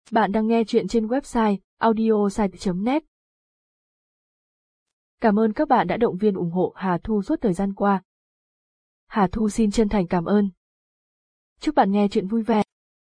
Bạn đang nghe chuyện trên website audiosite.net. Cảm ơn các bạn đã động viên ủng hộ Hà Thu suốt thời gian qua. Hà Thu xin chân thành cảm ơn. Chúc bạn nghe chuyện vui vẻ.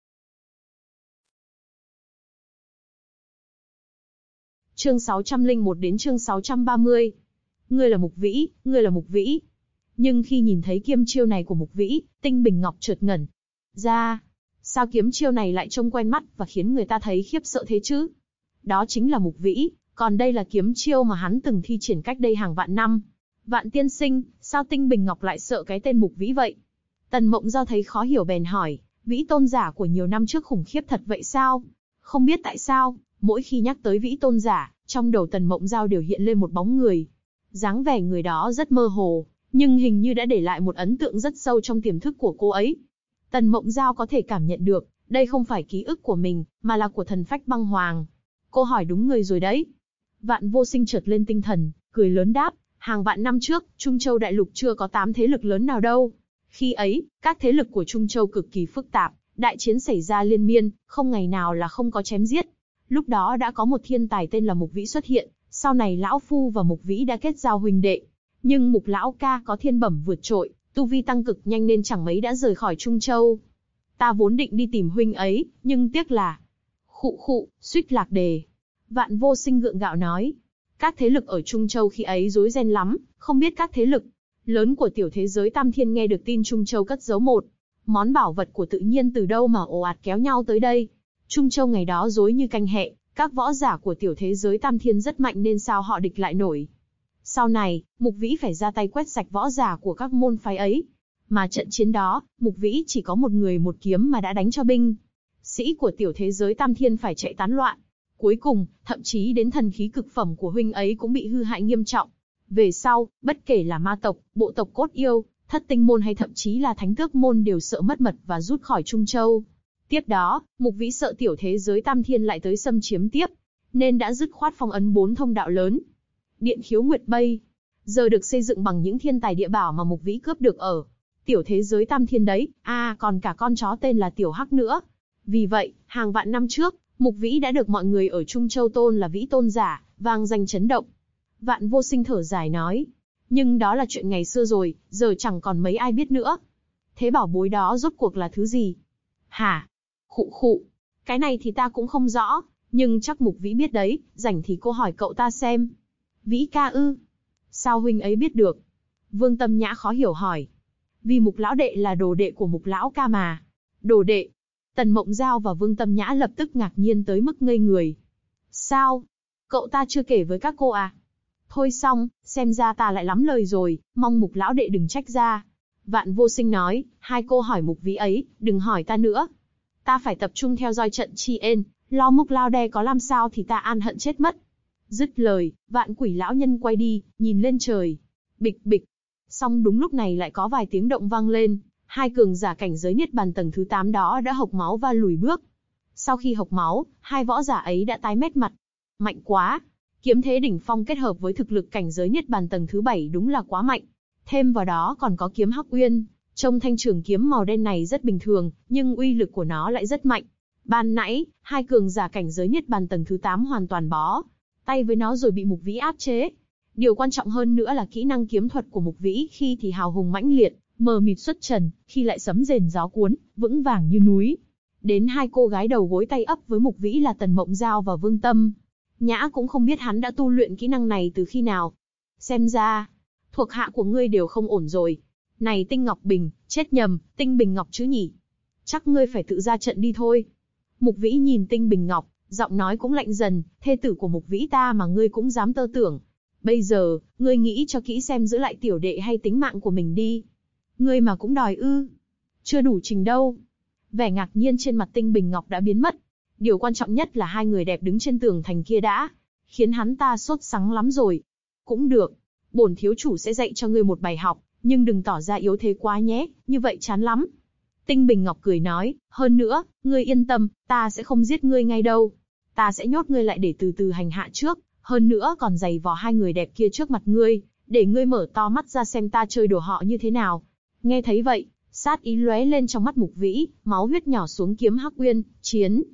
Chương 601 đến chương 630. Ngươi là Mục Vĩ, ngươi là Mục Vĩ. Nhưng khi nhìn thấy kiếm chiêu này của Mục Vĩ, Tinh Bình Ngọc chợt ngẩn ra. Sao kiếm chiêu này lại trông quen mắt và khiến người ta thấy khiếp sợ thế chứ? Đó chính là Mục Vĩ, còn đây là kiếm chiêu mà hắn từng thi triển cách đây hàng vạn năm. Vạn tiên sinh, sao Tinh Bình Ngọc lại sợ cái tên Mục Vĩ vậy? Tần Mộng Giao thấy khó hiểu bèn hỏi, Vĩ tôn giả của nhiều năm trước khủng khiếp thật vậy sao? Không biết tại sao, mỗi khi nhắc tới Vĩ tôn giả, trong đầu Tần Mộng Giao đều hiện lên một bóng người. Dáng vẻ người đó rất mơ hồ, nhưng hình như đã để lại một ấn tượng rất sâu trong tiềm thức của cô ấy. Tần Mộng Giao có thể cảm nhận được, đây không phải ký ức của mình, mà là của thần phách băng hoàng. Cô hỏi đúng người rồi đấy. Vạn Vô Sinh chợt lên tinh thần, cười lớn đáp, hàng vạn năm trước, Trung Châu đại lục chưa có 8 thế lực lớn nào đâu. Khi ấy, các thế lực của Trung Châu cực kỳ phức tạp, đại chiến xảy ra liên miên, không ngày nào là không có chém giết. Lúc đó đã có một thiên tài tên là Mục Vĩ xuất hiện, sau này lão phu và Mục Vĩ đã kết giao huynh đệ. Nhưng Mục lão ca có thiên bẩm vượt trội, tu vi tăng cực nhanh nên chẳng mấy đã rời khỏi Trung Châu. Ta vốn định đi tìm huynh ấy, nhưng tiếc là... Khụ, suýt lạc đề. Vạn Vô Sinh gượng gạo nói. Các thế lực ở Trung Châu khi ấy rối ren lắm, không biết các thế lực lớn của tiểu thế giới Tam Thiên nghe được tin Trung Châu cất giấu một món bảo vật của tự nhiên từ đâu mà ồ ạt kéo nhau tới đây. Trung Châu ngày đó rối như canh hẹ, các võ giả của tiểu thế giới Tam Thiên rất mạnh nên sao họ địch lại nổi. Sau này, Mục Vĩ phải ra tay quét sạch võ giả của các môn phái ấy. Mà trận chiến đó, Mục Vĩ chỉ có một người một kiếm mà đã đánh cho binh sĩ của tiểu thế giới Tam Thiên phải chạy tán loạn. Cuối cùng, thậm chí đến thần khí cực phẩm của huynh ấy cũng bị hư hại nghiêm trọng. Về sau, bất kể là ma tộc, bộ tộc cốt yêu, thất tinh môn hay thậm chí là thánh tước môn đều sợ mất mật và rút khỏi Trung Châu. Tiếp đó, Mục Vĩ sợ tiểu thế giới Tam Thiên lại tới xâm chiếm tiếp, nên đã dứt khoát phong ấn 4 thông đạo lớn. Điện Khiếu Nguyệt Bây giờ được xây dựng bằng những thiên tài địa bảo mà Mục Vĩ cướp được ở tiểu thế giới Tam Thiên đấy, còn cả con chó tên là Tiểu Hắc nữa. Vì vậy, hàng vạn năm trước, Mục Vĩ đã được mọi người ở Trung Châu tôn là Vĩ tôn giả, vang danh chấn động. Vạn Vô Sinh thở dài nói, nhưng đó là chuyện ngày xưa rồi, giờ chẳng còn mấy ai biết nữa. Thế bảo bối đó rốt cuộc là thứ gì? Hả? Khụ, cái này thì ta cũng không rõ, nhưng chắc Mục Vĩ biết đấy, rảnh thì cô hỏi cậu ta xem. Vĩ ca ư? Sao huynh ấy biết được? Vương Tâm Nhã khó hiểu hỏi. Vì Mục lão đệ là đồ đệ của Mục lão ca mà. Đồ đệ? Tần Mộng Giao và Vương Tâm Nhã lập tức ngạc nhiên tới mức ngây người. Sao? Cậu ta chưa kể với các cô à? Thôi xong, xem ra ta lại lắm lời rồi, mong Mục lão đệ đừng trách ra. Vạn Vô Sinh nói, hai cô hỏi Mục Vĩ ấy, đừng hỏi ta nữa. Ta phải tập trung theo dõi trận chi ên, lo Mục lao đe có làm sao thì ta an hận chết mất. Dứt lời, Vạn Quỷ lão nhân quay đi, nhìn lên trời. Bịch bịch. Xong đúng lúc này lại có vài tiếng động vang lên, hai cường giả cảnh giới Niết Bàn tầng thứ 8 đó đã hộc máu và lùi bước. Sau khi hộc máu, hai võ giả ấy đã tái mét mặt. Mạnh quá! Kiếm thế đỉnh phong kết hợp với thực lực cảnh giới Niết Bàn tầng thứ 7 đúng là quá mạnh. Thêm vào đó còn có kiếm Hắc Uyên, trông thanh trường kiếm màu đen này rất bình thường, nhưng uy lực của nó lại rất mạnh. Ban nãy, hai cường giả cảnh giới Niết Bàn tầng thứ 8 hoàn toàn bó tay với nó rồi bị Mục Vĩ áp chế. Điều quan trọng hơn nữa là kỹ năng kiếm thuật của Mục Vĩ khi thì hào hùng mãnh liệt, mờ mịt xuất trần, khi lại sấm rền gió cuốn, vững vàng như núi. Đến hai cô gái đầu gối tay ấp với Mục Vĩ là Tần Mộng Giao và Vương Tâm Nhã cũng không biết hắn đã tu luyện kỹ năng này từ khi nào. Xem ra, thuộc hạ của ngươi đều không ổn rồi. Này Tinh Ngọc Bình, chết nhầm, Tinh Bình Ngọc chứ nhỉ? Chắc ngươi phải tự ra trận đi thôi. Mục Vĩ nhìn Tinh Bình Ngọc, giọng nói cũng lạnh dần, thê tử của Mục Vĩ ta mà ngươi cũng dám tơ tưởng. Bây giờ, ngươi nghĩ cho kỹ xem giữ lại tiểu đệ hay tính mạng của mình đi. Ngươi mà cũng đòi ư? Chưa đủ trình đâu. Vẻ ngạc nhiên trên mặt Tinh Bình Ngọc đã biến mất. Điều quan trọng nhất là hai người đẹp đứng trên tường thành kia đã khiến hắn ta sốt sắng lắm rồi. Cũng được, bổn thiếu chủ sẽ dạy cho ngươi một bài học, nhưng đừng tỏ ra yếu thế quá nhé, như vậy chán lắm. Tinh Bình Ngọc cười nói, hơn nữa, ngươi yên tâm, ta sẽ không giết ngươi ngay đâu. Ta sẽ nhốt ngươi lại để từ từ hành hạ trước, hơn nữa còn giày vò hai người đẹp kia trước mặt ngươi, để ngươi mở to mắt ra xem ta chơi đùa họ như thế nào. Nghe thấy vậy, sát ý lóe lên trong mắt Mục Vĩ, máu huyết nhỏ xuống kiếm Hắc Uyên, chiến.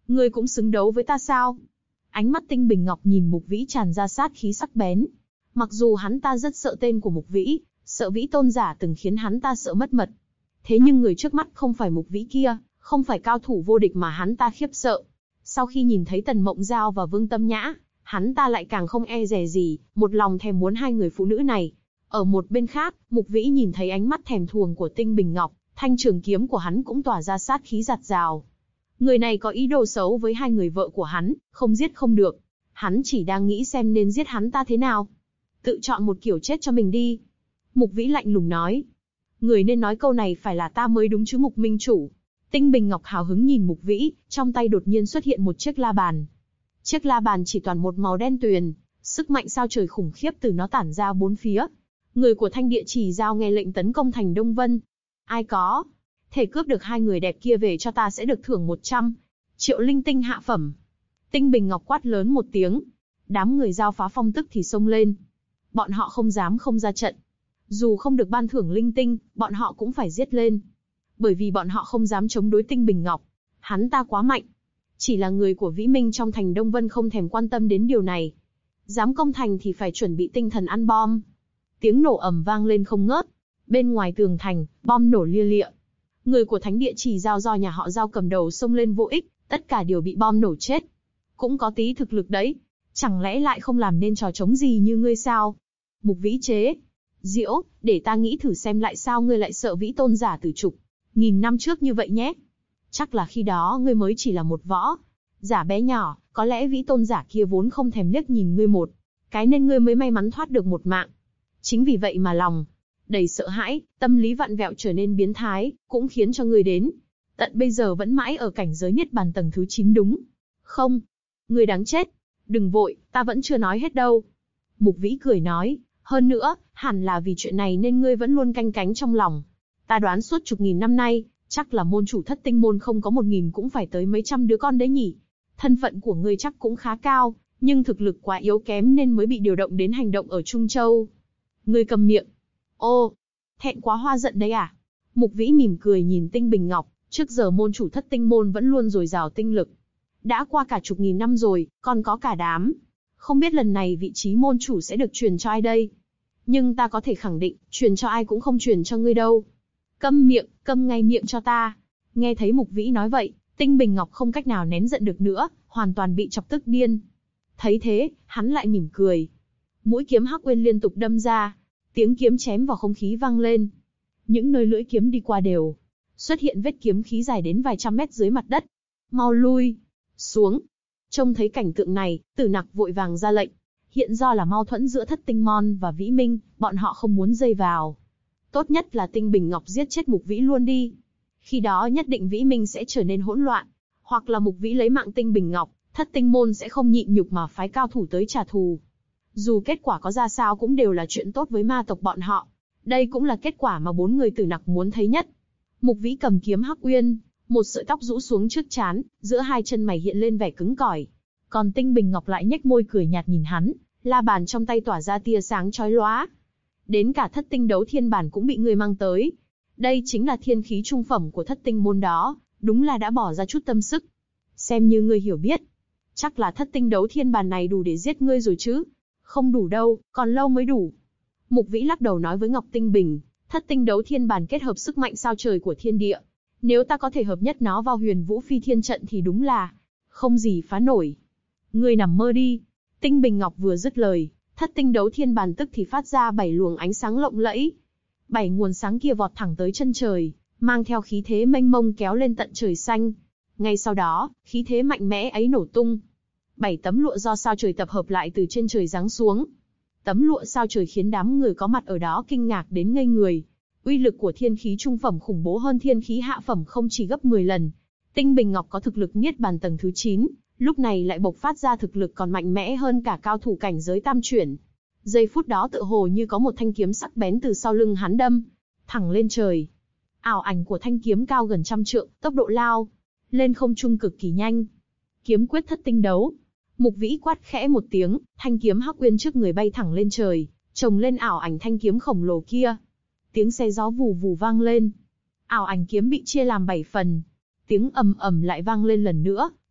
Ngươi cũng xứng đấu với ta sao? Ánh mắt Tinh Bình Ngọc nhìn Mục Vĩ tràn ra sát khí sắc bén. Mặc dù hắn ta rất sợ tên của Mục Vĩ, sợ Vĩ tôn giả từng khiến hắn ta sợ mất mật. Thế nhưng người trước mắt không phải Mục Vĩ kia, không phải cao thủ vô địch mà hắn ta khiếp sợ. Sau khi nhìn thấy Tần Mộng Giao và Vương Tâm Nhã, hắn ta lại càng không e dè gì, một lòng thèm muốn hai người phụ nữ này. Ở một bên khác, Mục Vĩ nhìn thấy ánh mắt thèm thuồng của Tinh Bình Ngọc, thanh trường kiếm của hắn cũng tỏa ra sát khí giạt rào. Người này có ý đồ xấu với hai người vợ của hắn, không giết không được. Hắn chỉ đang nghĩ xem nên giết hắn ta thế nào. Tự chọn một kiểu chết cho mình đi. Mục Vĩ lạnh lùng nói. Người nên nói câu này phải là ta mới đúng chứ Mục Minh Chủ. Tinh Bình Ngọc hào hứng nhìn Mục Vĩ, trong tay đột nhiên xuất hiện một chiếc la bàn. Chiếc la bàn chỉ toàn một màu đen tuyền, sức mạnh sao trời khủng khiếp từ nó tản ra bốn phía. Người của Thanh Địa Chỉ Giao nghe lệnh tấn công thành Đông Vân. Ai có thể cướp được hai người đẹp kia về cho ta sẽ được thưởng 100 triệu linh tinh hạ phẩm. Tinh Bình Ngọc quát lớn một tiếng. Đám người Giao Phá Phong tức thì xông lên. Bọn họ không dám không ra trận. Dù không được ban thưởng linh tinh, bọn họ cũng phải giết lên. Bởi vì bọn họ không dám chống đối Tinh Bình Ngọc. Hắn ta quá mạnh. Chỉ là người của Vĩ Minh trong thành Đông Vân không thèm quan tâm đến điều này. Dám công thành thì phải chuẩn bị tinh thần ăn bom. Tiếng nổ ầm vang lên không ngớt. Bên ngoài tường thành, bom nổ lia lịa. Người của Thánh Địa Chỉ Giao do nhà họ Giao cầm đầu xông lên vô ích, tất cả đều bị bom nổ chết. Cũng có tí thực lực đấy. Chẳng lẽ lại không làm nên trò trống gì như ngươi sao? Mục Vĩ chế. Diễu, để ta nghĩ thử xem lại sao ngươi lại sợ Vĩ tôn giả từ chục nghìn năm trước như vậy nhé. Chắc là khi đó ngươi mới chỉ là một võ giả bé nhỏ, có lẽ Vĩ tôn giả kia vốn không thèm liếc nhìn ngươi một cái nên ngươi mới may mắn thoát được một mạng. Chính vì vậy mà lòng đầy sợ hãi, tâm lý vặn vẹo trở nên biến thái, cũng khiến cho ngươi đến tận bây giờ vẫn mãi ở cảnh giới niết bàn tầng thứ 9 đúng không? Ngươi đáng chết. Đừng vội, ta vẫn chưa nói hết đâu. Mục Vĩ cười nói, hơn nữa, hẳn là vì chuyện này nên ngươi vẫn luôn canh cánh trong lòng. Ta đoán suốt chục nghìn năm nay, chắc là môn chủ Thất Tinh môn không có 1000 cũng phải tới mấy trăm đứa con đấy nhỉ. Thân phận của ngươi chắc cũng khá cao, nhưng thực lực quá yếu kém nên mới bị điều động đến hành động ở Trung Châu. Ngươi cầm miệng. Ô, thẹn quá hoa giận đấy à? Mục Vĩ mỉm cười nhìn Tinh Bình Ngọc, trước giờ môn chủ Thất Tinh môn vẫn luôn dồi dào tinh lực. Đã qua cả chục nghìn năm rồi, còn có cả đám. Không biết lần này vị trí môn chủ sẽ được truyền cho ai đây? Nhưng ta có thể khẳng định, truyền cho ai cũng không truyền cho ngươi đâu. Câm miệng, câm ngay miệng cho ta. Nghe thấy Mục Vĩ nói vậy, Tinh Bình Ngọc không cách nào nén giận được nữa, hoàn toàn bị chọc tức điên. Thấy thế, hắn lại mỉm cười. Mũi kiếm Hắc Uyên liên tục đâm ra, tiếng kiếm chém vào không khí vang lên. Những nơi lưỡi kiếm đi qua đều xuất hiện vết kiếm khí dài đến vài trăm mét dưới mặt đất. Mau lui xuống. Trông thấy cảnh tượng này, Tử Nặc vội vàng ra lệnh. Hiện do là mâu thuẫn giữa Thất Tinh môn và Vĩ Minh, bọn họ không muốn dây vào. Tốt nhất là Tinh Bình Ngọc giết chết Mục Vĩ luôn đi. Khi đó nhất định Vĩ Minh sẽ trở nên hỗn loạn. Hoặc là Mục Vĩ lấy mạng Tinh Bình Ngọc, Thất Tinh môn sẽ không nhịn nhục mà phái cao thủ tới trả thù. Dù kết quả có ra sao cũng đều là chuyện tốt với ma tộc bọn họ. Đây cũng là kết quả mà 4 người Tử Nặc muốn thấy nhất. Mục Vĩ cầm kiếm Hắc Uyên, một sợi tóc rũ xuống trước trán, giữa hai chân mày hiện lên vẻ cứng cỏi. Còn Tinh Bình Ngọc lại nhếch môi cười nhạt nhìn hắn, la bàn trong tay tỏa ra tia sáng chói lóa. Đến cả Thất Tinh đấu thiên bản cũng bị ngươi mang tới. Đây chính là thiên khí trung phẩm của Thất Tinh môn đó, đúng là đã bỏ ra chút tâm sức. Xem như ngươi hiểu biết. Chắc là Thất Tinh đấu thiên bản này đủ để giết ngươi rồi chứ? Không đủ đâu, còn lâu mới đủ. Mục Vĩ lắc đầu nói với Ngọc Tinh Bình, Thất Tinh đấu thiên bản kết hợp sức mạnh sao trời của thiên địa. Nếu ta có thể hợp nhất nó vào Huyền Vũ Phi Thiên trận thì đúng là không gì phá nổi. Ngươi nằm mơ đi. Tinh Bình Ngọc vừa dứt lời, Thất Tinh đấu thiên bản tức thì phát ra 7 luồng ánh sáng lộng lẫy. 7 nguồn sáng kia vọt thẳng tới chân trời, mang theo khí thế mênh mông kéo lên tận trời xanh. Ngay sau đó, khí thế mạnh mẽ ấy nổ tung. 7 tấm lụa do sao trời tập hợp lại từ trên trời giáng xuống. Tấm lụa sao trời khiến đám người có mặt ở đó kinh ngạc đến ngây người. Uy lực của thiên khí trung phẩm khủng bố hơn thiên khí hạ phẩm không chỉ gấp 10 lần. Tinh Bình Ngọc có thực lực niết bàn tầng thứ 9, lúc này lại bộc phát ra thực lực còn mạnh mẽ hơn cả cao thủ cảnh giới tam chuyển. Giây phút đó tựa hồ như có một thanh kiếm sắc bén từ sau lưng hắn đâm thẳng lên trời. Ảo ảnh của thanh kiếm cao gần 100 trượng, tốc độ lao lên không trung cực kỳ nhanh. Kiếm quyết Thất Tinh đấu. Mục Vĩ quát khẽ một tiếng, thanh kiếm Hắc Uyên trước người bay thẳng lên trời, chồng lên ảo ảnh thanh kiếm khổng lồ kia. Tiếng xe gió vù vù vang lên. Ảo ảnh kiếm bị chia làm 7 phần. Tiếng ầm ầm lại vang lên lần nữa,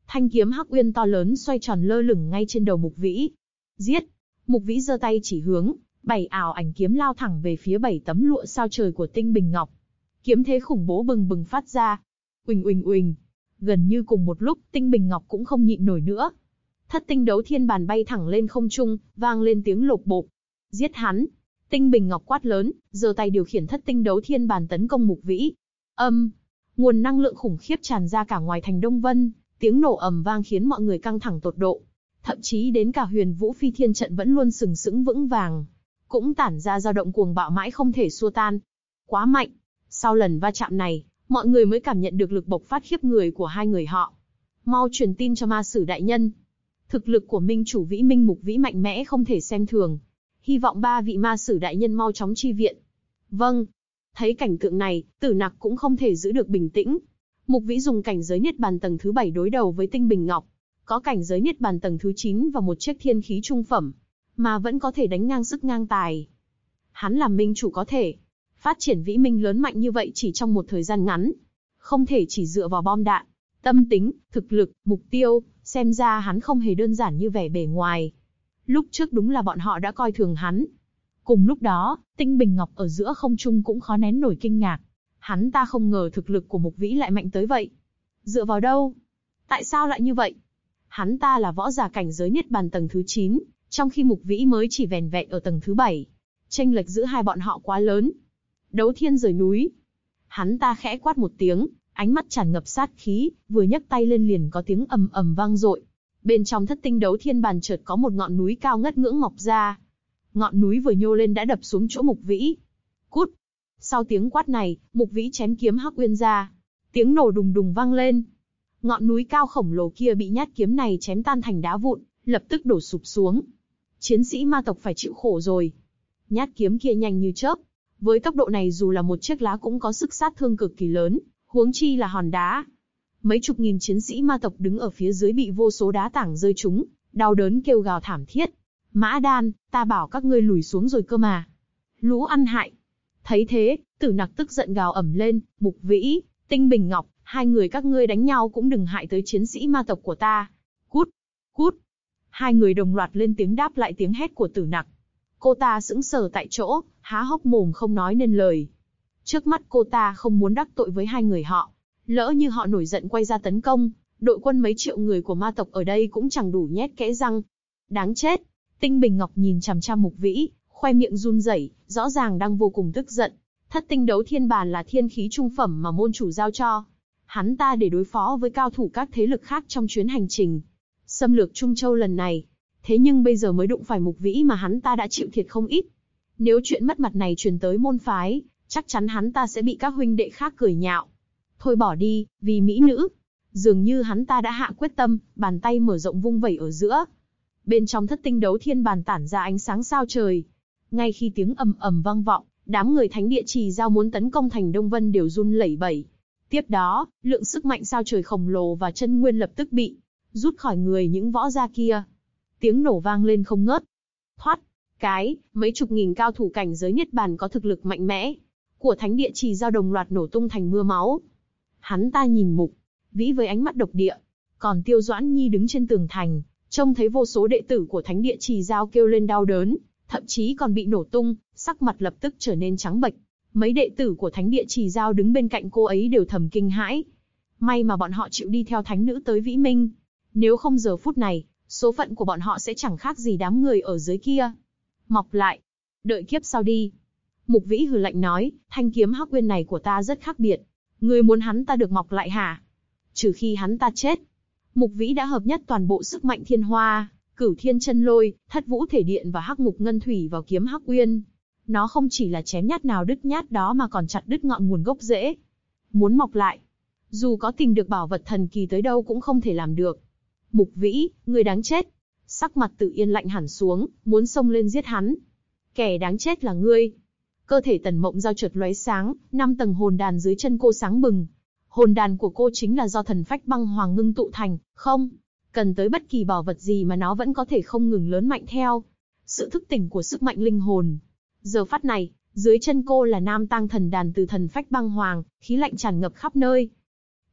Thanh kiếm hắc uyên to lớn xoay tròn lơ lửng ngay trên đầu Mục Vĩ. Giết! Mục Vĩ giơ tay chỉ hướng, 7 ảo ảnh kiếm lao thẳng về phía 7 tấm lụa sao trời của Tinh Bình Ngọc. Kiếm thế khủng bố bừng bừng phát ra. Uỳnh uỳnh uỳnh. Gần như cùng một lúc, Tinh Bình Ngọc cũng không nhịn nổi nữa. Thất tinh đấu thiên bàn bay thẳng lên không trung, vang lên tiếng lộp bộp. Giết hắn! Tinh Bình Ngọc quát lớn, giơ tay điều khiển thất tinh đấu thiên bàn tấn công Mục Vĩ. Nguồn năng lượng khủng khiếp tràn ra cả ngoài thành Đông Vân, tiếng nổ ầm vang khiến mọi người căng thẳng tột độ. Thậm chí đến cả Huyền Vũ Phi Thiên trận vẫn luôn sừng sững vững vàng, cũng tản ra dao động cuồng bạo mãi không thể xua tan. Quá mạnh! Sau lần va chạm này, mọi người mới cảm nhận được lực bộc phát khiếp người của hai người họ. Mau truyền tin cho ma sử đại nhân. Thực lực của minh chủ Vĩ Minh Mục Vĩ mạnh mẽ không thể xem thường. Hy vọng 3 vị ma sử đại nhân mau chóng chi viện. Vâng. Thấy cảnh tượng này, Tử Nặc cũng không thể giữ được bình tĩnh. Mục Vĩ dùng cảnh giới niết bàn tầng thứ 7 đối đầu với Tinh Bình Ngọc, có cảnh giới niết bàn tầng thứ 9 và một chiếc thiên khí trung phẩm, mà vẫn có thể đánh ngang sức ngang tài. Hắn làm minh chủ có thể phát triển Vĩ Minh lớn mạnh như vậy chỉ trong một thời gian ngắn, không thể chỉ dựa vào bom đạn. Tâm tính, thực lực, mục tiêu, xem ra hắn không hề đơn giản như vẻ bề ngoài. Lúc trước đúng là bọn họ đã coi thường hắn. Cùng lúc đó, Tinh Bình Ngọc ở giữa không trung cũng khó nén nổi kinh ngạc. Hắn ta không ngờ thực lực của Mục Vĩ lại mạnh tới vậy. Dựa vào đâu? Tại sao lại như vậy? Hắn ta là võ giả cảnh giới niết bàn tầng thứ 9, trong khi Mục Vĩ mới chỉ vẻn vẹn ở tầng thứ 7. Chênh lệch giữa hai bọn họ quá lớn. Đấu thiên rời núi. Hắn ta khẽ quát một tiếng, ánh mắt tràn ngập sát khí, vừa nhấc tay lên liền có tiếng ầm ầm vang dội. Bên trong thất tinh đấu thiên bàn chợt có một ngọn núi cao ngất ngưỡng mọc ra. Ngọn núi vừa nhô lên đã đập xuống chỗ Mục Vĩ. Cút! Sau tiếng quát này, Mục Vĩ chém kiếm hắc uyên ra. Tiếng nổ đùng đùng vang lên. Ngọn núi cao khổng lồ kia bị nhát kiếm này chém tan thành đá vụn, lập tức đổ sụp xuống. Chiến sĩ ma tộc phải chịu khổ rồi. Nhát kiếm kia nhanh như chớp. Với tốc độ này dù là một chiếc lá cũng có sức sát thương cực kỳ lớn, huống chi là hòn đá. Mấy chục nghìn chiến sĩ ma tộc đứng ở phía dưới bị vô số đá tảng rơi trúng, đau đớn kêu gào thảm thiết. Mã Đan, ta bảo các ngươi lùi xuống rồi cơ mà. Lũ ăn hại. Thấy thế, Tử Nặc tức giận gào ầm lên, Mục Vĩ, Tinh Bình Ngọc, hai người các ngươi đánh nhau cũng đừng hại tới chiến sĩ ma tộc của ta. Cút, cút. Hai người đồng loạt lên tiếng đáp lại tiếng hét của Tử Nặc. Cô ta sững sờ tại chỗ, há hốc mồm không nói nên lời. Trước mắt cô ta không muốn đắc tội với hai người họ. Lỡ như họ nổi giận quay ra tấn công, đội quân mấy triệu người của ma tộc ở đây cũng chẳng đủ nhét kẽ răng. Đáng chết. Tinh Bình Ngọc nhìn chằm chằm Mục Vĩ, khoe miệng run rẩy, rõ ràng đang vô cùng tức giận. Thất tinh đấu thiên bàn là thiên khí trung phẩm mà môn chủ giao cho hắn ta để đối phó với cao thủ các thế lực khác trong chuyến hành trình xâm lược Trung Châu lần này. Thế nhưng bây giờ mới đụng phải Mục Vĩ mà hắn ta đã chịu thiệt không ít. Nếu chuyện mất mặt này truyền tới môn phái, chắc chắn hắn ta sẽ bị các huynh đệ khác cười nhạo. Thôi bỏ đi, vì mỹ nữ. Dường như hắn ta đã hạ quyết tâm, bàn tay mở rộng vung vẩy ở giữa. Bên trong thất tinh đấu thiên bàn tản ra ánh sáng sao trời. Ngay khi tiếng ầm ầm vang vọng, đám người thánh địa trì giao muốn tấn công thành Đông Vân đều run lẩy bẩy. Tiếp đó, lượng sức mạnh sao trời khổng lồ và chân nguyên lập tức bị rút khỏi người những võ gia kia. Tiếng nổ vang lên không ngớt. Thoát cái, mấy chục nghìn cao thủ cảnh giới niết bàn có thực lực mạnh mẽ của thánh địa trì giao đồng loạt nổ tung thành mưa máu. Hắn ta nhìn Mục Vĩ với ánh mắt độc địa, còn Tiêu Doãn Nhi đứng trên tường thành, trông thấy vô số đệ tử của thánh địa trì giao kêu lên đau đớn, thậm chí còn bị nổ tung, sắc mặt lập tức trở nên trắng bệch. Mấy đệ tử của thánh địa trì giao đứng bên cạnh cô ấy đều thầm kinh hãi. May mà bọn họ chịu đi theo thánh nữ tới Vĩ Minh. Nếu không giờ phút này, số phận của bọn họ sẽ chẳng khác gì đám người ở dưới kia. Mọc lại. Đợi kiếp sau đi. Mục Vĩ hừ lạnh nói, thanh kiếm hắc uyên này của ta rất khác biệt. Ngươi muốn hắn ta được mọc lại hả? Trừ khi hắn ta chết. Mục Vĩ đã hợp nhất toàn bộ sức mạnh thiên hoa, cửu thiên chân lôi, thất vũ thể điện và hắc ngục ngân thủy vào kiếm hắc uyên. Nó không chỉ là chém nhát nào đứt nhát đó mà còn chặt đứt ngọn nguồn gốc rễ. Muốn mọc lại, dù có tìm được bảo vật thần kỳ tới đâu cũng không thể làm được. Mục Vĩ, ngươi đáng chết. Sắc mặt Tử Yên lạnh hẳn xuống, muốn xông lên giết hắn. Kẻ đáng chết là ngươi. Cơ thể Tần Mộng Giao chợt lóe sáng, 5 tầng hồn đàn dưới chân cô sáng bừng. Hồn đàn của cô chính là do thần phách băng hoàng ngưng tụ thành, không cần tới bất kỳ bảo vật gì mà nó vẫn có thể không ngừng lớn mạnh theo sự thức tỉnh của sức mạnh linh hồn. Giờ phút này, dưới chân cô là Nam Tang thần đàn từ thần phách băng hoàng, khí lạnh tràn ngập khắp nơi.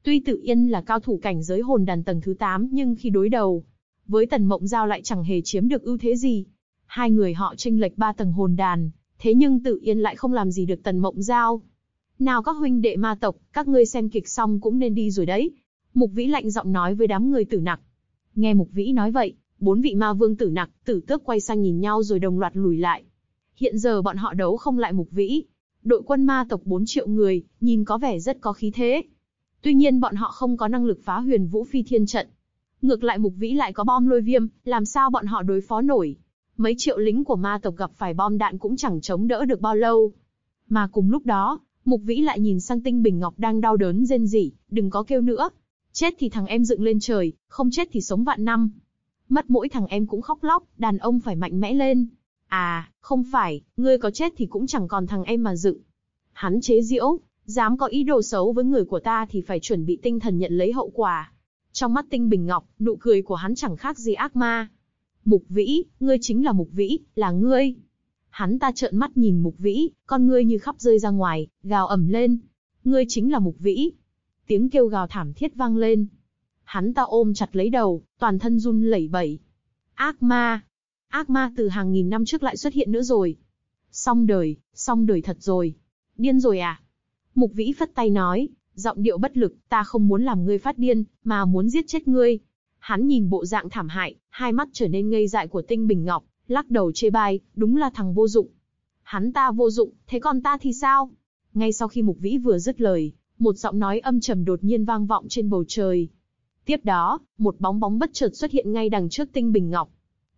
Tuy Tự Yên là cao thủ cảnh giới hồn đàn tầng thứ 8, nhưng khi đối đầu với Tần Mộng Giao lại chẳng hề chiếm được ưu thế gì. Hai người họ chênh lệch 3 tầng hồn đàn, thế nhưng Tự Yên lại không làm gì được Tần Mộng Giao. Nào các huynh đệ ma tộc, các ngươi xem kịch xong cũng nên đi rồi đấy. Mục Vĩ lạnh giọng nói với đám người Tử Nặc. Nghe Mục Vĩ nói vậy, 4 vị ma vương Tử Nặc, Tử Tước quay sang nhìn nhau rồi đồng loạt lùi lại. Hiện giờ bọn họ đấu không lại Mục Vĩ. Đội quân ma tộc 4 triệu người, nhìn có vẻ rất có khí thế. Tuy nhiên bọn họ không có năng lực phá Huyền Vũ Phi Thiên trận. Ngược lại Mục Vĩ lại có bom lôi viêm, làm sao bọn họ đối phó nổi? Mấy triệu lính của ma tộc gặp phải bom đạn cũng chẳng chống đỡ được bao lâu. Mà cùng lúc đó, Mục Vĩ lại nhìn sang Tinh Bình Ngọc đang đau đớn rên rỉ, đừng có kêu nữa. Chết thì thằng em dựng lên trời, không chết thì sống vạn năm. Mất mỗi thằng em cũng khóc lóc, đàn ông phải mạnh mẽ lên. À, không phải, ngươi có chết thì cũng chẳng còn thằng em mà dựng. Hắn chế giễu, dám có ý đồ xấu với người của ta thì phải chuẩn bị tinh thần nhận lấy hậu quả. Trong mắt Tinh Bình Ngọc, nụ cười của hắn chẳng khác gì ác ma. Mục Vĩ, ngươi chính là Mục Vĩ, là ngươi. Hắn ta trợn mắt nhìn Mục Vĩ, con ngươi như khắp rơi ra ngoài, gào ầm lên. Ngươi chính là Mục Vĩ. Tiếng kêu gào thảm thiết vang lên. Hắn ta ôm chặt lấy đầu, toàn thân run lẩy bẩy. Ác ma. Ác ma từ hàng nghìn năm trước lại xuất hiện nữa rồi. Xong đời thật rồi. Điên rồi à? Mục Vĩ phất tay nói, giọng điệu bất lực, ta không muốn làm ngươi phát điên, mà muốn giết chết ngươi. Hắn nhìn bộ dạng thảm hại, hai mắt trở nên ngây dại của Tinh Bình Ngọc, lắc đầu chê bai, đúng là thằng vô dụng. Hắn ta vô dụng, thế còn ta thì sao? Ngay sau khi Mục Vĩ vừa dứt lời, một giọng nói âm trầm đột nhiên vang vọng trên bầu trời. Tiếp đó, một bóng bóng bất chợt xuất hiện ngay đằng trước Tinh Bình Ngọc.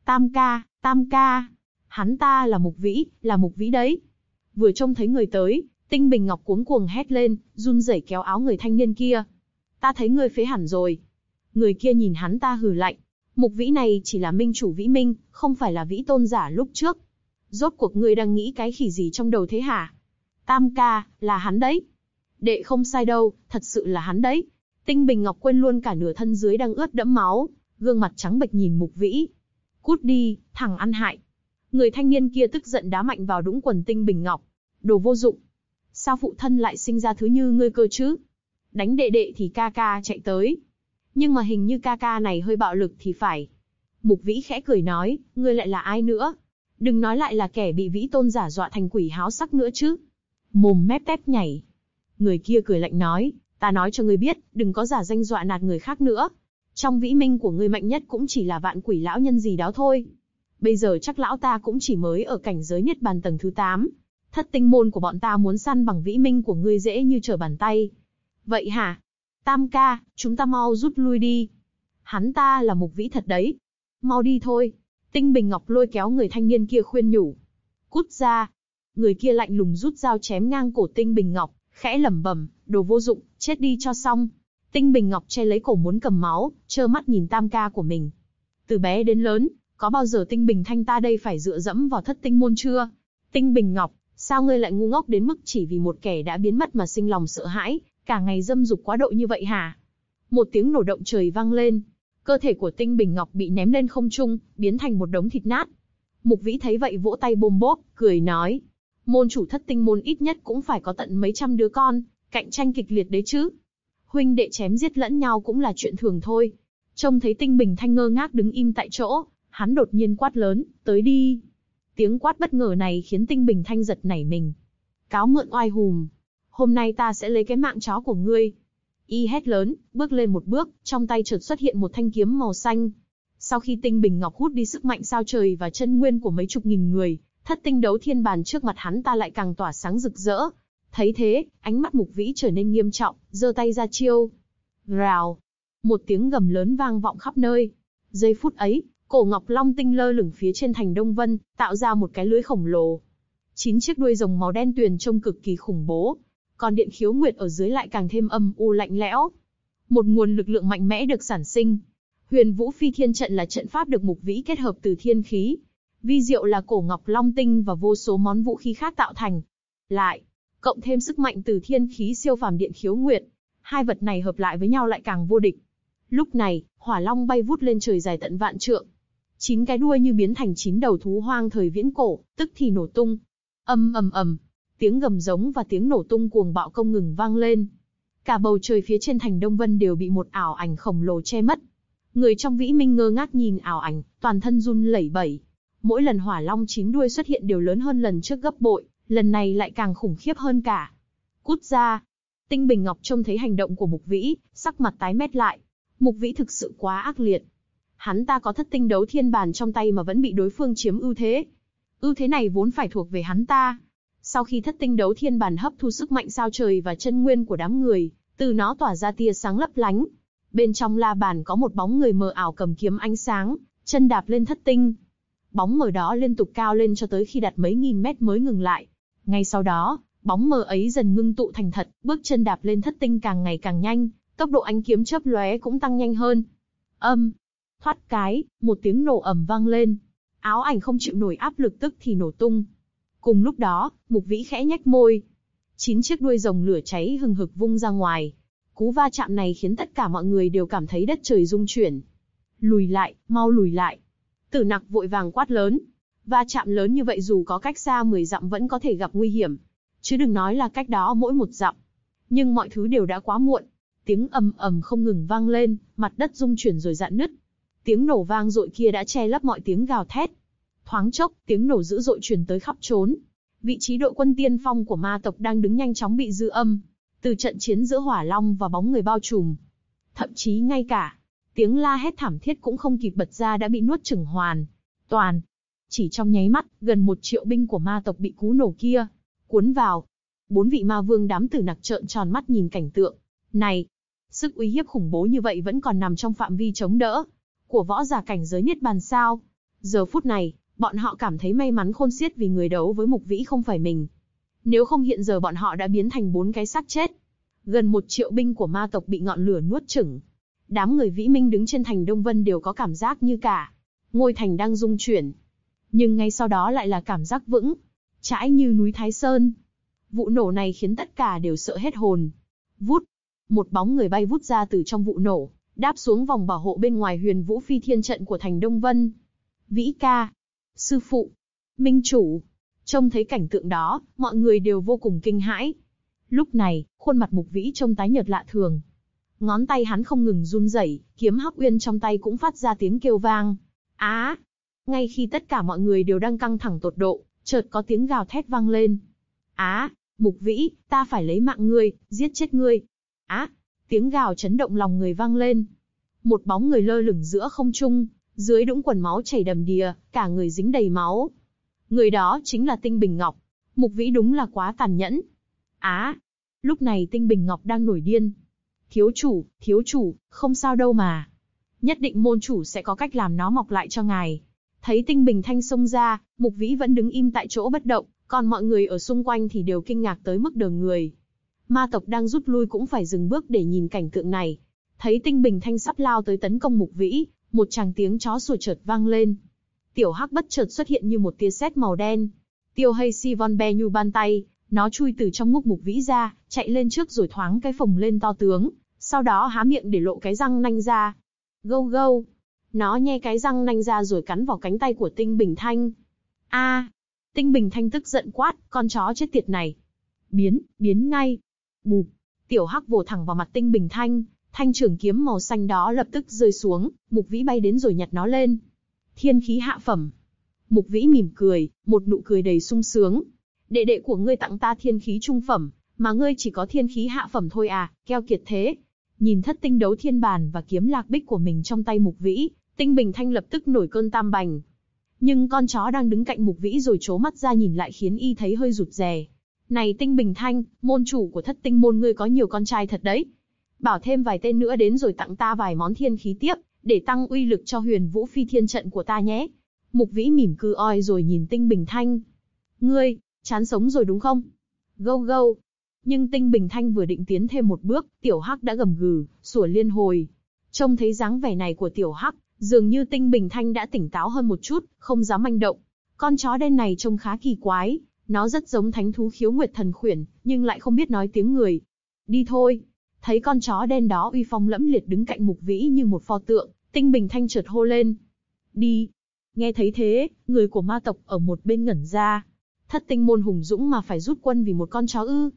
Tam ca. Hắn ta là Mục Vĩ đấy. Vừa trông thấy người tới, Tinh Bình Ngọc cuống cuồng hét lên, run rẩy kéo áo người thanh niên kia. Ta thấy ngươi phế hẳn rồi. Người kia nhìn hắn ta hừ lạnh. Mục Vĩ này chỉ là minh chủ Vĩ Minh, không phải là Vĩ tôn giả lúc trước. Rốt cuộc ngươi đang nghĩ cái khỉ gì trong đầu thế hả? Tam ca, là hắn đấy. Đệ không sai đâu, thật sự là hắn đấy. Tinh Bình Ngọc quên luôn cả nửa thân dưới đang ướt đẫm máu, gương mặt trắng bệch nhìn Mục Vĩ. Cút đi, thằng ăn hại. Người thanh niên kia tức giận đá mạnh vào đũng quần Tinh Bình Ngọc. Đồ vô dụng. Sao phụ thân lại sinh ra thứ như ngươi cơ chứ? Đánh đệ đệ thì ca ca chạy tới. Nhưng mà hình như ca ca này hơi bạo lực thì phải. Mục Vĩ khẽ cười nói, ngươi lại là ai nữa? Đừng nói lại là kẻ bị Vĩ tôn giả dọa thành quỷ háo sắc nữa chứ. Mồm mép tép nhảy. Người kia cười lạnh nói, ta nói cho ngươi biết, đừng có giả danh dọa nạt người khác nữa. Trong Vĩ Minh của ngươi mạnh nhất cũng chỉ là Vạn Quỷ lão nhân gì đó thôi. Bây giờ chắc lão ta cũng chỉ mới ở cảnh giới Niết Bàn tầng thứ 8. Thất tinh môn của bọn ta muốn săn bằng Vĩ Minh của ngươi dễ như trở bàn tay. Vậy hả? Tam ca, chúng ta mau rút lui đi. Hắn ta là Mục Vĩ thật đấy. Mau đi thôi. Tinh Bình Ngọc lôi kéo người thanh niên kia khuyên nhủ. Cút ra. Người kia lạnh lùng rút dao chém ngang cổ Tinh Bình Ngọc, khẽ lẩm bẩm, đồ vô dụng, chết đi cho xong. Tinh Bình Ngọc che lấy cổ muốn cầm máu, trơ mắt nhìn tam ca của mình. Từ bé đến lớn, có bao giờ Tinh Bình Thanh ta đây phải dựa dẫm vào thất tinh môn chưa? Tinh Bình Ngọc, sao ngươi lại ngu ngốc đến mức chỉ vì một kẻ đã biến mất mà sinh lòng sợ hãi, cả ngày dâm dục quá độ như vậy hả? Một tiếng nổ động trời vang lên, cơ thể của Tinh Bình Ngọc bị ném lên không trung, biến thành một đống thịt nát. Mục Vĩ thấy vậy vỗ tay bôm bốp, cười nói, môn chủ thất tinh môn ít nhất cũng phải có tận mấy trăm đứa con, cạnh tranh kịch liệt đấy chứ. Huynh đệ chém giết lẫn nhau cũng là chuyện thường thôi. Trông thấy Tinh Bình Thanh ngơ ngác đứng im tại chỗ, hắn đột nhiên quát lớn, tới đi. Tiếng quát bất ngờ này khiến Tinh Bình Thanh giật nảy mình. Cáo mượn oai hùm. Hôm nay ta sẽ lấy cái mạng chó của ngươi. Y hét lớn, bước lên một bước, trong tay chợt xuất hiện một thanh kiếm màu xanh. Sau khi Tinh Bình Ngọc hút đi sức mạnh sao trời và chân nguyên của mấy chục nghìn người, thất tinh đấu thiên bàn trước mặt hắn ta lại càng tỏa sáng rực rỡ. Thấy thế, ánh mắt Mục Vĩ trở nên nghiêm trọng, giơ tay ra chiêu. Rào. Một tiếng gầm lớn vang vọng khắp nơi. Giây phút ấy, cổ Ngọc Long tinh lơ lửng phía trên thành Đông Vân, tạo ra một cái lưới khổng lồ. 9 chiếc đuôi rồng màu đen tuyền trông cực kỳ khủng bố. Còn Điện Khiếu Nguyệt ở dưới lại càng thêm âm u lạnh lẽo. Một nguồn lực lượng mạnh mẽ được sản sinh. Huyền Vũ Phi Thiên trận là trận pháp được Mục Vĩ kết hợp từ thiên khí. Vi diệu là cổ Ngọc Long tinh và vô số món vũ khí khác tạo thành. Lại, cộng thêm sức mạnh từ thiên khí siêu phàm Điện Khiếu Nguyệt, hai vật này hợp lại với nhau lại càng vô địch. Lúc này, Hỏa Long bay vút lên trời dài tận vạn trượng. 9 cái đuôi như biến thành 9 đầu thú hoang thời viễn cổ, tức thì nổ tung. Ầm ầm ầm, tiếng gầm giống và tiếng nổ tung cuồng bạo không ngừng vang lên. Cả bầu trời phía trên thành Đông Vân đều bị một ảo ảnh khổng lồ che mất. Người trong Vĩ Minh ngơ ngác nhìn ảo ảnh, toàn thân run lẩy bẩy. Mỗi lần hỏa long 9 đuôi xuất hiện đều lớn hơn lần trước gấp bội, lần này lại càng khủng khiếp hơn cả. Cút ra! Tinh Bình Ngọc trông thấy hành động của Mục Vĩ, sắc mặt tái mét lại. Mục Vĩ thực sự quá ác liệt. Hắn ta có thất tinh đấu thiên bàn trong tay mà vẫn bị đối phương chiếm ưu thế. Ưu thế này vốn phải thuộc về hắn ta. Sau khi thất tinh đấu thiên bàn hấp thu sức mạnh sao trời và chân nguyên của đám người, từ nó tỏa ra tia sáng lấp lánh. Bên trong la bàn có một bóng người mờ ảo cầm kiếm ánh sáng, chân đạp lên thất tinh. Bóng mờ đó liên tục cao lên cho tới khi đạt mấy nghìn mét mới ngừng lại. Ngay sau đó, bóng mờ ấy dần ngưng tụ thành thật, bước chân đạp lên thất tinh càng ngày càng nhanh, tốc độ ánh kiếm chớp lóe cũng tăng nhanh hơn. Thoát cái, một tiếng nổ ầm vang lên. Áo ảnh không chịu nổi áp lực tức thì nổ tung. Cùng lúc đó, Mục Vĩ khẽ nhếch môi. 9 chiếc đuôi rồng lửa cháy hừng hực vung ra ngoài. Cú va chạm này khiến tất cả mọi người đều cảm thấy đất trời rung chuyển. Lùi lại, mau lùi lại. Tử Nặc vội vàng quát lớn. Va chạm lớn như vậy dù có cách xa 10 dặm vẫn có thể gặp nguy hiểm. Chứ đừng nói là cách đó mỗi 1 dặm. Nhưng mọi thứ đều đã quá muộn. Tiếng ầm ầm không ngừng vang lên, mặt đất rung chuyển rồi rạn nứt. Tiếng nổ vang dội kia đã che lấp mọi tiếng gào thét. Thoáng chốc, tiếng nổ dữ dội truyền tới khắp trốn. Vị trí đội quân tiên phong của ma tộc đang đứng nhanh chóng bị dư âm. Từ trận chiến giữa hỏa long và bóng người bao trùm. Thậm chí ngay cả tiếng la hét thảm thiết cũng không kịp bật ra đã bị nuốt chửng hoàn toàn. Chỉ trong nháy mắt, gần 1 triệu binh của ma tộc bị cú nổ kia cuốn vào. 4 vị ma vương đám Tử Nặc trợn tròn mắt nhìn cảnh tượng này. Sức uy hiếp khủng bố như vậy vẫn còn nằm trong phạm vi chống đỡ của võ giả cảnh giới Niết Bàn sao? Giờ phút này, bọn họ cảm thấy may mắn khôn xiết vì người đấu với Mục Vĩ không phải mình. Nếu không hiện giờ bọn họ đã biến thành 4 cái xác chết. Gần 1 triệu binh của ma tộc bị ngọn lửa nuốt chửng. Đám người Vĩ Minh đứng trên thành Đông Vân đều có cảm giác như cả ngôi thành đang rung chuyển. Nhưng ngay sau đó lại là cảm giác vững chãi như núi Thái Sơn. Vụ nổ này khiến tất cả đều sợ hết hồn. Vút, một bóng người bay vút ra từ trong vụ nổ, đáp xuống vòng bảo hộ bên ngoài Huyền Vũ Phi Thiên trận của thành Đông Vân. Vĩ ca, sư phụ, minh chủ. Trông thấy cảnh tượng đó, mọi người đều vô cùng kinh hãi. Lúc này, khuôn mặt Mục Vĩ trông tái nhợt lạ thường. Ngón tay hắn không ngừng run rẩy, kiếm Hắc Uyên trong tay cũng phát ra tiếng kêu vang. Ngay khi tất cả mọi người đều đang căng thẳng tột độ, chợt có tiếng gào thét vang lên. Mục Vĩ, ta phải lấy mạng ngươi, giết chết ngươi. Tiếng gào chấn động lòng người vang lên. Một bóng người lơ lửng giữa không trung, dưới đũng quần máu chảy đầm đìa, cả người dính đầy máu. Người đó chính là Tinh Bình Ngọc. Mục Vĩ đúng là quá tàn nhẫn. Lúc này Tinh Bình Ngọc đang nổi điên. Thiếu chủ, không sao đâu mà. Nhất định môn chủ sẽ có cách làm nó mọc lại cho ngài. Thấy Tinh Bình Thanh xông ra, Mục Vĩ vẫn đứng im tại chỗ bất động, còn mọi người ở xung quanh thì đều kinh ngạc tới mức đờ người. Ma tộc đang rút lui cũng phải dừng bước để nhìn cảnh tượng này. Thấy Tinh Bình Thanh sắp lao tới tấn công Mục Vĩ, một tràng tiếng chó sủa chợt vang lên. Tiểu Hắc bất chợt xuất hiện như một tia sét màu đen. Tiêu Hay Si Von Be Nhu ban tay, nó chui từ trong ngúc Mục Vĩ ra, chạy lên trước rồi thoáng cái phồng lên to tướng, sau đó há miệng để lộ cái răng nanh ra. Gâu gâu. Nó nhe cái răng nanh ra rồi cắn vào cánh tay của Tinh Bình Thanh. Tinh Bình Thanh tức giận quát, con chó chết tiệt này. Biến ngay. Bụp. Tiểu Hắc vồ thẳng vào mặt Tinh Bình Thanh, thanh trường kiếm màu xanh đó lập tức rơi xuống, Mục Vĩ bay đến rồi nhặt nó lên. Thiên khí hạ phẩm. Mục Vĩ mỉm cười, một nụ cười đầy sung sướng. Đệ đệ của ngươi tặng ta thiên khí trung phẩm, mà ngươi chỉ có thiên khí hạ phẩm thôi à, keo kiệt thế. Nhìn thất tinh đấu thiên bàn và kiếm lạc bích của mình trong tay Mục Vĩ, Tinh Bình Thanh lập tức nổi cơn tam bành. Nhưng con chó đang đứng cạnh Mục Vĩ rồi trố mắt ra nhìn lại khiến y thấy hơi rụt rè. Này Tinh Bình Thanh, môn chủ của thất tinh môn ngươi có nhiều con trai thật đấy. Bảo thêm vài tên nữa đến rồi tặng ta vài món thiên khí tiếp, để tăng uy lực cho Huyền Vũ Phi Thiên trận của ta nhé. Mục Vĩ mỉm cười oi rồi nhìn Tinh Bình Thanh. Ngươi, chán sống rồi đúng không? Gâu gâu. Nhưng Tinh Bình Thanh vừa định tiến thêm một bước, Tiểu Hắc đã gầm gừ, sủa liên hồi. Trông thấy dáng vẻ này của Tiểu Hắc, dường như Tinh Bình Thanh đã tỉnh táo hơn một chút, không dám manh động. Con chó đen này trông khá kỳ quái, nó rất giống thánh thú Khiếu Nguyệt Thần Khuyển, nhưng lại không biết nói tiếng người. Đi thôi. Thấy con chó đen đó uy phong lẫm liệt đứng cạnh Mục Vĩ như một pho tượng, Tinh Bình Thanh chợt hô lên. Đi. Nghe thấy thế, người của ma tộc ở một bên ngẩn ra. Thất tinh môn hùng dũng mà phải rút quân vì một con chó ư?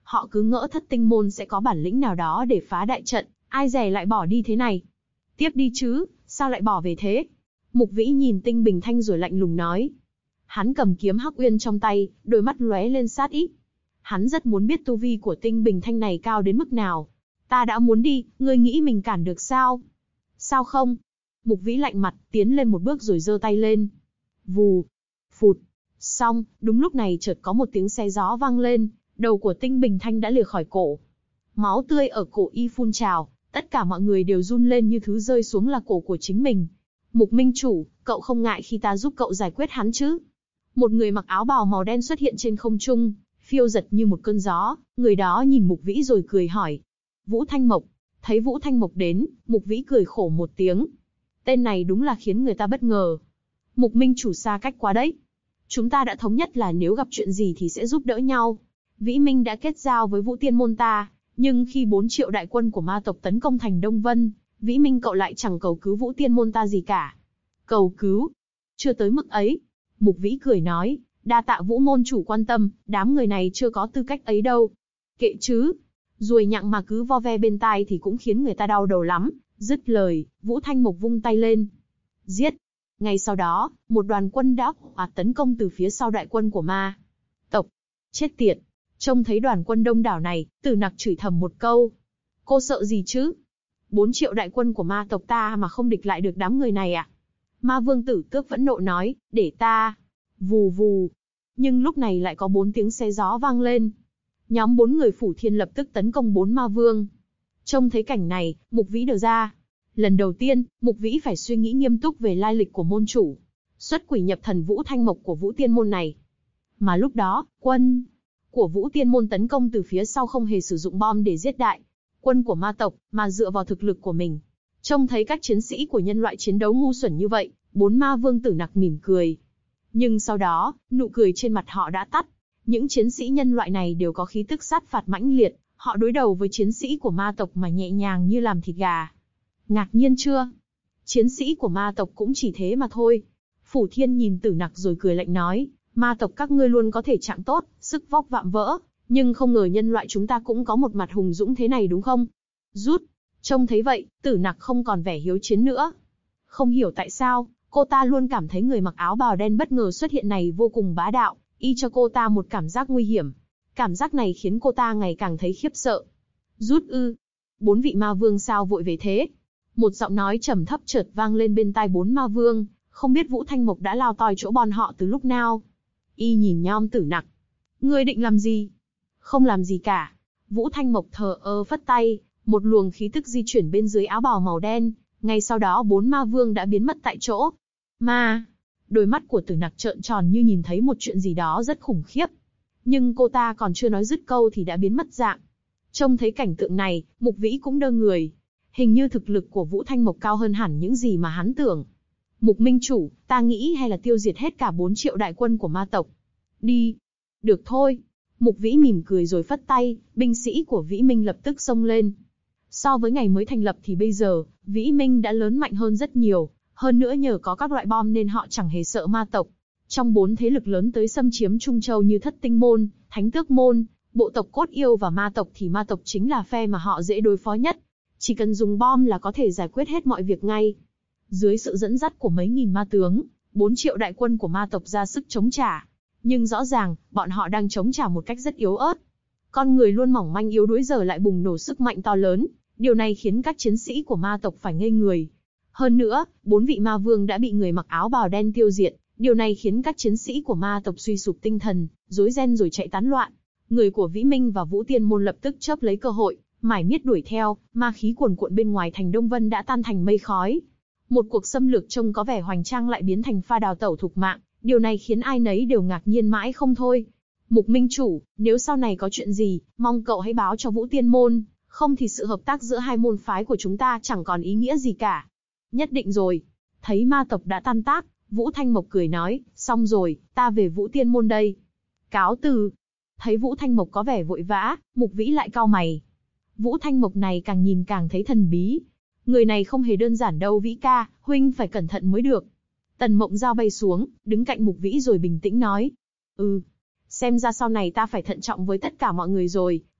Họ cứ ngỡ Thất Tinh môn sẽ có bản lĩnh nào đó để phá đại trận, ai dè lại bỏ đi thế này. Tiếp đi chứ, sao lại bỏ về thế? Mục Vĩ nhìn Tinh Bình Thanh rồi lạnh lùng nói. Hắn cầm kiếm Hắc Uyên trong tay, đôi mắt lóe lên sát ý. Hắn rất muốn biết tu vi của Tinh Bình Thanh này cao đến mức nào. Ta đã muốn đi, ngươi nghĩ mình cản được sao? Sao không? Mục Vĩ lạnh mặt, tiến lên một bước rồi giơ tay lên. Vù, phụt. Xong, đúng lúc này chợt có một tiếng xé gió vang lên, đầu của Tinh Bình Thanh đã lìa khỏi cổ. Máu tươi ở cổ y phun trào, tất cả mọi người đều run lên như thứ rơi xuống là cổ của chính mình. Mục Minh Chủ, cậu không ngại khi ta giúp cậu giải quyết hắn chứ? Một người mặc áo bào màu đen xuất hiện trên không trung, phiêu giật như một cơn gió, người đó nhìn Mục Vĩ rồi cười hỏi. Vũ Thanh Mộc. Thấy Vũ Thanh Mộc đến, Mục Vĩ cười khổ một tiếng. Tên này đúng là khiến người ta bất ngờ. Mục Minh Chủ xa cách quá đấy. Chúng ta đã thống nhất là nếu gặp chuyện gì thì sẽ giúp đỡ nhau. Vĩ Minh đã kết giao với Vũ Tiên môn ta, nhưng khi 4 triệu đại quân của ma tộc tấn công thành Đông Vân, Vĩ Minh cậu lại chẳng cầu cứu Vũ Tiên môn ta gì cả. Cầu cứu? Chưa tới mức ấy. Mục Vĩ cười nói, đa tạ Vũ môn chủ quan tâm, đám người này chưa có tư cách ấy đâu. Kệ chứ, ruồi nhặng mà cứ vo ve bên tai thì cũng khiến người ta đau đầu lắm. Dứt lời, Vũ Thanh Mộc vung tay lên. Giết! Ngay sau đó, một đoàn quân đã ạt tấn công từ phía sau đại quân của ma tộc. Chết tiệt! Trông thấy đoàn quân đông đảo này, Tử Nặc chửi thầm một câu. Cô sợ gì chứ? 4 triệu đại quân của ma tộc ta mà không địch lại được đám người này à? Ma Vương Tử Tước phẫn nộ nói, để ta. Vù vù. Nhưng lúc này lại có 4 tiếng xé gió vang lên. Nhóm 4 người Phủ Thiên lập tức tấn công 4 ma vương. Trông thấy cảnh này, Mục Vĩ đờ ra. Lần đầu tiên, Mục Vĩ phải suy nghĩ nghiêm túc về lai lịch của môn chủ. Xuất quỷ nhập thần Vũ Thanh Mộc của Vũ Tiên môn này. Mà lúc đó, quân của Vũ Tiên môn tấn công từ phía sau không hề sử dụng bom để giết đại quân của ma tộc, mà dựa vào thực lực của mình. Trông thấy các chiến sĩ của nhân loại chiến đấu ngu xuẩn như vậy, 4 ma vương Tử Nặc mỉm cười. Nhưng sau đó, nụ cười trên mặt họ đã tắt. Những chiến sĩ nhân loại này đều có khí tức sát phạt mãnh liệt, họ đối đầu với chiến sĩ của ma tộc mà nhẹ nhàng như làm thịt gà. Ngạc nhiên chưa? Chiến sĩ của ma tộc cũng chỉ thế mà thôi. Phủ Thiên nhìn Tử Nặc rồi cười lạnh nói, ma tộc các ngươi luôn có thể trạng tốt, sức vóc vạm vỡ, nhưng không ngờ nhân loại chúng ta cũng có một mặt hùng dũng thế này đúng không? Rút! Trông thấy vậy, Tử Nặc không còn vẻ hiếu chiến nữa. Không hiểu tại sao, cô ta luôn cảm thấy người mặc áo bào đen bất ngờ xuất hiện này vô cùng bá đạo, y cho cô ta một cảm giác nguy hiểm. Cảm giác này khiến cô ta ngày càng thấy khiếp sợ. Rút ư? 4 vị ma vương sao vội về thế? Một giọng nói trầm thấp chợt vang lên bên tai 4 ma vương, không biết Vũ Thanh Mộc đã lao toi chỗ bọn họ từ lúc nào. Y nhìn nhom Tử Nặc. Ngươi định làm gì? Không làm gì cả. Vũ Thanh Mộc thờ ơ phất tay, một luồng khí tức di chuyển bên dưới áo bào màu đen, ngay sau đó 4 ma vương đã biến mất tại chỗ. Ma! Đôi mắt của Tử Nặc trợn tròn như nhìn thấy một chuyện gì đó rất khủng khiếp. Nhưng cô ta còn chưa nói dứt câu thì đã biến mất dạng. Trông thấy cảnh tượng này, Mục Vĩ cũng đơ người. Hình như thực lực của Vũ Thanh Mộc cao hơn hẳn những gì mà hắn tưởng. Mục Minh Chủ, ta nghĩ hay là tiêu diệt hết cả 4 triệu đại quân của ma tộc. Đi. Được thôi. Mục Vĩ mỉm cười rồi phất tay, binh sĩ của Vĩ Minh lập tức xông lên. So với ngày mới thành lập thì bây giờ, Vĩ Minh đã lớn mạnh hơn rất nhiều. Hơn nữa nhờ có các loại bom nên họ chẳng hề sợ ma tộc. Trong 4 thế lực lớn tới xâm chiếm Trung Châu như Thất Tinh môn, Thánh Tước môn, bộ tộc Cốt Yêu và ma tộc thì ma tộc chính là phe mà họ dễ đối phó nhất. Chỉ cần dùng bom là có thể giải quyết hết mọi việc ngay. Dưới sự dẫn dắt của mấy nghìn ma tướng, 4 triệu đại quân của ma tộc ra sức chống trả. Nhưng rõ ràng, bọn họ đang chống trả một cách rất yếu ớt. Con người luôn mỏng manh yếu đuối giờ lại bùng nổ sức mạnh to lớn. Điều này khiến các chiến sĩ của ma tộc phải ngây người. Hơn nữa, 4 vị ma vương đã bị người mặc áo bào đen tiêu diệt. Điều này khiến các chiến sĩ của ma tộc suy sụp tinh thần, rối ren rồi chạy tán loạn. Người của Vĩ Minh và Vũ Tiên môn lập tức chớp lấy cơ hội, mải miết đuổi theo, ma khí cuồn cuộn bên ngoài thành Đông Vân đã tan thành mây khói. Một cuộc xâm lược trông có vẻ hoành tráng lại biến thành pha đào tẩu thục mạng, điều này khiến ai nấy đều ngạc nhiên mãi không thôi. Mục Minh Chủ, nếu sau này có chuyện gì, mong cậu hãy báo cho Vũ Tiên môn, không thì sự hợp tác giữa hai môn phái của chúng ta chẳng còn ý nghĩa gì cả. Nhất định rồi. Thấy ma tộc đã tan tác, Vũ Thanh Mộc cười nói, xong rồi, ta về Vũ Tiên môn đây. Cáo từ. Thấy Vũ Thanh Mộc có vẻ vội vã, Mục Vĩ lại cau mày. Vũ Thanh Mộc này càng nhìn càng thấy thần bí. Người này không hề đơn giản đâu Vĩ ca, huynh phải cẩn thận mới được. Tần Mộng Giao bay xuống, đứng cạnh Mục Vĩ rồi bình tĩnh nói. Xem ra sau này ta phải thận trọng với tất cả mọi người rồi,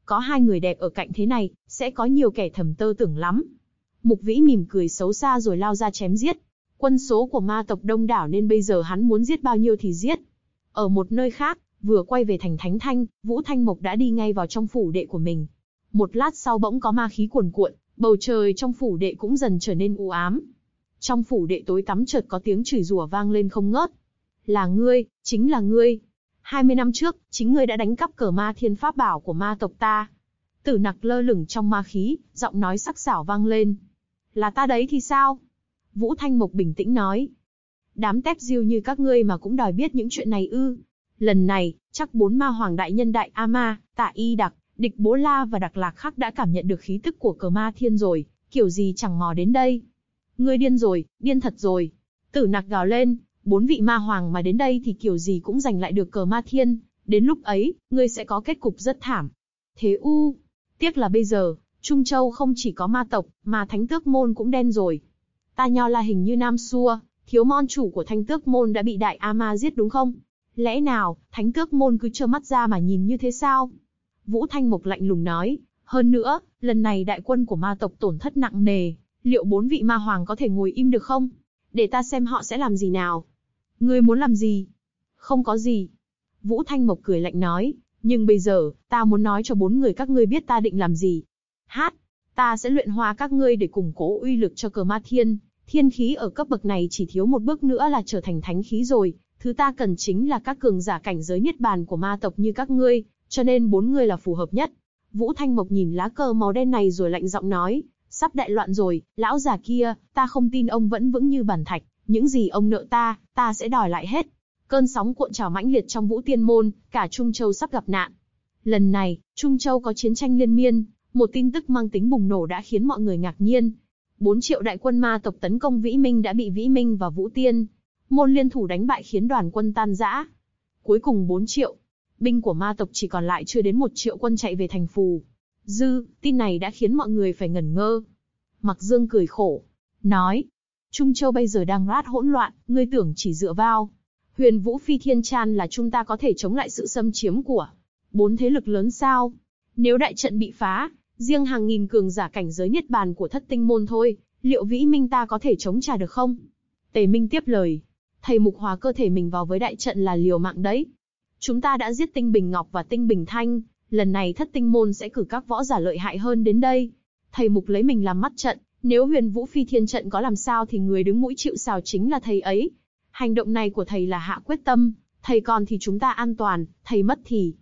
Có hai người đẹp ở cạnh thế này, sẽ có nhiều kẻ thầm tơ tưởng lắm. Mục Vĩ mỉm cười xấu xa rồi lao ra chém giết. Quân số của ma tộc đông đảo nên bây giờ hắn muốn giết bao nhiêu thì giết. Ở một nơi khác, vừa quay về thành Thánh Thanh, Vũ Thanh Mộc đã đi ngay vào trong phủ đệ của mình. Một lát sau bỗng có ma khí cuồn cuộn, bầu trời trong phủ đệ cũng dần trở nên u ám. Trong phủ đệ tối tăm chợt có tiếng chửi rủa vang lên không ngớt. Là ngươi, chính là ngươi. 20 năm trước, chính ngươi đã đánh cắp cờ ma thiên pháp bảo của ma tộc ta. Tử Nặc lơ lửng trong ma khí, giọng nói sắc sảo vang lên. Là ta đấy thì sao? Vũ Thanh Mộc bình tĩnh nói. Đám tép diêu như các ngươi mà cũng đòi biết những chuyện này ư? Lần này, chắc 4 ma hoàng đại nhân Đại A-ma, Tạ Y Đặc, Địch Bố La và Đặc Lạc Khắc đã cảm nhận được khí tức của cờ ma thiên rồi, kiểu gì chẳng mò đến đây. Ngươi điên rồi, điên thật rồi. Tử Nặc gào lên, 4 vị ma hoàng mà đến đây thì kiểu gì cũng giành lại được cờ ma thiên, đến lúc ấy, ngươi sẽ có kết cục rất thảm. Thế tiếc là bây giờ, Trung Châu không chỉ có ma tộc, mà Thánh Tước Môn cũng đen rồi. Ta Nho La hình như năm xưa, thiếu môn chủ của Thánh Tước Môn đã bị Đại A-ma giết đúng không? Lẽ nào, Thánh Tước Môn cứ trơ mắt ra mà nhìn như thế sao? Vũ Thanh Mộc lạnh lùng nói, hơn nữa, lần này đại quân của ma tộc tổn thất nặng nề, liệu 4 vị ma hoàng có thể ngồi im được không? Để ta xem họ sẽ làm gì nào. Ngươi muốn làm gì? Không có gì. Vũ Thanh Mộc cười lạnh nói, nhưng bây giờ, ta muốn nói cho 4 người các ngươi biết ta định làm gì. Ta sẽ luyện hóa các ngươi để củng cố uy lực cho cờ ma thiên. Thiên khí ở cấp bậc này chỉ thiếu một bước nữa là trở thành thánh khí rồi. Thứ ta cần chính là các cường giả cảnh giới niết bàn của ma tộc như các ngươi, cho nên 4 người là phù hợp nhất. Vũ Thanh Mộc nhìn lá cờ màu đen này rồi lạnh giọng nói, sắp đại loạn rồi, lão già kia, ta không tin ông vẫn vững như bàn thạch, những gì ông nợ ta sẽ đòi lại hết. Cơn sóng cuộn trào mãnh liệt trong Vũ Tiên Môn, cả Trung Châu sắp gặp nạn. Lần này, Trung Châu có chiến tranh liên miên, một tin tức mang tính bùng nổ đã khiến mọi người ngạc nhiên. 4 triệu đại quân ma tộc tấn công Vĩ Minh đã bị Vĩ Minh và Vũ Tiên Môn liên thủ đánh bại khiến đoàn quân tan rã. Cuối cùng 4 triệu binh của ma tộc chỉ còn lại chưa đến 1 triệu quân chạy về thành Phù Dư, tin này đã khiến mọi người phải ngẩn ngơ. Mặc Dương cười khổ, nói, Trung Châu bây giờ đang rất hỗn loạn, ngươi tưởng chỉ dựa vào Huyền Vũ Phi Thiên Chan là chúng ta có thể chống lại sự xâm chiếm của 4 thế lực lớn sao? Nếu đại trận bị phá, riêng hàng nghìn cường giả cảnh giới niết bàn của Thất Tinh Môn thôi, liệu Vĩ Minh ta có thể chống trả được không? Tề Minh tiếp lời, thầy mục hóa cơ thể mình vào với đại trận là liều mạng đấy. Chúng ta đã giết Tinh Bình Ngọc và Tinh Bình Thanh, lần này Thất Tinh Môn sẽ cử các võ giả lợi hại hơn đến đây. Thầy mục lấy mình làm mắt trận, nếu Huyền Vũ Phi Thiên trận có làm sao thì người đứng mũi chịu sào chính là thầy ấy. Hành động này của thầy là hạ quyết tâm, thầy còn thì chúng ta an toàn, thầy mất thì...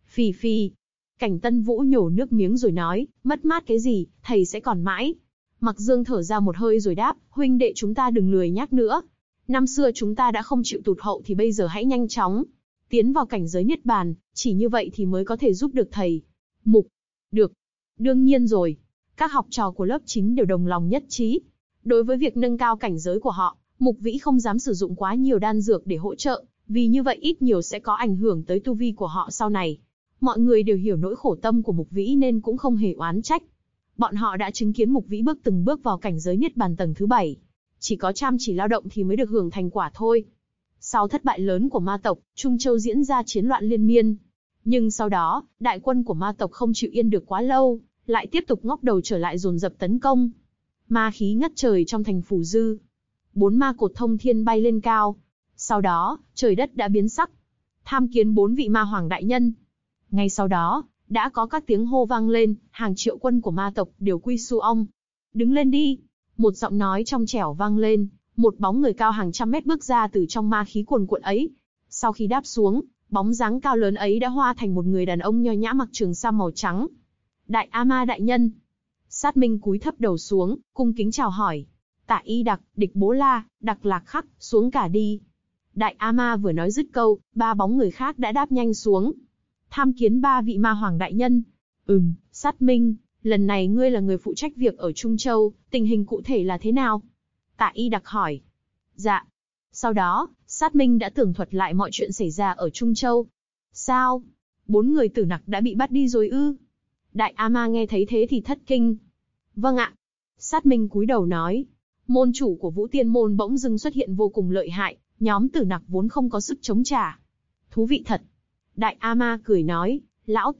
Phì. Cảnh Tân Vũ nhổ nước miếng rồi nói, mất mát cái gì, thầy sẽ còn mãi. Mặc Dương thở ra một hơi rồi đáp, huynh đệ chúng ta đừng lười nhác nữa. Năm xưa chúng ta đã không chịu tụt hậu thì bây giờ hãy nhanh chóng tiến vào cảnh giới niết bàn, chỉ như vậy thì mới có thể giúp được thầy. Mục, được. Đương nhiên rồi. Các học trò của lớp 9 đều đồng lòng nhất trí. Đối với việc nâng cao cảnh giới của họ, Mục Vĩ không dám sử dụng quá nhiều đan dược để hỗ trợ, vì như vậy ít nhiều sẽ có ảnh hưởng tới tu vi của họ sau này. Mọi người đều hiểu nỗi khổ tâm của Mục Vĩ nên cũng không hề oán trách. Bọn họ đã chứng kiến Mục Vĩ từng bước vào cảnh giới niết bàn tầng thứ 7. Chỉ có chăm chỉ lao động thì mới được hưởng thành quả thôi. Sau thất bại lớn của ma tộc, Trung Châu diễn ra chiến loạn liên miên. Nhưng sau đó, đại quân của ma tộc không chịu yên được quá lâu, lại tiếp tục ngóc đầu trở lại dồn dập tấn công. Ma khí ngất trời trong thành Phù Dư. 4 ma cột thông thiên bay lên cao. Sau đó, trời đất đã biến sắc. Tham kiến 4 vị ma hoàng đại nhân. Ngay sau đó, đã có các tiếng hô vang lên, hàng triệu quân của ma tộc đều quy su ông. Đứng lên đi. Một giọng nói trong trẻo vang lên, một bóng người cao hàng trăm mét bước ra từ trong ma khí cuồn cuộn ấy. Sau khi đáp xuống, bóng dáng cao lớn ấy đã hóa thành một người đàn ông nho nhã mặc trường sam màu trắng. Đại A-ma đại nhân. Sát Minh cúi thấp đầu xuống, cung kính chào hỏi. Tạ Y Đặc, Địch Bố La, Đặc Lạc Khắc, xuống cả đi. Đại A-ma vừa nói dứt câu, 3 bóng người khác đã đáp nhanh xuống. Tham kiến 3 vị ma hoàng đại nhân. Sát Minh, lần này ngươi là người phụ trách việc ở Trung Châu, tình hình cụ thể là thế nào? Tạ Y Đặc hỏi. Dạ. Sau đó, Sát Minh đã tường thuật lại mọi chuyện xảy ra ở Trung Châu. Sao? 4 người Tử Nặc đã bị bắt đi rồi ư? Đại A-ma nghe thấy thế thì thất kinh. Vâng ạ. Sát Minh cúi đầu nói. Môn chủ của Vũ Tiên Môn bỗng dưng xuất hiện vô cùng lợi hại, nhóm Tử Nặc vốn không có sức chống trả. Thú vị thật. Đại A-ma cười nói, lão tứ,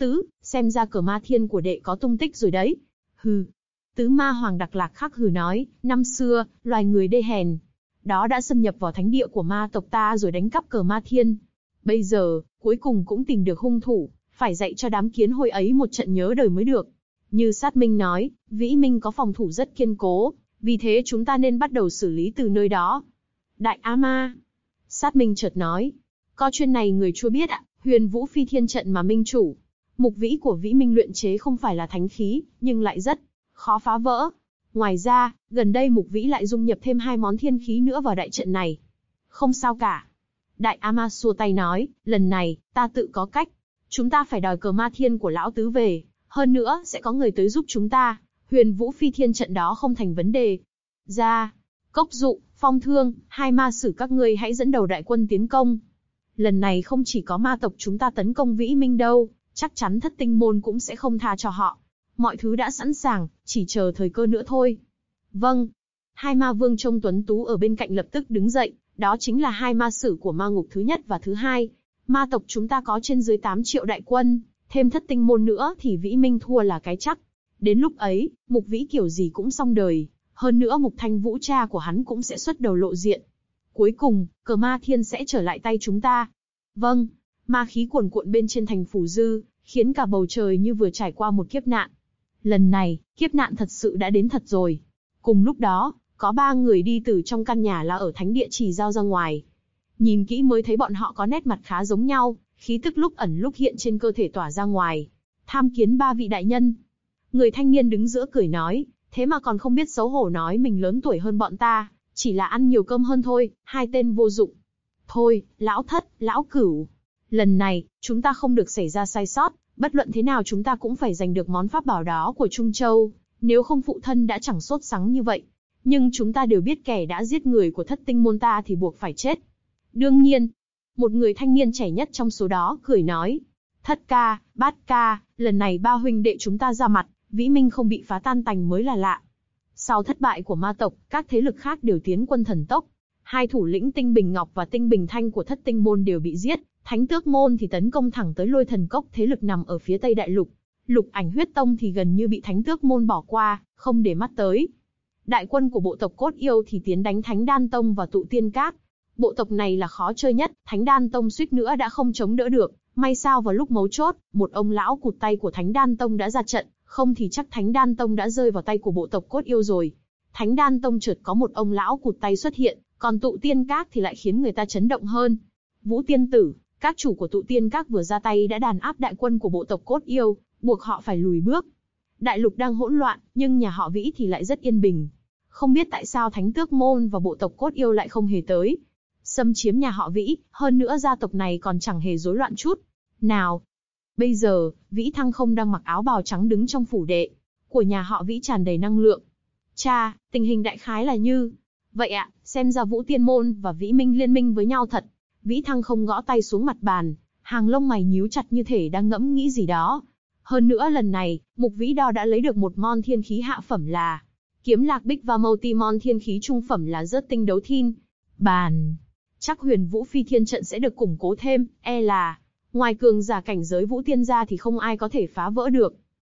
xem ra cờ ma thiên của đệ có tung tích rồi đấy. Hừ. Tứ ma hoàng Đặc Lạc khắc hừ nói, năm xưa, loài người đê hèn đó đã xâm nhập vào thánh địa của ma tộc ta rồi đánh cắp cờ ma thiên. Bây giờ, cuối cùng cũng tìm được hung thủ, phải dạy cho đám kiến hôi ấy một trận nhớ đời mới được. Như Sát Minh nói, Vĩ Minh có phòng thủ rất kiên cố, vì thế chúng ta nên bắt đầu xử lý từ nơi đó. Đại A Ma. Sát Minh chợt nói, có chuyện này người chưa biết ạ, Huyền Vũ Phi Thiên trận mà Minh chủ. Mục vĩ của Vĩ Minh luyện chế không phải là thánh khí, nhưng lại rất khó phá vỡ. Ngoài ra, gần đây Mục Vĩ lại dung nhập thêm 2 món thiên khí nữa vào đại trận này. Không sao cả. Đại A Ma xua tay nói, lần này, ta tự có cách. Chúng ta phải đòi cờ ma thiên của lão tứ về, hơn nữa sẽ có người tới giúp chúng ta. Huyền Vũ Phi Thiên trận đó không thành vấn đề. Ra, Cốc Dụ, Phong Thương, 2 ma sử các ngươi hãy dẫn đầu đại quân tiến công. Lần này không chỉ có ma tộc chúng ta tấn công Vĩ Minh đâu, chắc chắn Thất Tinh môn cũng sẽ không tha cho họ. Mọi thứ đã sẵn sàng, chỉ chờ thời cơ nữa thôi. Vâng. 2 ma vương trông tuấn tú ở bên cạnh lập tức đứng dậy, đó chính là 2 ma sử của ma ngục thứ nhất và thứ hai. Ma tộc chúng ta có trên dưới 8 triệu đại quân, thêm Thất Tinh môn nữa thì Vĩ Minh thua là cái chắc. Đến lúc ấy, Mục Vĩ kiểu gì cũng xong đời, hơn nữa Mục Thanh Vũ cha của hắn cũng sẽ xuất đầu lộ diện. Cuối cùng, cờ ma thiên sẽ trở lại tay chúng ta. Vâng. Ma khí cuồn cuộn bên trên thành Phủ Dư, khiến cả bầu trời như vừa trải qua một kiếp nạn. Lần này, kiếp nạn thật sự đã đến thật rồi. Cùng lúc đó, có 3 người đi từ trong căn nhà là ở thánh địa chỉ giao ra ngoài. Nhìn kỹ mới thấy bọn họ có nét mặt khá giống nhau, khí tức lúc ẩn lúc hiện trên cơ thể tỏa ra ngoài. Tham kiến 3 vị đại nhân. Người thanh niên đứng giữa cười nói, thế mà còn không biết xấu hổ nói mình lớn tuổi hơn bọn ta, chỉ là ăn nhiều cơm hơn thôi, 2 tên vô dụng. Thôi, lão Thất, lão Cửu. Lần này, chúng ta không được xảy ra sai sót, bất luận thế nào chúng ta cũng phải giành được món pháp bảo đó của Trung Châu, nếu không phụ thân đã chẳng sốt sắng như vậy. Nhưng chúng ta đều biết kẻ đã giết người của Thất Tinh môn ta thì buộc phải chết. Đương nhiên, một người thanh niên trẻ nhất trong số đó cười nói, Thất ca, Bát ca, lần này 3 huynh đệ chúng ta ra mặt, Vĩ Minh không bị phá tan tành mới là lạ. Sau thất bại của ma tộc, các thế lực khác đều tiến quân thần tốc. 2 thủ lĩnh Tinh Bình Ngọc và Tinh Bình Thanh của Thất Tinh môn đều bị giết, Thánh Tước môn thì tấn công thẳng tới Lôi Thần Cốc, thế lực nằm ở phía Tây Đại Lục. Lục Ảnh Huyết Tông thì gần như bị Thánh Tước môn bỏ qua, không để mắt tới. Đại quân của bộ tộc Cốt Yêu thì tiến đánh Thánh Đan Tông và Tụ Tiên Các. Bộ tộc này là khó chơi nhất, Thánh Đan Tông suýt nữa đã không chống đỡ được, may sao vào lúc mấu chốt, một ông lão cụt tay của Thánh Đan Tông đã ra trận, không thì chắc Thánh Đan Tông đã rơi vào tay của bộ tộc Cốt Yêu rồi. Thánh Đan Tông chợt có một ông lão cụt tay xuất hiện, còn Tụ Tiên Các thì lại khiến người ta chấn động hơn. Vũ Tiên Tử, các chủ của Tụ Tiên Các vừa ra tay đã đàn áp đại quân của bộ tộc Cốt Yêu, buộc họ phải lùi bước. Đại lục đang hỗn loạn, nhưng nhà họ Vĩ thì lại rất yên bình. Không biết tại sao Thánh Tước môn và bộ tộc Cốt Yêu lại không hề tới xâm chiếm nhà họ Vĩ, hơn nữa gia tộc này còn chẳng hề rối loạn chút nào. Bây giờ, Vĩ Thăng không đang mặc áo bào trắng đứng trong phủ đệ của nhà họ Vĩ tràn đầy năng lượng. Cha, tình hình đại khái là như vậy ạ, xem ra Vũ Tiên môn và Vĩ Minh liên minh với nhau thật. Vĩ Thăng không gõ tay xuống mặt bàn, hàng lông mày nhíu chặt như thể đang ngẫm nghĩ gì đó. Hơn nữa lần này, Mục Vĩ Đo đã lấy được một món thiên khí hạ phẩm là Kiếm Lạc Bích và multi-món thiên khí trung phẩm là Rớt Tinh Đấu Thiên Bàn. Chắc Huyền Vũ Phi Thiên trận sẽ được củng cố thêm, e là ngoài cường giả cảnh giới Vũ Tiên ra thì không ai có thể phá vỡ được.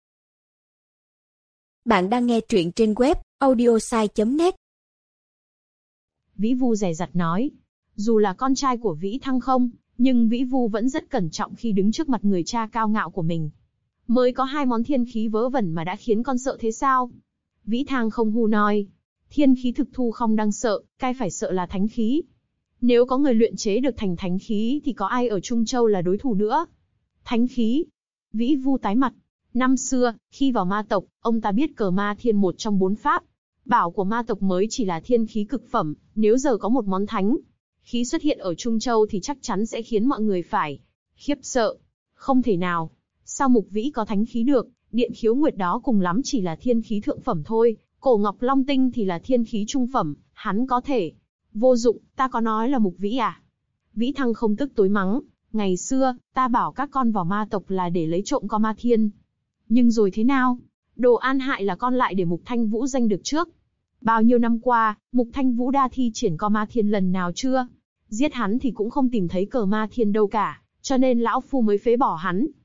Bạn đang nghe truyện trên web audiosai.net. Vĩ Vu dè dặt nói, dù là con trai của Vĩ Thăng không, nhưng Vĩ Vu vẫn rất cẩn trọng khi đứng trước mặt người cha cao ngạo của mình. Mới có 2 món thiên khí vớ vẩn mà đã khiến con sợ thế sao? Vĩ Thăng không hu nói, thiên khí thực thu không đang sợ, cái phải sợ là thánh khí. Nếu có người luyện chế được thành thánh khí thì có ai ở Trung Châu là đối thủ nữa? Thánh khí? Vĩ Vu tái mặt. Năm xưa, khi vào ma tộc, ông ta biết cờ ma thiên một trong 4 pháp bảo của ma tộc mới chỉ là thiên khí cực phẩm, nếu giờ có một món thánh khí xuất hiện ở Trung Châu thì chắc chắn sẽ khiến mọi người phải khiếp sợ. Không thể nào. Sao Mục Vĩ có thánh khí được? Điện Khiếu Nguyệt đó cùng lắm chỉ là thiên khí thượng phẩm thôi, Cổ Ngọc Long Tinh thì là thiên khí trung phẩm, hắn có thể. Vô dụng, ta có nói là Mục Vĩ à? Vĩ Thăng không tức tối mắng, ngày xưa, ta bảo các con vào ma tộc là để lấy trộm con ma thiên. Nhưng rồi thế nào? Đồ an hại là con lại để Mục Thanh Vũ giành được trước. Bao nhiêu năm qua, Mục Thanh Vũ đa thi triển con ma thiên lần nào chưa? Giết hắn thì cũng không tìm thấy cờ ma thiên đâu cả, cho nên lão phu mới phế bỏ hắn.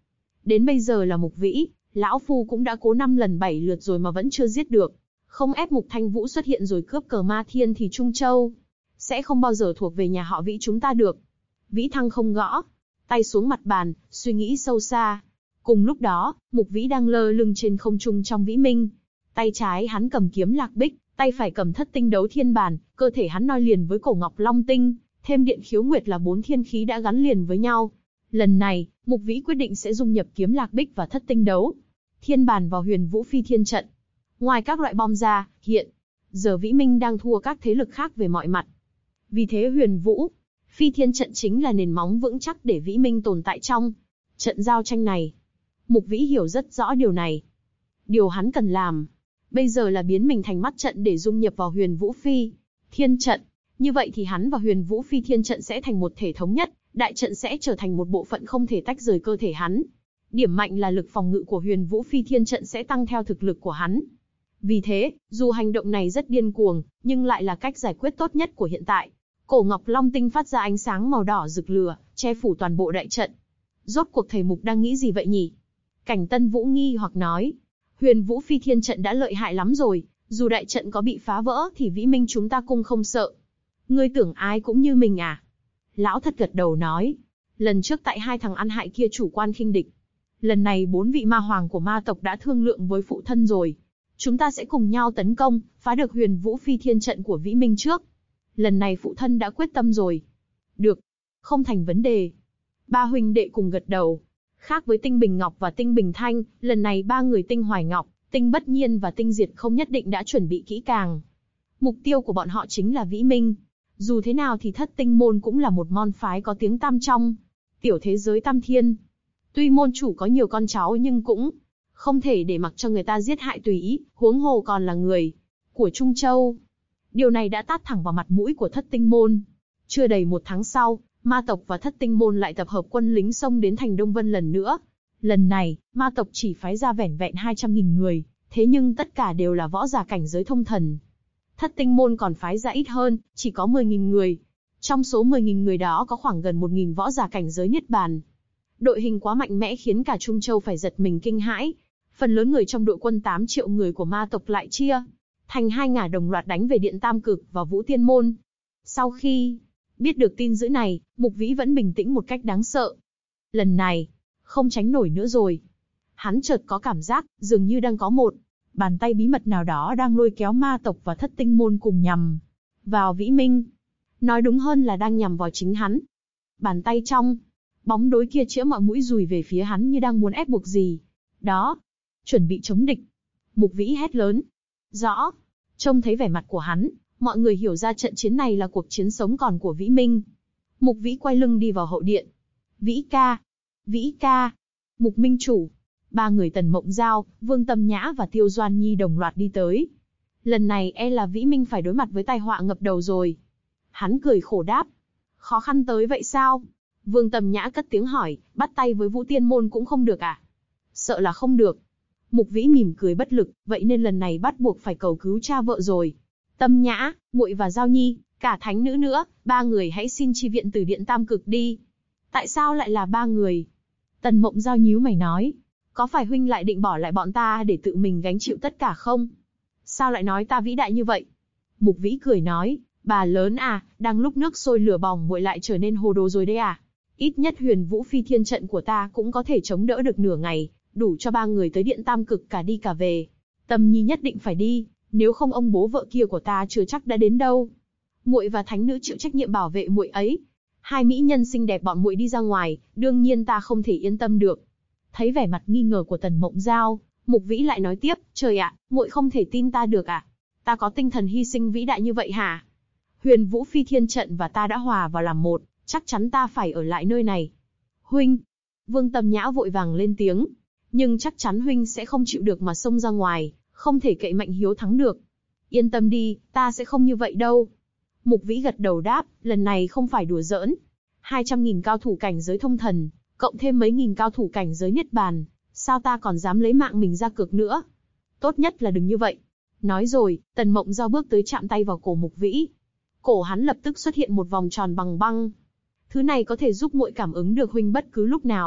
Đến bây giờ là Mục Vĩ, lão phu cũng đã cố 5 lần 7 lượt rồi mà vẫn chưa giết được. Không ép Mục Thanh Vũ xuất hiện rồi cướp cờ Ma Thiên thì Trung Châu sẽ không bao giờ thuộc về nhà họ Vĩ chúng ta được. Vĩ Thăng không gõ tay xuống mặt bàn, suy nghĩ sâu xa. Cùng lúc đó, Mục Vĩ đang lơ lửng trên không trung trong Vĩ Minh. Tay trái hắn cầm kiếm Lạc Bích, tay phải cầm Thất Tinh Đấu Thiên Bản, cơ thể hắn noi liền với cổ Ngọc Long Tinh, thêm Điện Khiếu Nguyệt là 4 thiên khí đã gắn liền với nhau. Lần này, Mục Vĩ quyết định sẽ dung nhập kiếm Lạc Bích và Thất Tinh Đấu Thiên Bản vào Huyền Vũ Phi Thiên Trận. Ngoài các loại bom ra, hiện giờ Vĩ Minh đang thua các thế lực khác về mọi mặt. Vì thế Huyền Vũ Phi Thiên Trận chính là nền móng vững chắc để Vĩ Minh tồn tại trong trận giao tranh này. Mục Vĩ hiểu rất rõ điều này. Điều hắn cần làm bây giờ là biến mình thành mắt trận để dung nhập vào Huyền Vũ Phi Thiên Trận. Như vậy thì hắn và Huyền Vũ Phi Thiên Trận sẽ thành một thể thống nhất, đại trận sẽ trở thành một bộ phận không thể tách rời cơ thể hắn. Điểm mạnh là lực phòng ngự của Huyền Vũ Phi Thiên Trận sẽ tăng theo thực lực của hắn. Vì thế, dù hành động này rất điên cuồng, nhưng lại là cách giải quyết tốt nhất của hiện tại. Cổ Ngọc Long Tinh phát ra ánh sáng màu đỏ rực lửa, che phủ toàn bộ đại trận. Rốt cuộc thầy Mục đang nghĩ gì vậy nhỉ? Cảnh Tân Vũ nghi hoặc nói. Huyền Vũ Phi Thiên Trận đã lợi hại lắm rồi, dù đại trận có bị phá vỡ thì Vĩ Minh chúng ta cũng không sợ. Ngươi tưởng ai cũng như mình à? Lão Thất gật đầu nói. Lần trước tại 2 thằng ăn hại kia chủ quan khinh địch. Lần này 4 vị ma hoàng của ma tộc đã thương lượng với phụ thân rồi. Chúng ta sẽ cùng nhau tấn công, phá được Huyền Vũ Phi Thiên Trận của Vĩ Minh trước. Lần này phụ thân đã quyết tâm rồi. Được, không thành vấn đề. Ba huynh đệ cùng gật đầu. Khác với Tinh Bình Ngọc và Tinh Bình Thanh, lần này 3 người Tinh Hoài Ngọc, Tinh Bất Nhiên và Tinh Diệt không nhất định đã chuẩn bị kỹ càng. Mục tiêu của bọn họ chính là Vĩ Minh. Dù thế nào thì Thất Tinh Môn cũng là một môn phái có tiếng tăm trong tiểu thế giới Tam Thiên. Tuy môn chủ có nhiều con cháu nhưng cũng không thể để mặc cho người ta giết hại tùy ý, huống hồ còn là người của Trung Châu. Điều này đã tát thẳng vào mặt mũi của Thất Tinh Môn. Chưa đầy 1 tháng sau, ma tộc và Thất Tinh Môn lại tập hợp quân lính xông đến thành Đông Vân lần nữa. Lần này, ma tộc chỉ phái ra vẻn vẹn 200.000 người, thế nhưng tất cả đều là võ giả cảnh giới thông thần. Thất Tinh Môn còn phái ra ít hơn, chỉ có 10.000 người. Trong số 10.000 người đó có khoảng gần 1.000 võ giả cảnh giới Niết Bàn. Đội hình quá mạnh mẽ khiến cả Trung Châu phải giật mình kinh hãi. Phần lớn người trong đội quân 8 triệu người của ma tộc lại chia thành 2 ngả đồng loạt đánh về Điện Tam Cực và Vũ Tiên Môn. Sau khi biết được tin dữ này, Mục Vĩ vẫn bình tĩnh một cách đáng sợ. Lần này, không tránh nổi nữa rồi. Hắn chợt có cảm giác, dường như đang có một bàn tay bí mật nào đó đang lôi kéo ma tộc và Thất Tinh Môn cùng nhằm vào Vĩ Minh. Nói đúng hơn là đang nhằm vào chính hắn. Bàn tay trong bóng tối kia chĩa mọi mũi dùi về phía hắn như đang muốn ép buộc gì đó. Chuẩn bị chống địch. Mục Vĩ hét lớn. Rõ. Trông thấy vẻ mặt của hắn, mọi người hiểu ra trận chiến này là cuộc chiến sống còn của Vĩ Minh. Mục Vĩ quay lưng đi vào hậu điện. Vĩ ca. Vĩ ca. Mục Minh chủ. 3 người Tần Mộng Giao, Vương Tâm Nhã và Tiêu Doan Nhi đồng loạt đi tới. Lần này e là Vĩ Minh phải đối mặt với tai họa ngập đầu rồi. Hắn cười khổ đáp. Khó khăn tới vậy sao? Vương Tâm Nhã cất tiếng hỏi, bắt tay với Vũ Tiên Môn cũng không được à? Sợ là không được. Mục Vĩ mỉm cười bất lực, vậy nên lần này bắt buộc phải cầu cứu cha vợ rồi. Tâm Nhã, muội và Giao Nhi, cả thánh nữ nữa, 3 người hãy xin chi viện từ Điện Tam Cực đi. Tại sao lại là 3 người? Tần Mộng Giao nhíu mày nói, có phải huynh lại định bỏ lại bọn ta để tự mình gánh chịu tất cả không? Sao lại nói ta vĩ đại như vậy? Mục Vĩ cười nói, bà lớn à, đang lúc nước sôi lửa bỏng muội lại trở nên hồ đồ rồi đấy à? Ít nhất Huyền Vũ Phi Thiên Trận của ta cũng có thể chống đỡ được nửa ngày, đủ cho 3 người tới Điện Tam Cực cả đi cả về. Tâm Nhi nhất định phải đi, nếu không ông bố vợ kia của ta chưa chắc đã đến đâu. Muội và thánh nữ chịu trách nhiệm bảo vệ muội ấy. 2 mỹ nhân xinh đẹp bọn muội đi ra ngoài, đương nhiên ta không thể yên tâm được. Thấy vẻ mặt nghi ngờ của Tần Mộng Giao, Mục Vĩ lại nói tiếp, trời ạ, muội không thể tin ta được à? Ta có tinh thần hy sinh vĩ đại như vậy hả? Huyền Vũ Phi Thiên Trận và ta đã hòa vào làm một, chắc chắn ta phải ở lại nơi này. Huynh. Vương Tâm Nhã vội vàng lên tiếng. Nhưng chắc chắn huynh sẽ không chịu được mà xông ra ngoài, không thể cậy mạnh hiếu thắng được. Yên tâm đi, ta sẽ không như vậy đâu. Mục Vĩ gật đầu đáp, lần này không phải đùa giỡn. 200.000 cao thủ cảnh giới thông thần, cộng thêm mấy nghìn cao thủ cảnh giới Niết Bàn, sao ta còn dám lấy mạng mình ra cược nữa? Tốt nhất là đừng như vậy. Nói rồi, Tần Mộng Giao bước tới chạm tay vào cổ Mục Vĩ. Cổ hắn lập tức xuất hiện một vòng tròn bằng băng. Thứ này có thể giúp muội cảm ứng được huynh bất cứ lúc nào.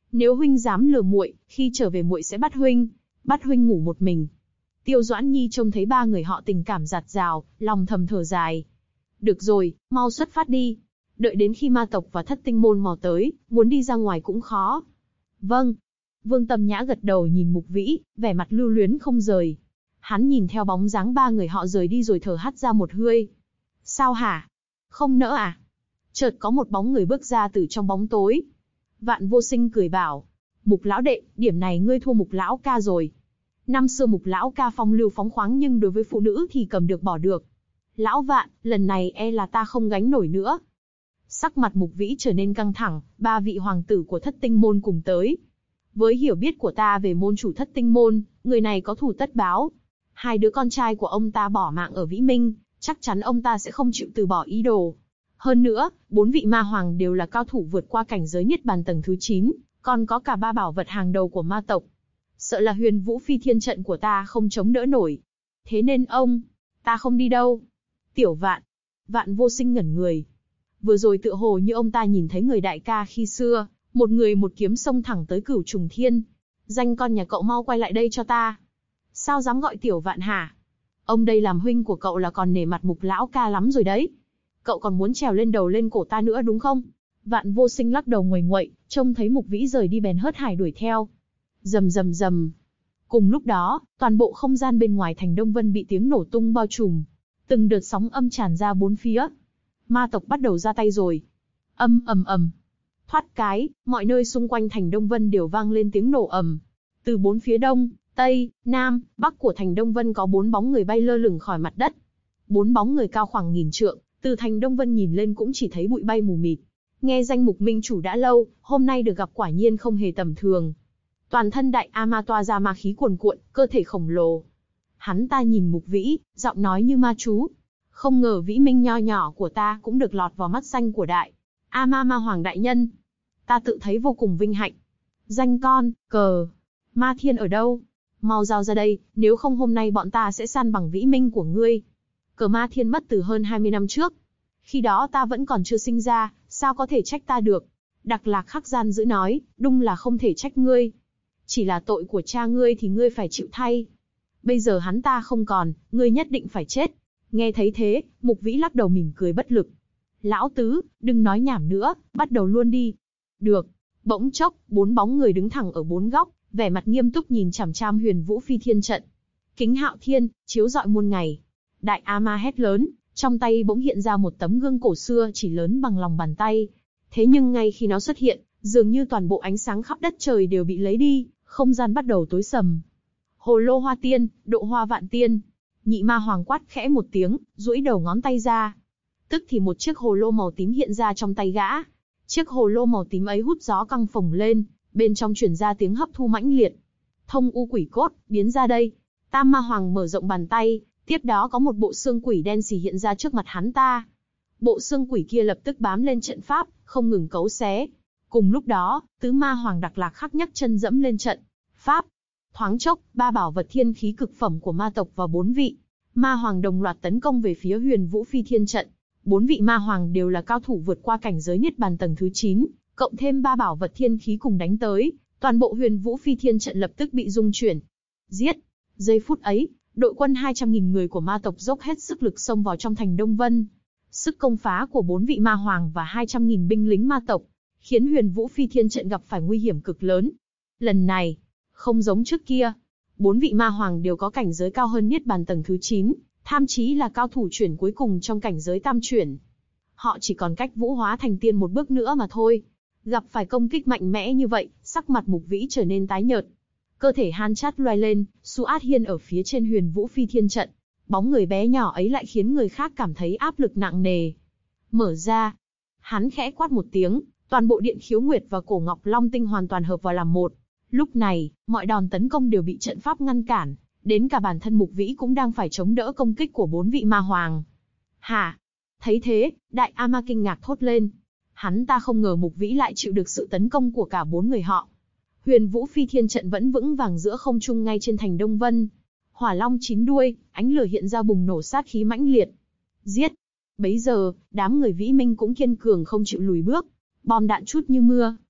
Nếu huynh dám lừa muội, khi trở về muội sẽ bắt huynh ngủ một mình. Tiêu Doãn Nhi trông thấy ba người họ tình cảm dạt dào, lòng thầm thở dài. Được rồi, mau xuất phát đi. Đợi đến khi ma tộc và thất tinh môn mò tới, muốn đi ra ngoài cũng khó. Vâng. Vương Tâm Nhã gật đầu nhìn Mục Vĩ, vẻ mặt lưu luyến không rời. Hắn nhìn theo bóng dáng ba người họ rời đi rồi thở hắt ra một hơi. Sao hả? Không nỡ à? Chợt có một bóng người bước ra từ trong bóng tối. Vạn Vô Sinh cười bảo, Mục lão đệ, điểm này ngươi thua Mục lão ca rồi. Năm xưa Mục lão ca phong lưu phóng khoáng nhưng đối với phụ nữ thì cầm được bỏ được. Lão Vạn, lần này e là ta không gánh nổi nữa. Sắc mặt Mục Vĩ trở nên căng thẳng, ba vị hoàng tử của thất tinh môn cùng tới. Với hiểu biết của ta về môn chủ thất tinh môn, người này có thù tất báo. Hai đứa con trai của ông ta bỏ mạng ở Vĩ Minh, chắc chắn ông ta sẽ không chịu từ bỏ ý đồ. Hơn nữa, 4 vị ma hoàng đều là cao thủ vượt qua cảnh giới Niết Bàn tầng thứ 9, còn có cả 3 bảo vật hàng đầu của ma tộc. Sợ là Huyền Vũ Phi Thiên trận của ta không chống đỡ nổi. Thế nên ta không đi đâu. Tiểu Vạn. Vạn Vô Sinh ngẩn người. Vừa rồi tựa hồ như ông ta nhìn thấy người đại ca khi xưa, một người một kiếm xông thẳng tới Cửu Trùng Thiên. Danh con nhà cậu mau quay lại đây cho ta. Sao dám gọi Tiểu Vạn hả? Ông đây làm huynh của cậu là còn nể mặt Mục lão ca lắm rồi đấy. Cậu còn muốn trèo lên đầu lên cổ ta nữa đúng không? Vạn Vô Sinh lắc đầu nguầy nguậy, trông thấy Mục Vĩ rời đi bèn hớt hải đuổi theo. Rầm rầm rầm. Cùng lúc đó, toàn bộ không gian bên ngoài thành Đông Vân bị tiếng nổ tung bao trùm. Từng đợt sóng âm tràn ra bốn phía. Ma tộc bắt đầu ra tay rồi. Ầm ầm ầm. Thoát cái, mọi nơi xung quanh thành Đông Vân đều vang lên tiếng nổ ầm. Từ bốn phía đông, tây, nam, bắc của thành Đông Vân có 4 bóng người bay lơ lửng khỏi mặt đất. 4 bóng người cao khoảng 1000 trượng, từ thành Đông Vân nhìn lên cũng chỉ thấy bụi bay mù mịt. Nghe danh mục minh chủ đã lâu, hôm nay được gặp quả nhiên không hề tầm thường. Toàn thân đại ama toa ra ma khí cuồn cuộn, cơ thể khổng lồ. Hắn ta nhìn Mục Vĩ, giọng nói như ma chú. Không ngờ Vĩ Minh nho nhỏ của ta cũng được lọt vào mắt xanh của đại ama ma hoàng đại nhân. Ta tự thấy vô cùng vinh hạnh. Danh con, cờ, ma thiên ở đâu? Mau giao ra đây, nếu không hôm nay bọn ta sẽ san bằng Vĩ Minh của ngươi. Cờ ma thiên mất từ hơn 20 năm trước. Khi đó ta vẫn còn chưa sinh ra, sao có thể trách ta được? Đặc Lạc Khắc gian dữ nói, đúng là không thể trách ngươi. Chỉ là tội của cha ngươi thì ngươi phải chịu thay. Bây giờ hắn ta không còn, ngươi nhất định phải chết. Nghe thấy thế, Mục Vĩ lắc đầu mỉm cười bất lực. Lão tứ, đừng nói nhảm nữa, bắt đầu luôn đi. Được. Bỗng chốc, 4 bóng người đứng thẳng ở 4 góc, vẻ mặt nghiêm túc nhìn chằm chằm Huyền Vũ Phi Thiên trận. Kính Hạo Thiên, chiếu rọi muôn ngày. Đại ama hét lớn, trong tay bỗng hiện ra một tấm gương cổ xưa chỉ lớn bằng lòng bàn tay. Thế nhưng ngay khi nó xuất hiện, dường như toàn bộ ánh sáng khắp đất trời đều bị lấy đi, không gian bắt đầu tối sầm. Hồ lô hoa tiên, độ hoa vạn tiên. Nhị ma hoàng quát khẽ một tiếng, duỗi đầu ngón tay ra. Tức thì một chiếc hồ lô màu tím hiện ra trong tay gã. Chiếc hồ lô màu tím ấy hút gió căng phồng lên, bên trong truyền ra tiếng hấp thu mãnh liệt. Thông u quỷ cốt, biến ra đây. Tam ma hoàng mở rộng bàn tay, tiếp đó có một bộ xương quỷ đen xì hiện ra trước mặt hắn ta. Bộ xương quỷ kia lập tức bám lên trận pháp, không ngừng cấu xé. Cùng lúc đó, tứ ma hoàng Đặc Lạc Khắc nhấc chân dẫm lên trận pháp. Thoáng chốc, 3 bảo vật thiên khí cực phẩm của ma tộc và 4 vị ma hoàng đồng loạt tấn công về phía Huyền Vũ Phi Thiên trận. 4 vị ma hoàng đều là cao thủ vượt qua cảnh giới Niết Bàn tầng thứ 9, cộng thêm 3 bảo vật thiên khí cùng đánh tới, toàn bộ Huyền Vũ Phi Thiên trận lập tức bị rung chuyển. Giết! Giây phút ấy, đội quân 200.000 người của ma tộc dốc hết sức lực xông vào trong thành Đông Vân. Sức công phá của 4 vị ma hoàng và 200.000 binh lính ma tộc khiến Huyền Vũ Phi Thiên trận gặp phải nguy hiểm cực lớn. Lần này, không giống trước kia, 4 vị ma hoàng đều có cảnh giới cao hơn Niết Bàn tầng thứ 9, thậm chí là cao thủ chuyển cuối cùng trong cảnh giới tam chuyển. Họ chỉ còn cách vũ hóa thành tiên một bước nữa mà thôi. Gặp phải công kích mạnh mẽ như vậy, sắc mặt Mục Vĩ trở nên tái nhợt. Cơ thể han chát loay lên, Su Át Hiên ở phía trên Huyền Vũ Phi Thiên trận. Bóng người bé nhỏ ấy lại khiến người khác cảm thấy áp lực nặng nề. Mở ra. Hắn khẽ quát một tiếng, toàn bộ Điện Khiếu Nguyệt và Cổ Ngọc Long Tinh hoàn toàn hợp vào làm một. Lúc này, mọi đòn tấn công đều bị trận pháp ngăn cản, đến cả bản thân Mục Vĩ cũng đang phải chống đỡ công kích của 4 vị ma hoàng. Hả? Thấy thế, Đại Ama kinh ngạc thốt lên. Hắn ta không ngờ Mục Vĩ lại chịu được sự tấn công của cả 4 người họ. Huyền Vũ Phi Thiên trận vẫn vững vàng giữa không trung ngay trên thành Đông Vân. Hỏa long 9 đuôi, ánh lửa hiện ra bùng nổ sát khí mãnh liệt. Giết! Bấy giờ, đám người Vĩ Minh cũng kiên cường không chịu lùi bước. Bom đạn trút như mưa,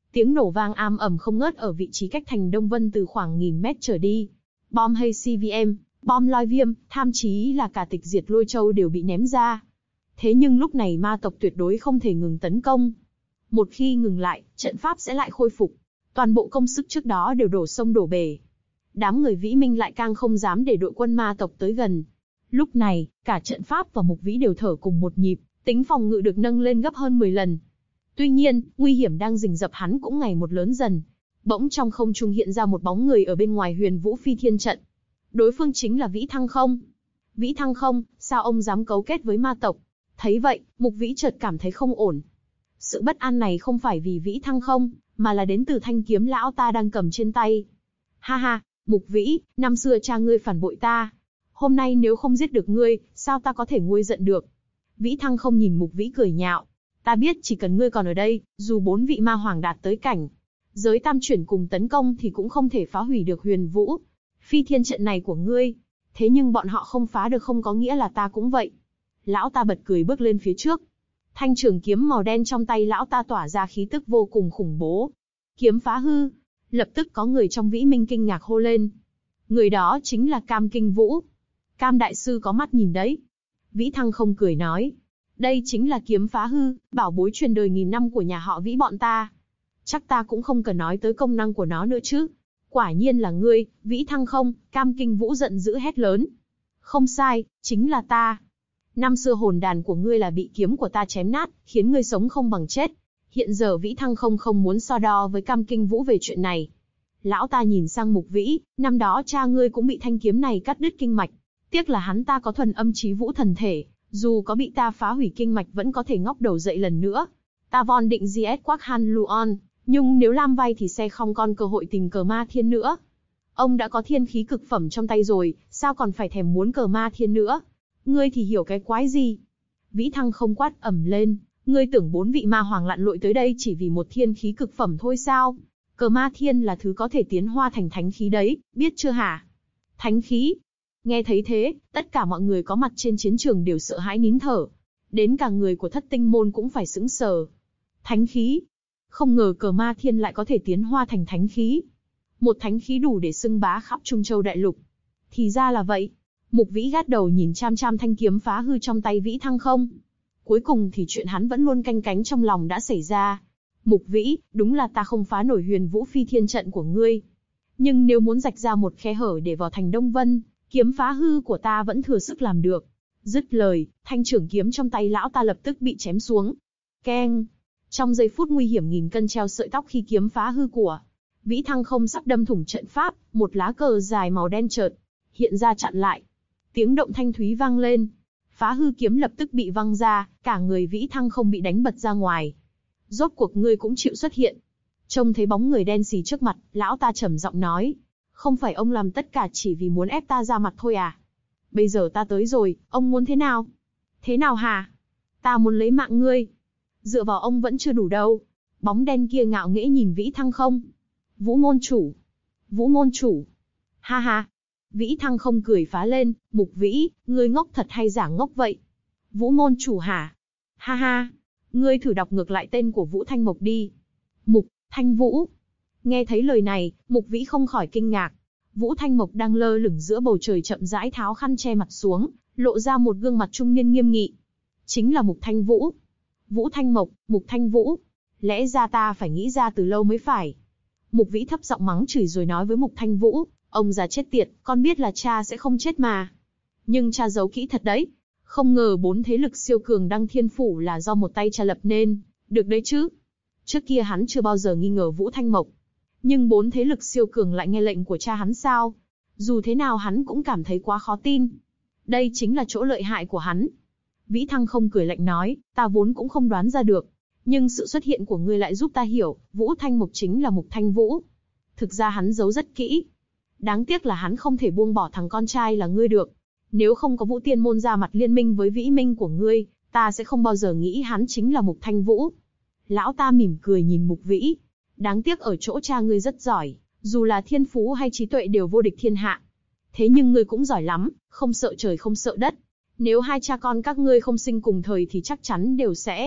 Tiếng nổ vang am ầm không ngớt ở vị trí cách thành Đông Vân từ khoảng 1000 mét trở đi. Bom hay CVM, bom lôi viêm, thậm chí là cả tịch diệt lôi châu đều bị ném ra. Thế nhưng lúc này ma tộc tuyệt đối không thể ngừng tấn công. Một khi ngừng lại, trận pháp sẽ lại khôi phục. Toàn bộ công sức trước đó đều đổ sông đổ bể. Đám người Vĩ Minh lại càng không dám để đội quân ma tộc tới gần. Lúc này, cả trận pháp và Mục Vĩ đều thở cùng một nhịp, tính phòng ngự được nâng lên gấp hơn 10 lần. Tuy nhiên, nguy hiểm đang rình rập hắn cũng ngày một lớn dần. Bỗng trong không trung hiện ra một bóng người ở bên ngoài Huyền Vũ Phi Thiên trận. Đối phương chính là Vĩ Thăng Không. Vĩ Thăng Không, sao ông dám cấu kết với ma tộc? Thấy vậy, Mục Vĩ chợt cảm thấy không ổn. Sự bất an này không phải vì Vĩ Thăng Không, mà là đến từ thanh kiếm lão ta đang cầm trên tay. Ha ha, Mục Vĩ, năm xưa cha ngươi phản bội ta. Hôm nay nếu không giết được ngươi, sao ta có thể nguôi giận được? Vĩ Thăng Không nhìn Mục Vĩ cười nhạo. Ta biết chỉ cần ngươi còn ở đây, dù 4 vị ma hoàng đạt tới cảnh giới tam chuyển cùng tấn công thì cũng không thể phá hủy được Huyền Vũ Phi Thiên trận này của ngươi. Thế nhưng bọn họ không phá được không có nghĩa là ta cũng vậy. Lão ta bật cười bước lên phía trước. Thanh trường kiếm màu đen trong tay lão ta tỏa ra khí tức vô cùng khủng bố. Kiếm phá hư. Lập tức có người trong Vĩ Minh kinh ngạc hô lên. Người đó chính là Cam Kinh Vũ. Cam đại sư có mắt nhìn đấy. Vĩ Thăng Không cười nói. Đây chính là kiếm phá hư, bảo bối truyền đời nghìn năm của nhà họ Vĩ bọn ta. Chắc ta cũng không cần nói tới công năng của nó nữa chứ. Quả nhiên là ngươi, Vĩ Thăng Không. Cam Kinh Vũ giận dữ hét lớn. Không sai, chính là ta. Năm xưa hồn đàn của ngươi là bị kiếm của ta chém nát, khiến ngươi sống không bằng chết. Hiện giờ Vĩ Thăng Không không muốn so đo với Cam Kinh Vũ về chuyện này. Lão ta nhìn sang Mục Vĩ, năm đó cha ngươi cũng bị thanh kiếm này cắt đứt kinh mạch. Tiếc là hắn ta có thuần âm chí vũ thần thể, dù có bị ta phá hủy kinh mạch vẫn có thể ngóc đầu dậy lần nữa. Ta von định GS Quắc Han Luon, nhưng nếu Lam Vay thì sẽ không còn cơ hội tình cờ ma thiên nữa. Ông đã có thiên khí cực phẩm trong tay rồi, sao còn phải thèm muốn cờ ma thiên nữa? Ngươi thì hiểu cái quái gì? Vĩ Thăng Không quát ầm lên, ngươi tưởng 4 vị ma hoàng lặn lội tới đây chỉ vì một thiên khí cực phẩm thôi sao? Cờ ma thiên là thứ có thể tiến hóa thành thánh khí đấy, biết chưa hả? Thánh khí? Nghe thấy thế, tất cả mọi người có mặt trên chiến trường đều sợ hãi nín thở. Đến cả người của Thất Tinh môn cũng phải sững sờ. Thánh khí? Không ngờ cờ ma thiên lại có thể tiến hóa thành thánh khí. Một thánh khí đủ để xưng bá khắp Trung Châu đại lục. Thì ra là vậy. Mục Vĩ gắt đầu nhìn chăm chăm thanh kiếm phá hư trong tay Vĩ Thăng Không. Cuối cùng thì chuyện hắn vẫn luôn canh cánh trong lòng đã xảy ra. Mục Vĩ, đúng là ta không phá nổi Huyền Vũ Phi Thiên trận của ngươi. Nhưng nếu muốn rạch ra một khe hở để vào thành Đông Vân, kiếm phá hư của ta vẫn thừa sức làm được. Dứt lời, thanh trưởng kiếm trong tay lão ta lập tức bị chém xuống. Keng! Trong giây phút nguy hiểm nghìn cân treo sợi tóc khi kiếm phá hư của Vĩ Thăng Không sắp đâm thủng trận pháp, một lá cờ dài màu đen chợt hiện ra chặn lại. Tiếng động thanh thúy vang lên. Phá hư kiếm lập tức bị văng ra, cả người Vĩ Thăng Không bị đánh bật ra ngoài. Rốt cuộc ngươi cũng chịu xuất hiện. Trông thấy bóng người đen xì trước mặt, lão ta trầm giọng nói. Không phải ông làm tất cả chỉ vì muốn ép ta ra mặt thôi à? Bây giờ ta tới rồi, ông muốn thế nào? Thế nào hả? Ta muốn lấy mạng ngươi. Dựa vào ông vẫn chưa đủ đâu. Bóng đen kia ngạo nghễ nhìn Vĩ Thăng Không. Vũ môn chủ. Vũ môn chủ. Ha ha. Vĩ Thăng Không cười phá lên. Mục Vĩ, ngươi ngốc thật hay giả ngốc vậy? Vũ môn chủ hả? Ha ha. Ngươi thử đọc ngược lại tên của Vũ Thanh Mộc đi. Mục Thanh Vũ. Nghe thấy lời này, Mục Vĩ không khỏi kinh ngạc. Vũ Thanh Mộc đang lơ lửng giữa bầu trời chậm rãi tháo khăn che mặt xuống, lộ ra một gương mặt trung niên nghiêm nghị. Chính là Mục Thanh Vũ. Vũ Thanh Mộc, Mục Thanh Vũ. Lẽ ra ta phải nghĩ ra từ lâu mới phải. Mục Vĩ thấp giọng mắng chửi rồi nói với Mục Thanh Vũ, ông già chết tiệt, con biết là cha sẽ không chết mà. Nhưng cha giấu kỹ thật đấy. Không ngờ 4 thế lực siêu cường Đăng Thiên Phủ là do một tay cha lập nên, được đấy chứ. Trước kia hắn chưa bao giờ nghi ngờ Vũ Thanh Mộc. Nhưng 4 thế lực siêu cường lại nghe lệnh của cha hắn sao? Dù thế nào hắn cũng cảm thấy quá khó tin. Đây chính là chỗ lợi hại của hắn. Vĩ Thăng Không cười lạnh nói, ta vốn cũng không đoán ra được. Nhưng sự xuất hiện của ngươi lại giúp ta hiểu, Vũ Thanh Mộc chính là Mục Thanh Vũ. Thực ra hắn giấu rất kỹ. Đáng tiếc là hắn không thể buông bỏ thằng con trai là ngươi được. Nếu không có Vũ Tiên Môn ra mặt liên minh với Vĩ Minh của ngươi, ta sẽ không bao giờ nghĩ hắn chính là Mục Thanh Vũ. Lão ta mỉm cười nhìn Mục Vĩ. Đáng tiếc ở chỗ cha ngươi rất giỏi, dù là thiên phú hay trí tuệ đều vô địch thiên hạ. Thế nhưng ngươi cũng giỏi lắm, không sợ trời không sợ đất. Nếu hai cha con các ngươi không sinh cùng thời thì chắc chắn đều sẽ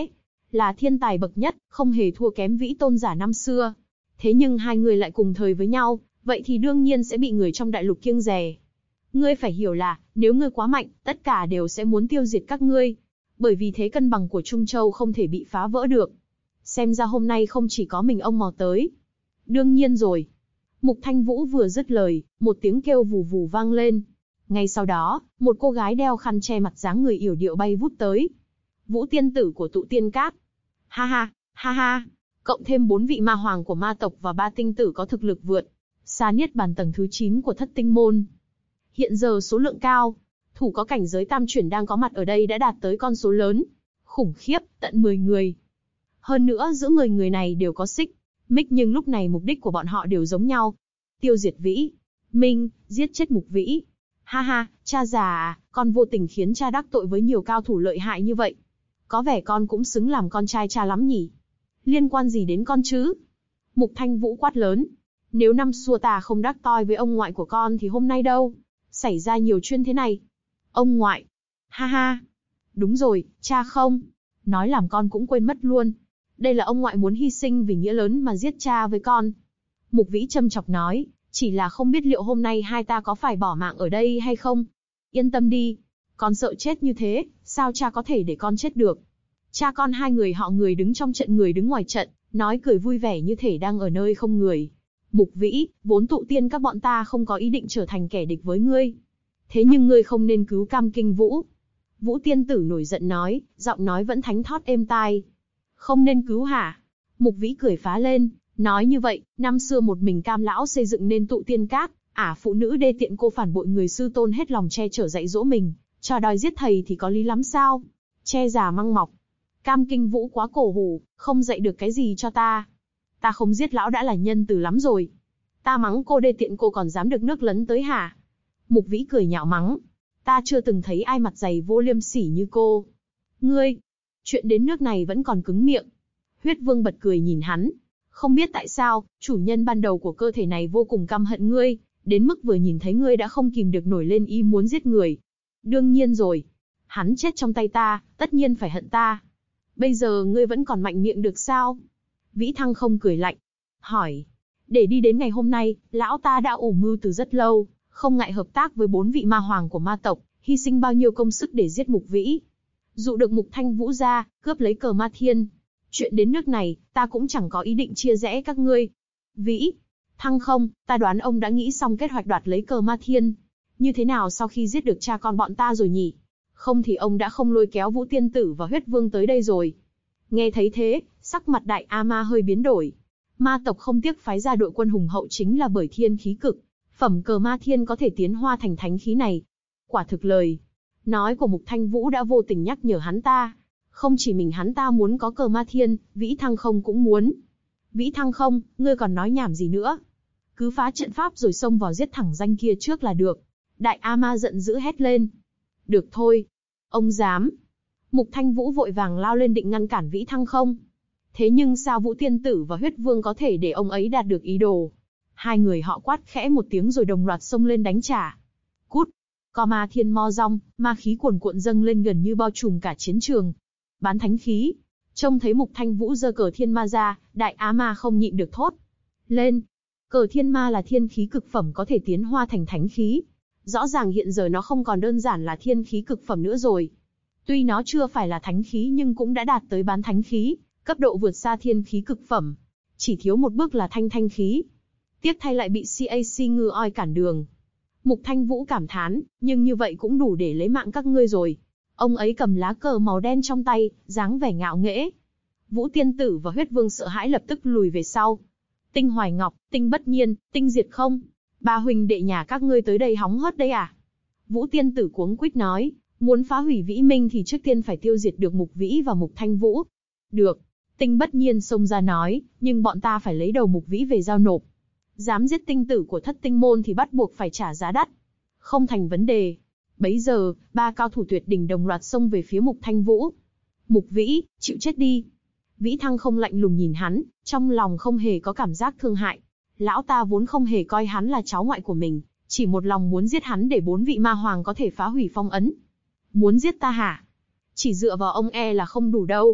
là thiên tài bậc nhất, không hề thua kém Vĩ tôn giả năm xưa. Thế nhưng hai người lại cùng thời với nhau, vậy thì đương nhiên sẽ bị người trong đại lục kiêng dè. Ngươi phải hiểu là, nếu ngươi quá mạnh, tất cả đều sẽ muốn tiêu diệt các ngươi. Bởi vì thế cân bằng của Trung Châu không thể bị phá vỡ được. Xem ra hôm nay không chỉ có mình ông mò tới. Đương nhiên rồi. Mục Thanh Vũ vừa dứt lời, một tiếng kêu vù vù vang lên. Ngay sau đó, một cô gái đeo khăn che mặt dáng người yểu điệu bay vút tới. Vũ tiên tử của Tụ Tiên Các. Ha ha, ha ha. Cộng thêm 4 vị ma hoàng của ma tộc và 3 tinh tử có thực lực vượt xa niết bàn tầng thứ 9 của Thất Tinh Môn. Hiện giờ số lượng cao, thủ có cảnh giới tam chuyển đang có mặt ở đây đã đạt tới con số lớn. Khủng khiếp, tận 10 người. Hơn nữa giữa 10 người này đều có xích mích, nhưng lúc này mục đích của bọn họ đều giống nhau. Tiêu diệt Vĩ Minh, giết chết Mục Vĩ. Ha ha, cha già à, con vô tình khiến cha đắc tội với nhiều cao thủ lợi hại như vậy. Có vẻ con cũng xứng làm con trai cha lắm nhỉ. Liên quan gì đến con chứ? Mục Thanh Vũ quát lớn. Nếu năm xưa ta không đắc toi với ông ngoại của con thì hôm nay đâu xảy ra nhiều chuyện thế này. Ông ngoại. Ha ha. Đúng rồi, cha không. Nói làm con cũng quên mất luôn. Đây là ông ngoại muốn hy sinh vì nghĩa lớn mà giết cha với con. Mục Vĩ châm chọc nói, chỉ là không biết liệu hôm nay hai ta có phải bỏ mạng ở đây hay không. Yên tâm đi, con sợ chết như thế, sao cha có thể để con chết được. Cha con hai người họ người đứng trong trận người đứng ngoài trận, nói cười vui vẻ như thể đang ở nơi không người. Mục Vĩ, vốn Tụ Tiên các bọn ta không có ý định trở thành kẻ địch với ngươi. Thế nhưng ngươi không nên cứu Cam Kinh Vũ. Vũ tiên tử nổi giận nói, giọng nói vẫn thánh thót êm tai. Không nên cứu hả? Mục Vĩ cười phá lên, nói như vậy, năm xưa một mình Cam lão xây dựng nên Tụ Tiên Các, phụ nữ đê tiện cô phản bội người sư tôn hết lòng che chở dạy dỗ mình, cho đòi giết thầy thì có lý lắm sao? Che già măng mọc. Cam Kinh Vũ quá cổ hủ, không dạy được cái gì cho ta. Ta không giết lão đã là nhân từ lắm rồi. Ta mắng cô đê tiện cô còn dám được nước lấn tới hả? Mục Vĩ cười nhạo mắng. Ta chưa từng thấy ai mặt dày vô liêm sỉ như cô. Ngươi, chuyện đến nước này vẫn còn cứng miệng. Huyết Vương bật cười nhìn hắn. Không biết tại sao, chủ nhân ban đầu của cơ thể này vô cùng căm hận ngươi, đến mức vừa nhìn thấy ngươi đã không kìm được nổi lên ý muốn giết người. Đương nhiên rồi. Hắn chết trong tay ta, tất nhiên phải hận ta. Bây giờ ngươi vẫn còn mạnh miệng được sao? Vĩ Thăng không cười lạnh. Hỏi. Để đi đến ngày hôm nay, lão ta đã ủ mưu từ rất lâu, không ngại hợp tác với 4 vị ma hoàng của ma tộc, hy sinh bao nhiêu công sức để giết Mục Vĩ. Dụ được Mục Thanh Vũ ra, cướp lấy cờ ma thiên. Chuyện đến nước này, ta cũng chẳng có ý định chia rẽ các ngươi. Vĩ Thăng không, ta đoán ông đã nghĩ xong kế hoạch đoạt lấy cờ ma thiên. Như thế nào sau khi giết được cha con bọn ta rồi nhỉ? Không thì ông đã không lôi kéo Vũ Tiên Tử và Huyết Vương tới đây rồi. Nghe thấy thế, sắc mặt Đại A Ma hơi biến đổi. Ma tộc không tiếc phái ra đội quân hùng hậu chính là bởi thiên khí cực phẩm cờ ma thiên có thể tiến hóa thành thánh khí này. Quả thực lời nói của Mục Thanh Vũ đã vô tình nhắc nhở hắn ta. Không chỉ mình hắn ta muốn có cờ ma thiên, Vĩ Thăng không cũng muốn. Vĩ Thăng không, ngươi còn nói nhảm gì nữa? Cứ phá trận pháp rồi xông vào giết thẳng danh kia trước là được. Đại A Ma giận dữ hét lên. Được thôi. Ông dám. Mục Thanh Vũ vội vàng lao lên định ngăn cản Vĩ Thăng không. Thế nhưng sao Vũ Tiên Tử và Huyết Vương có thể để ông ấy đạt được ý đồ? Hai người họ quát khẽ một tiếng rồi đồng loạt xông lên đánh trả. Cút! Co ma thiên mo rong, ma khí cuồn cuộn dâng lên gần như bao trùm cả chiến trường. Bán thánh khí. Trông thấy Mục Thanh Vũ giơ cờ thiên ma ra, Đại Á Ma không nhịn được thốt lên. Cờ thiên ma là thiên khí cực phẩm có thể tiến hóa thành thánh khí. Rõ ràng hiện giờ nó không còn đơn giản là thiên khí cực phẩm nữa rồi. Tuy nó chưa phải là thánh khí nhưng cũng đã đạt tới bán thánh khí, cấp độ vượt xa thiên khí cực phẩm. Chỉ thiếu một bước là thanh khí. Tiếc thay lại bị CAC ngư oi cản đường. Mục Thanh Vũ cảm thán, nhưng như vậy cũng đủ để lấy mạng các ngươi rồi. Ông ấy cầm lá cờ màu đen trong tay, dáng vẻ ngạo nghễ. Vũ Tiên Tử và Huyết Vương sợ hãi lập tức lùi về sau. Tinh Hoài Ngọc, Tinh Bất Nhiên, Tinh Diệt Không, ba huynh đệ nhà các ngươi tới đây hóng hớt đấy à? Vũ Tiên Tử cuống quýt nói, muốn phá hủy Vĩ Minh thì trước tiên phải tiêu diệt được Mục Vĩ và Mục Thanh Vũ. Được. Tinh Bất Nhiên xông ra nói, nhưng bọn ta phải lấy đầu Mục Vĩ về giao nộp. Dám giết tinh tử của Thất Tinh Môn thì bắt buộc phải trả giá đắt. Không thành vấn đề. Bấy giờ, ba cao thủ tuyệt đỉnh đồng loạt xông về phía Mục Thanh Vũ. Mục Vĩ, chịu chết đi. Vĩ Thăng không lạnh lùng nhìn hắn, trong lòng không hề có cảm giác thương hại. Lão ta vốn không hề coi hắn là cháu ngoại của mình, chỉ một lòng muốn giết hắn để 4 vị ma hoàng có thể phá hủy phong ấn. Muốn giết ta hả? Chỉ dựa vào ông là không đủ đâu.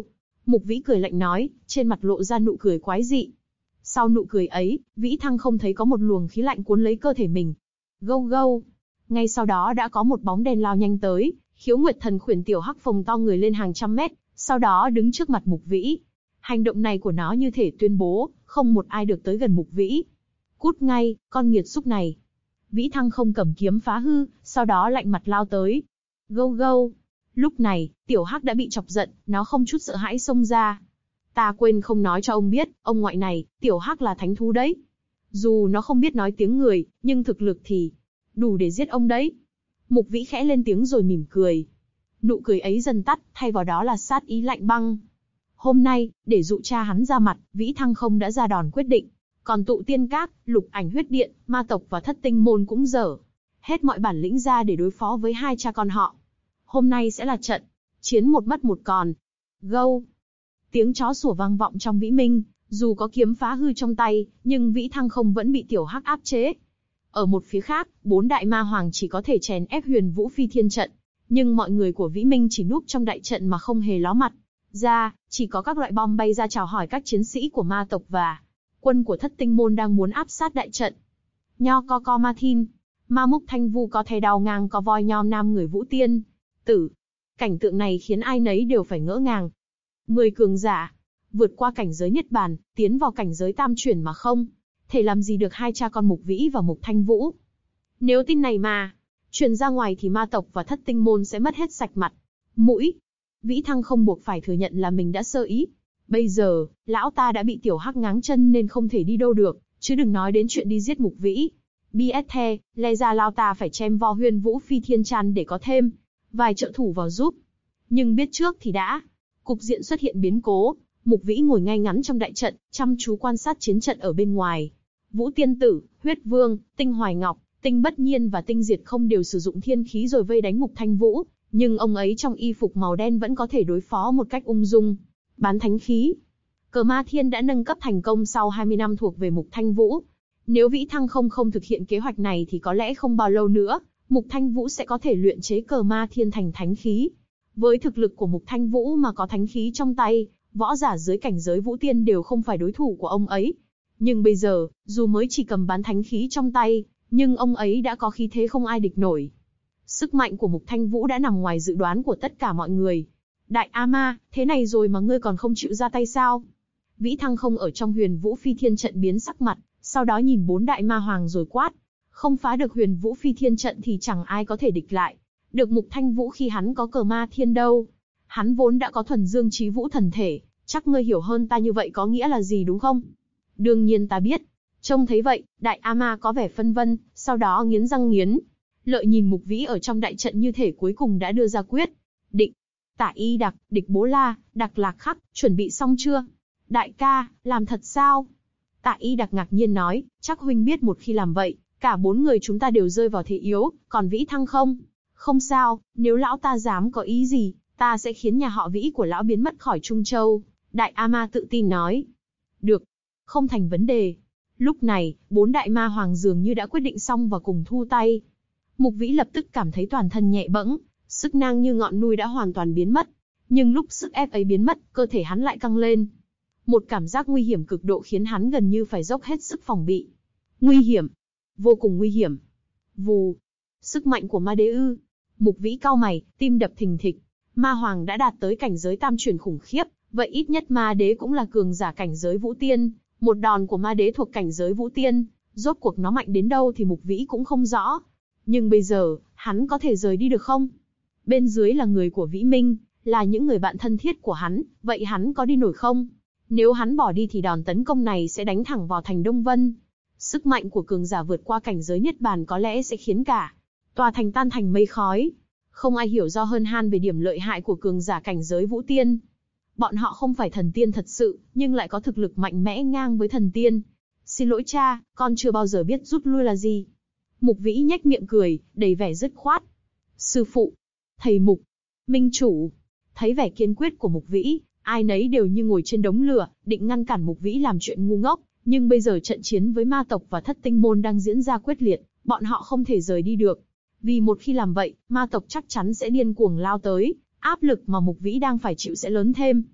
Mục Vĩ cười lạnh nói, trên mặt lộ ra nụ cười quái dị. Sau nụ cười ấy, Vĩ Thăng không thấy có một luồng khí lạnh cuốn lấy cơ thể mình. Gâu gâu. Ngay sau đó đã có một bóng đen lao nhanh tới, Khiếu Nguyệt Thần Khuyển tiểu hắc phồng to người lên hàng trăm mét, sau đó đứng trước mặt Mục Vĩ. Hành động này của nó như thể tuyên bố, không một ai được tới gần Mục Vĩ. Cút ngay, con nghiệt xúc này. Vĩ Thăng không cầm kiếm phá hư, sau đó lạnh mặt lao tới. Gâu gâu. Lúc này, tiểu hắc đã bị chọc giận, nó không chút sợ hãi xông ra. Ta quên không nói cho ông biết, ông ngoại này, tiểu hắc là thánh thú đấy. Dù nó không biết nói tiếng người, nhưng thực lực thì đủ để giết ông đấy. Mục Vĩ khẽ lên tiếng rồi mỉm cười. Nụ cười ấy dần tắt, thay vào đó là sát ý lạnh băng. Hôm nay, để dụ cha hắn ra mặt, Vĩ Thăng không đã ra đòn quyết định. Còn tụ tiên các, lục ảnh huyết điện, ma tộc và thất tinh môn cũng dở hết mọi bản lĩnh ra để đối phó với hai cha con họ. Hôm nay sẽ là trận chiến một mất một còn. Gâu. Tiếng chó sủa vang vọng trong Vĩ Minh, dù có kiếm phá hư trong tay, nhưng Vĩ Thăng không vẫn bị tiểu hắc áp chế. Ở một phía khác, 4 đại ma hoàng chỉ có thể chèn ép Huyền Vũ Phi Thiên trận, nhưng mọi người của Vĩ Minh chỉ núp trong đại trận mà không hề ló mặt ra, chỉ có các loại bom bay ra chào hỏi các chiến sĩ của ma tộc và quân của thất tinh môn đang muốn áp sát đại trận. Nho co ma thin, ma múc thanh vu có thè đào ngang có voi nho nam người Vũ Tiên tử. Cảnh tượng này khiến ai nấy đều phải ngỡ ngàng. 10 cường giả vượt qua cảnh giới Niết Bàn, tiến vào cảnh giới tam chuyển mà không thể làm gì được hai cha con Mục Vĩ và Mục Thanh Vũ. Nếu tin này mà truyền ra ngoài thì ma tộc và thất tinh môn sẽ mất hết sạch mặt mũi. Vĩ Thăng không buộc phải thừa nhận là mình đã sơ ý. Bây giờ, lão ta đã bị tiểu hắc ngáng chân nên không thể đi đâu được, chứ đừng nói đến chuyện đi giết Mục Vĩ. BST, lẽ ra lão ta phải chém vo Huyền Vũ Phi Thiên Trăn để có thêm vài trợ thủ vào giúp. Nhưng biết trước thì đã. Cục diện xuất hiện biến cố, Mục Vĩ ngồi ngay ngắn trong đại trận, chăm chú quan sát chiến trận ở bên ngoài. Vũ Tiên Tử, Huyết Vương, Tinh Hoài Ngọc, Tinh Bất Nhiên và Tinh Diệt không đều sử dụng thiên khí rồi vây đánh Mục Thanh Vũ, nhưng ông ấy trong y phục màu đen vẫn có thể đối phó một cách ung dung. Bán thánh khí. Cờ Ma Thiên đã nâng cấp thành công sau 20 năm thuộc về Mục Thanh Vũ. Nếu Vĩ Thăng không thực hiện kế hoạch này thì có lẽ không bao lâu nữa, Mục Thanh Vũ sẽ có thể luyện chế Cờ Ma Thiên thành thánh khí. Với thực lực của Mục Thanh Vũ mà có thánh khí trong tay, võ giả dưới cảnh giới Vũ Tiên đều không phải đối thủ của ông ấy. Nhưng bây giờ, dù mới chỉ cầm bán thánh khí trong tay, nhưng ông ấy đã có khí thế không ai địch nổi. Sức mạnh của Mục Thanh Vũ đã nằm ngoài dự đoán của tất cả mọi người. Đại A Ma, thế này rồi mà ngươi còn không chịu ra tay sao? Vĩ Thăng không ở trong Huyền Vũ Phi Thiên trận biến sắc mặt, sau đó nhìn 4 đại ma hoàng rồi quát. Không phá được Huyền Vũ Phi Thiên trận thì chẳng ai có thể địch lại được Mục Thanh Vũ khi hắn có Cờ Ma Thiên đâu. Hắn vốn đã có thuần dương chí vũ thần thể, chắc ngươi hiểu hơn ta như vậy có nghĩa là gì đúng không? Đương nhiên ta biết. Trông thấy vậy, Đại A Ma có vẻ phân vân, sau đó nghiến răng nghiến lợi nhìn Mục Vĩ ở trong đại trận như thể cuối cùng đã đưa ra quyết định. Tả Y Đặc, Địch Bố La, Đặc Lạc Khắc, chuẩn bị xong chưa? Đại ca, làm thật sao? Tả Y Đặc ngạc nhiên nói, chắc huynh biết một khi làm vậy, cả 4 người chúng ta đều rơi vào thế yếu, còn Vĩ Thăng không? Không sao, nếu lão ta dám có ý gì, ta sẽ khiến nhà họ Vĩ của lão biến mất khỏi Trung Châu. Đại A Ma tự tin nói. Được, không thành vấn đề. Lúc này, 4 đại ma hoàng dường như đã quyết định xong và cùng thu tay. Mục Vĩ lập tức cảm thấy toàn thân nhẹ bẫng, sức nang như ngọn núi đã hoàn toàn biến mất. Nhưng lúc sức ép ấy biến mất, cơ thể hắn lại căng lên. Một cảm giác nguy hiểm cực độ khiến hắn gần như phải dốc hết sức phòng bị. Nguy hiểm, vô cùng nguy hiểm. Vù, sức mạnh của ma đế ư? Mục Vĩ cau mày, tim đập thình thịch. Ma hoàng đã đạt tới cảnh giới tam chuyển khủng khiếp, vậy ít nhất ma đế cũng là cường giả cảnh giới Vũ Tiên. Một đòn của ma đế thuộc cảnh giới Vũ Tiên, rốt cuộc nó mạnh đến đâu thì Mục Vĩ cũng không rõ. Nhưng bây giờ, hắn có thể rời đi được không? Bên dưới là người của Vĩ Minh, là những người bạn thân thiết của hắn, vậy hắn có đi nổi không? Nếu hắn bỏ đi thì đòn tấn công này sẽ đánh thẳng vào thành Đông Vân. Sức mạnh của cường giả vượt qua cảnh giới Niết Bàn có lẽ sẽ khiến cả tòa thành tan thành mây khói. Không ai hiểu rõ hơn han về điểm lợi hại của cường giả cảnh giới Vũ Tiên. Bọn họ không phải thần tiên thật sự, nhưng lại có thực lực mạnh mẽ ngang với thần tiên. Xin lỗi cha, con chưa bao giờ biết rút lui là gì. Mục Vĩ nhếch miệng cười, đầy vẻ dứt khoát. Sư phụ, thầy Mục, Minh chủ. Thấy vẻ kiên quyết của Mục Vĩ, ai nấy đều như ngồi trên đống lửa, định ngăn cản Mục Vĩ làm chuyện ngu ngốc. Nhưng bây giờ trận chiến với ma tộc và thất tinh môn đang diễn ra quyết liệt, bọn họ không thể rời đi được. Vì một khi làm vậy, ma tộc chắc chắn sẽ điên cuồng lao tới, áp lực mà Mục Vĩ đang phải chịu sẽ lớn thêm.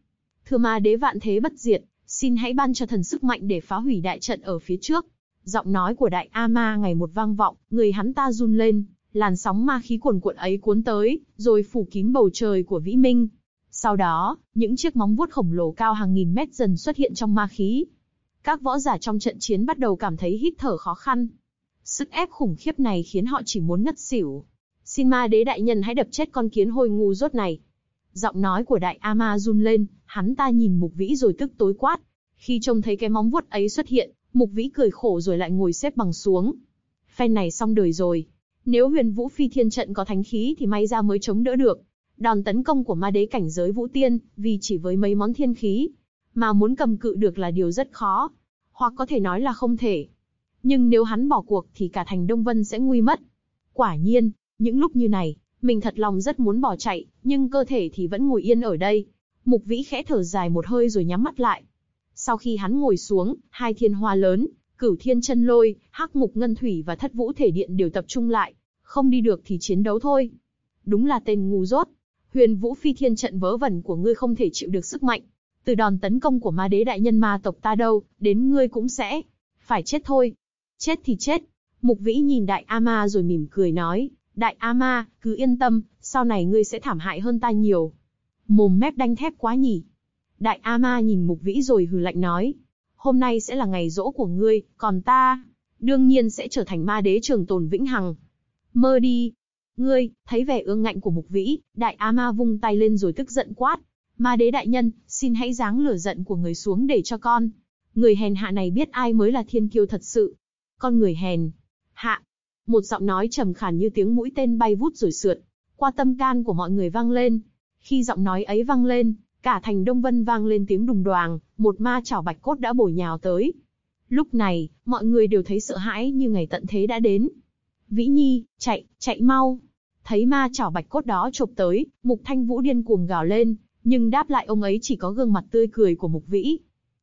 Thưa ma đế vạn thế bất diệt, xin hãy ban cho thần sức mạnh để phá hủy đại trận ở phía trước. Giọng nói của Đại A Ma ngày một vang vọng, người hắn ta run lên, làn sóng ma khí cuồn cuộn ấy cuốn tới, rồi phủ kín bầu trời của Vĩ Minh. Sau đó, những chiếc móng vuốt khổng lồ cao hàng nghìn mét dần xuất hiện trong ma khí. Các võ giả trong trận chiến bắt đầu cảm thấy hít thở khó khăn. Sức ép khủng khiếp này khiến họ chỉ muốn ngất xỉu. Xin ma đế đại nhân hãy đập chết con kiến hôi ngu dốt này. Giọng nói của Đại A Ma run lên, hắn ta nhìn Mục Vĩ rồi tức tối quát. Khi trông thấy cái móng vuốt ấy xuất hiện, Mục Vĩ cười khổ rồi lại ngồi xếp bằng xuống. Phen này xong đời rồi. Nếu Huyền Vũ Phi Thiên trận có thánh khí thì may ra mới chống đỡ được. Đòn tấn công của ma đế cảnh giới Vũ Tiên, vì chỉ với mấy món thiên khí, mà muốn cầm cự được là điều rất khó. Hoặc có thể nói là không thể. Nhưng nếu hắn bỏ cuộc thì cả thành Đông Vân sẽ nguy mất. Quả nhiên, những lúc như này, mình thật lòng rất muốn bỏ chạy, nhưng cơ thể thì vẫn ngồi yên ở đây. Mục Vĩ khẽ thở dài một hơi rồi nhắm mắt lại. Sau khi hắn ngồi xuống, hai thiên hoa lớn, Cửu Thiên Chân Lôi, Hắc Ngục Ngân Thủy và Thất Vũ Thể Điện đều tập trung lại. Không đi được thì chiến đấu thôi. Đúng là tên ngu dốt. Huyền Vũ Phi Thiên trận vớ vẩn của ngươi không thể chịu được sức mạnh. Từ đòn tấn công của ma đế đại nhân ma tộc ta đâu, đến ngươi cũng sẽ phải chết thôi. Chết thì chết. Mục Vĩ nhìn Đại A Ma rồi mỉm cười nói, Đại A Ma, cứ yên tâm, sau này ngươi sẽ thảm hại hơn ta nhiều. Mồm mép đanh thép quá nhỉ. Đại A Ma nhìn Mục Vĩ rồi hừ lạnh nói, hôm nay sẽ là ngày giỗ của ngươi, còn ta, đương nhiên sẽ trở thành ma đế trường tồn vĩnh hằng. Mơ đi. Ngươi, thấy vẻ ương ngạnh của Mục Vĩ, Đại A Ma vung tay lên rồi tức giận quát. Ma đế đại nhân, xin hãy giáng lửa giận của người xuống để cho con. Người hèn hạ này biết ai mới là thiên kiêu thật sự. Con người hèn hạ. Một giọng nói trầm khàn như tiếng mũi tên bay vút rồi sượt qua tâm can của mọi người vang lên. Khi giọng nói ấy vang lên, cả thành Đông Vân vang lên tiếng đùng đoàng, một ma chảo bạch cốt đã bổ nhào tới. Lúc này, mọi người đều thấy sợ hãi như ngày tận thế đã đến. Vĩ Nhi, chạy, chạy mau. Thấy ma chảo bạch cốt đó chộp tới, Mục Thanh Vũ điên cuồng gào lên, nhưng đáp lại ông ấy chỉ có gương mặt tươi cười của Mục Vĩ.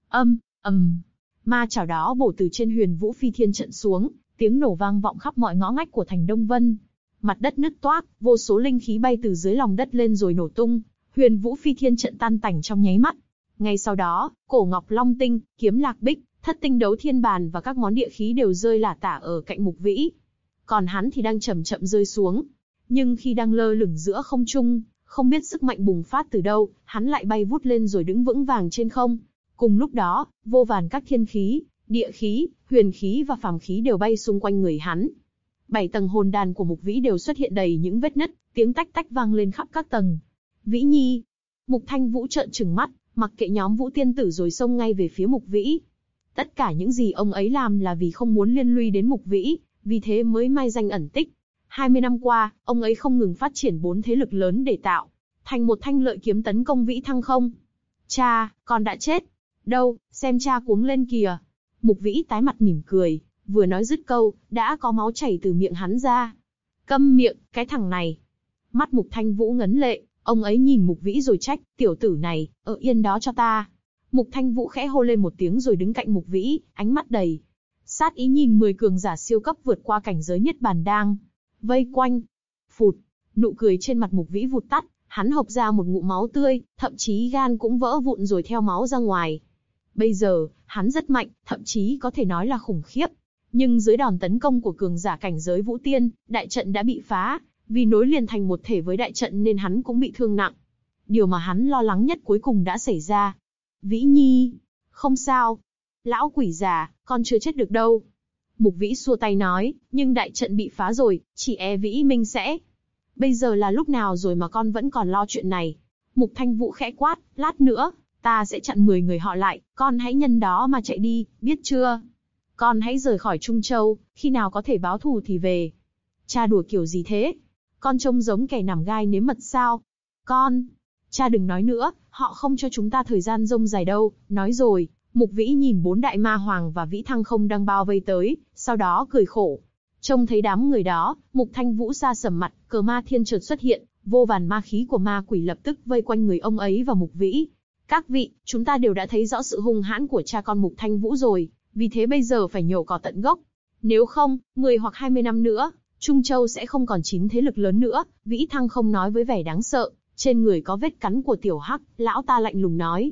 Ma chảo đó bổ từ trên Huyền Vũ Phi Thiên trận xuống, tiếng nổ vang vọng khắp mọi ngõ ngách của thành Đông Vân. Mặt đất nứt toác, vô số linh khí bay từ dưới lòng đất lên rồi nổ tung, Huyền Vũ Phi Thiên trận tan tành trong nháy mắt. Ngay sau đó, cổ ngọc long tinh, kiếm lạc bích, thất tinh đấu thiên bàn và các món địa khí đều rơi lả tả ở cạnh Mục Vĩ. Còn hắn thì đang chậm chậm rơi xuống. Nhưng khi đang lơ lửng giữa không trung, không biết sức mạnh bùng phát từ đâu, hắn lại bay vút lên rồi đứng vững vàng trên không. Cùng lúc đó, vô vàn các thiên khí, địa khí, huyền khí và phàm khí đều bay xung quanh người hắn. 7 tầng hồn đàn của Mục Vĩ đều xuất hiện đầy những vết nứt, tiếng tách tách vang lên khắp các tầng. Vĩ Nhi. Mục Thanh Vũ trợn trừng mắt, mặc kệ nhóm Vũ Tiên Tử rồi xông ngay về phía Mục Vĩ. Tất cả những gì ông ấy làm là vì không muốn liên lụy đến Mục Vĩ, vì thế mới mai danh ẩn tích. 20 năm qua, ông ấy không ngừng phát triển 4 thế lực lớn để tạo thành một thanh lợi kiếm tấn công Vĩ Thăng không. Cha, con đã chết. Đâu, xem cha cuống lên kìa. Mục Vĩ tái mặt mỉm cười, vừa nói dứt câu, đã có máu chảy từ miệng hắn ra. Câm miệng, cái thằng này. Mắt Mục Thanh Vũ ngấn lệ, ông ấy nhìn Mục Vĩ rồi trách, tiểu tử này, ở yên đó cho ta. Mục Thanh Vũ khẽ hô lên một tiếng rồi đứng cạnh Mục Vĩ, ánh mắt đầy sát ý nhìn 10 cường giả siêu cấp vượt qua cảnh giới Niết Bàn đang vây quanh. Phụt, nụ cười trên mặt Mục Vĩ vụt tắt, hắn hộc ra một ngụm máu tươi, thậm chí gan cũng vỡ vụn rồi theo máu ra ngoài. Bây giờ, hắn rất mạnh, thậm chí có thể nói là khủng khiếp. Nhưng dưới đòn tấn công của cường giả cảnh giới Vũ Tiên, đại trận đã bị phá, vì nối liền thành một thể với đại trận nên hắn cũng bị thương nặng. Điều mà hắn lo lắng nhất cuối cùng đã xảy ra. Vĩ Nhi, không sao. Lão quỷ già, con chưa chết được đâu. Mục Vĩ xua tay nói, nhưng đại trận bị phá rồi, chỉ e Vĩ Minh sẽ. Bây giờ là lúc nào rồi mà con vẫn còn lo chuyện này. Mục Thanh Vũ khẽ quát, lát nữa, ta sẽ chặn 10 người họ lại, con hãy nhân đó mà chạy đi, biết chưa? Con hãy rời khỏi Trung Châu, khi nào có thể báo thù thì về. Cha đùa kiểu gì thế? Con trông giống kẻ nằm gai nếm mật sao? Con, cha đừng nói nữa, họ không cho chúng ta thời gian rông dài đâu, nói rồi. Mục Vĩ nhìn 4 đại ma hoàng và Vĩ Thăng không đang bao vây tới, sau đó cười khổ. Trông thấy đám người đó, Mục Thanh Vũ sa sầm mặt, cờ ma thiên chợt xuất hiện, vô vàn ma khí của ma quỷ lập tức vây quanh người ông ấy và Mục Vĩ. Các vị, chúng ta đều đã thấy rõ sự hung hãn của cha con Mục Thanh Vũ rồi, vì thế bây giờ phải nhổ cỏ tận gốc. Nếu không, 10 hoặc 20 năm nữa, Trung Châu sẽ không còn 9 thế lực lớn nữa. Vĩ Thăng không nói với vẻ đáng sợ, trên người có vết cắn của tiểu hắc, lão ta lạnh lùng nói.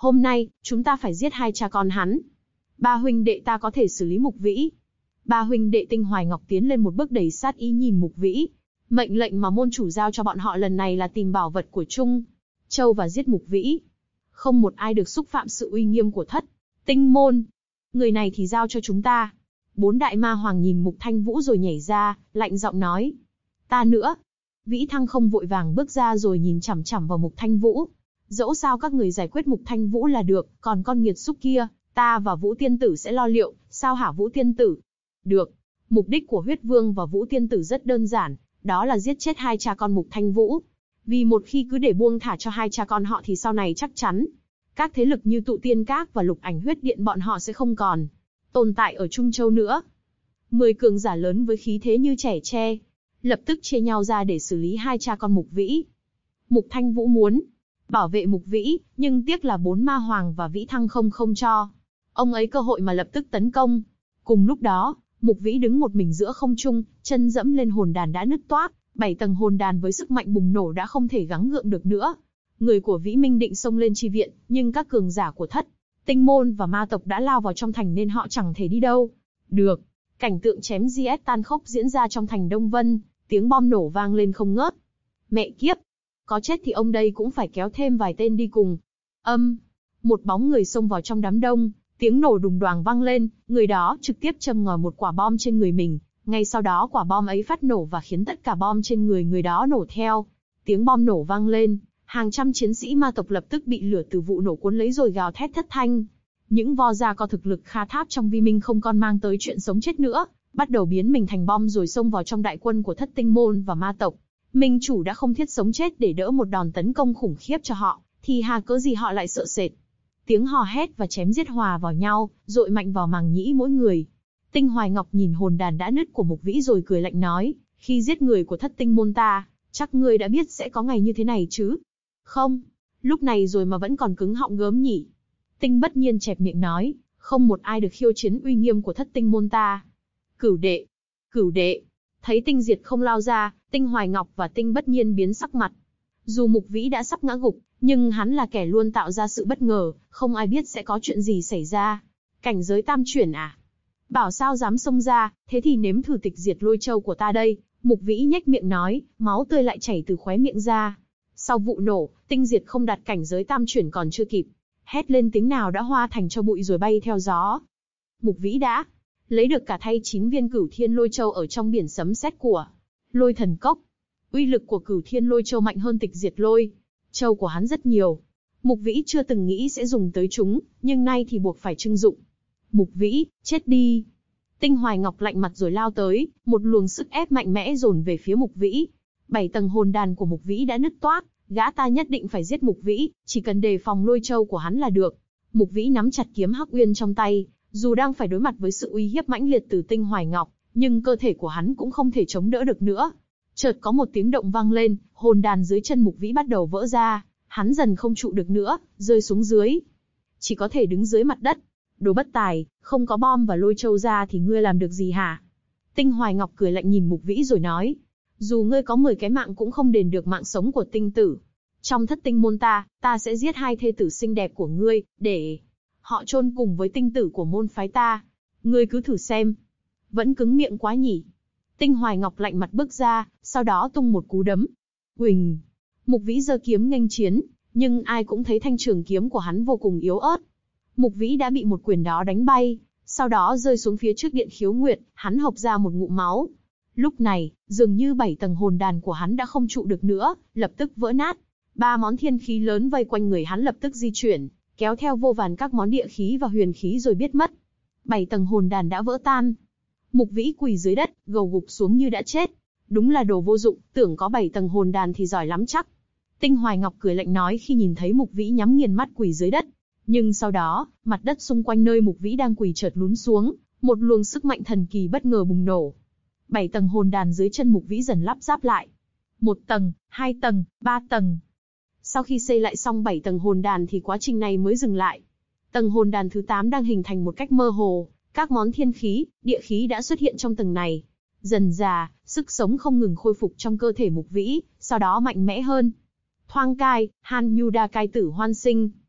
Hôm nay, chúng ta phải giết hai cha con hắn. Ba huynh đệ ta có thể xử lý Mục Vĩ. Ba huynh đệ Tinh Hoài Ngọc tiến lên một bước đầy sát ý nhìn Mục Vĩ. Mệnh lệnh mà môn chủ giao cho bọn họ lần này là tìm bảo vật của Trung Châu và giết Mục Vĩ. Không một ai được xúc phạm sự uy nghiêm của Thất Tinh môn. Người này thì giao cho chúng ta. 4 đại ma hoàng nhìn Mục Thanh Vũ rồi nhảy ra, lạnh giọng nói. Ta nữa. Vĩ Thăng không vội vàng bước ra rồi nhìn chằm chằm vào Mục Thanh Vũ. Dẫu sao các người giải quyết Mục Thanh Vũ là được, còn con nghiệt xúc kia, ta và Vũ Tiên Tử sẽ lo liệu, sao hả Vũ Tiên Tử? Được. Mục đích của Huyết Vương và Vũ Tiên Tử rất đơn giản, đó là giết chết hai cha con Mục Thanh Vũ. Vì một khi cứ để buông thả cho hai cha con họ thì sau này chắc chắn các thế lực như Tụ Tiên Các và Lục Ảnh Huyết Điện bọn họ sẽ không còn tồn tại ở Trung Châu nữa. 10 cường giả lớn với khí thế như trẻ tre, lập tức chia nhau ra để xử lý hai cha con Mục Vĩ. Mục Thanh Vũ muốn bảo vệ Mục Vĩ, nhưng tiếc là 4 ma hoàng và Vĩ Thăng không cho ông ấy cơ hội mà lập tức tấn công. Cùng lúc đó, Mục Vĩ đứng một mình giữa không trung, chân dẫm lên hồn đàn đã nứt toác, 7 tầng hồn đàn với sức mạnh bùng nổ đã không thể gắng gượng được nữa. Người của Vĩ Minh định xông lên chi viện, nhưng các cường giả của Thất Tinh môn và ma tộc đã lao vào trong thành nên họ chẳng thể đi đâu được. Cảnh tượng chém giết tàn khốc diễn ra trong thành Đông Vân, tiếng bom nổ vang lên không ngớt. Mẹ kiếp, có chết thì ông đây cũng phải kéo thêm vài tên đi cùng. Một bóng người xông vào trong đám đông, tiếng nổ đùng đoàng vang lên, người đó trực tiếp châm ngòi một quả bom trên người mình. Ngay sau đó quả bom ấy phát nổ và khiến tất cả bom trên người đó nổ theo. Tiếng bom nổ vang lên, hàng trăm chiến sĩ ma tộc lập tức bị lửa từ vụ nổ cuốn lấy rồi gào thét thất thanh. Những vo gia có thực lực kha tháp trong Vi Minh không còn mang tới chuyện sống chết nữa, bắt đầu biến mình thành bom rồi xông vào trong đại quân của Thất Tinh môn và ma tộc. Minh chủ đã không thiết sống chết để đỡ một đòn tấn công khủng khiếp cho họ, thì hà cớ gì họ lại sợ sệt. Tiếng hò hét và chém giết hòa vào nhau, dội mạnh vào màng nhĩ mỗi người. Tinh Hoài Ngọc nhìn hồn đàn đã nứt của Mục Vĩ rồi cười lạnh nói, khi giết người của Thất Tinh môn ta, chắc ngươi đã biết sẽ có ngày như thế này chứ? Không, lúc này rồi mà vẫn còn cứng họng gớm nhỉ? Tinh Bất Nhiên chẹp miệng nói, không một ai được khiêu chiến uy nghiêm của Thất Tinh môn ta. Cửu đệ. Thấy Tinh Diệt không lao ra, Tinh Hoài Ngọc và Tinh Bất Nhiên biến sắc mặt. Dù Mục Vĩ đã sắp ngã gục, nhưng hắn là kẻ luôn tạo ra sự bất ngờ, không ai biết sẽ có chuyện gì xảy ra. Cảnh giới tam chuyển à? Bảo sao dám xông ra, thế thì nếm thử tịch diệt lôi châu của ta đây. Mục Vĩ nhếch miệng nói, máu tươi lại chảy từ khóe miệng ra. Sau vụ nổ, Tinh Diệt không đạt cảnh giới tam chuyển còn chưa kịp hét lên tiếng nào đã hóa thành cho bụi rồi bay theo gió. Mục Vĩ đã lấy được cả thay 9 viên Cửu Thiên Lôi Châu ở trong biển sấm sét của Lôi Thần Cốc. Uy lực của Cửu Thiên Lôi Châu mạnh hơn tịch diệt lôi châu của hắn rất nhiều. Mục Vĩ chưa từng nghĩ sẽ dùng tới chúng, nhưng nay thì buộc phải trưng dụng. Mục Vĩ, chết đi! Tinh Hoài Ngọc lạnh mặt rồi lao tới, một luồng sức ép mạnh mẽ dồn về phía Mục Vĩ. 7 tầng hồn đàn của Mục Vĩ đã nứt toác, gã ta nhất định phải giết Mục Vĩ, chỉ cần đề phòng lôi châu của hắn là được. Mục Vĩ nắm chặt kiếm Hắc Uyên trong tay, dù đang phải đối mặt với sự uy hiếp mãnh liệt từ Tinh Hoài Ngọc, nhưng cơ thể của hắn cũng không thể chống đỡ được nữa. Chợt có một tiếng động vang lên, hồn đàn dưới chân Mục Vĩ bắt đầu vỡ ra, hắn dần không trụ được nữa, rơi xuống dưới. Chỉ có thể đứng dưới mặt đất. Đồ bất tài, không có bom và lôi châu ra thì ngươi làm được gì hả? Tinh Hoài Ngọc cười lạnh nhìn Mục Vĩ rồi nói, dù ngươi có 10 cái mạng cũng không đền được mạng sống của Tinh tử. Trong Thất Tinh môn ta sẽ giết hai thê tử xinh đẹp của ngươi, để họ chôn cùng với tinh tử của môn phái ta. Ngươi cứ thử xem. Vẫn cứng miệng quá nhỉ? Tinh Hoài Ngọc lạnh mặt bước ra, sau đó tung một cú đấm. Huỳnh! Mục Vĩ giơ kiếm nghênh chiến, nhưng ai cũng thấy thanh trường kiếm của hắn vô cùng yếu ớt. Mục Vĩ đã bị một quyền đó đánh bay, sau đó rơi xuống phía trước Điện Khiếu Nguyệt, hắn hộc ra một ngụm máu. Lúc này, dường như 7 tầng hồn đàn của hắn đã không trụ được nữa, lập tức vỡ nát. 3 món thiên khí lớn vây quanh người hắn lập tức di chuyển, kéo theo vô vàn các món địa khí và huyền khí rồi biết mất. 7 tầng hồn đàn đã vỡ tan. Mục Vĩ quỳ dưới đất, gầu gục xuống như đã chết. Đúng là đồ vô dụng, tưởng có 7 tầng hồn đàn thì giỏi lắm chắc. Tinh Hoài Ngọc cười lạnh nói khi nhìn thấy Mục Vĩ nhắm nghiền mắt quỳ dưới đất. Nhưng sau đó, mặt đất xung quanh nơi Mục Vĩ đang quỳ chợt lún xuống, một luồng sức mạnh thần kỳ bất ngờ bùng nổ. 7 tầng hồn đàn dưới chân Mục Vĩ dần lắp ráp lại. 1 tầng, 2 tầng, 3 tầng. Sau khi xây lại xong 7 tầng hồn đàn thì quá trình này mới dừng lại. Tầng hồn đàn thứ 8 đang hình thành một cách mơ hồ, các món thiên khí, địa khí đã xuất hiện trong tầng này. Dần dà, sức sống không ngừng khôi phục trong cơ thể Mục Vĩ, sau đó mạnh mẽ hơn. Thoang cai, Han Nhu Đa cai tử hoan sinh.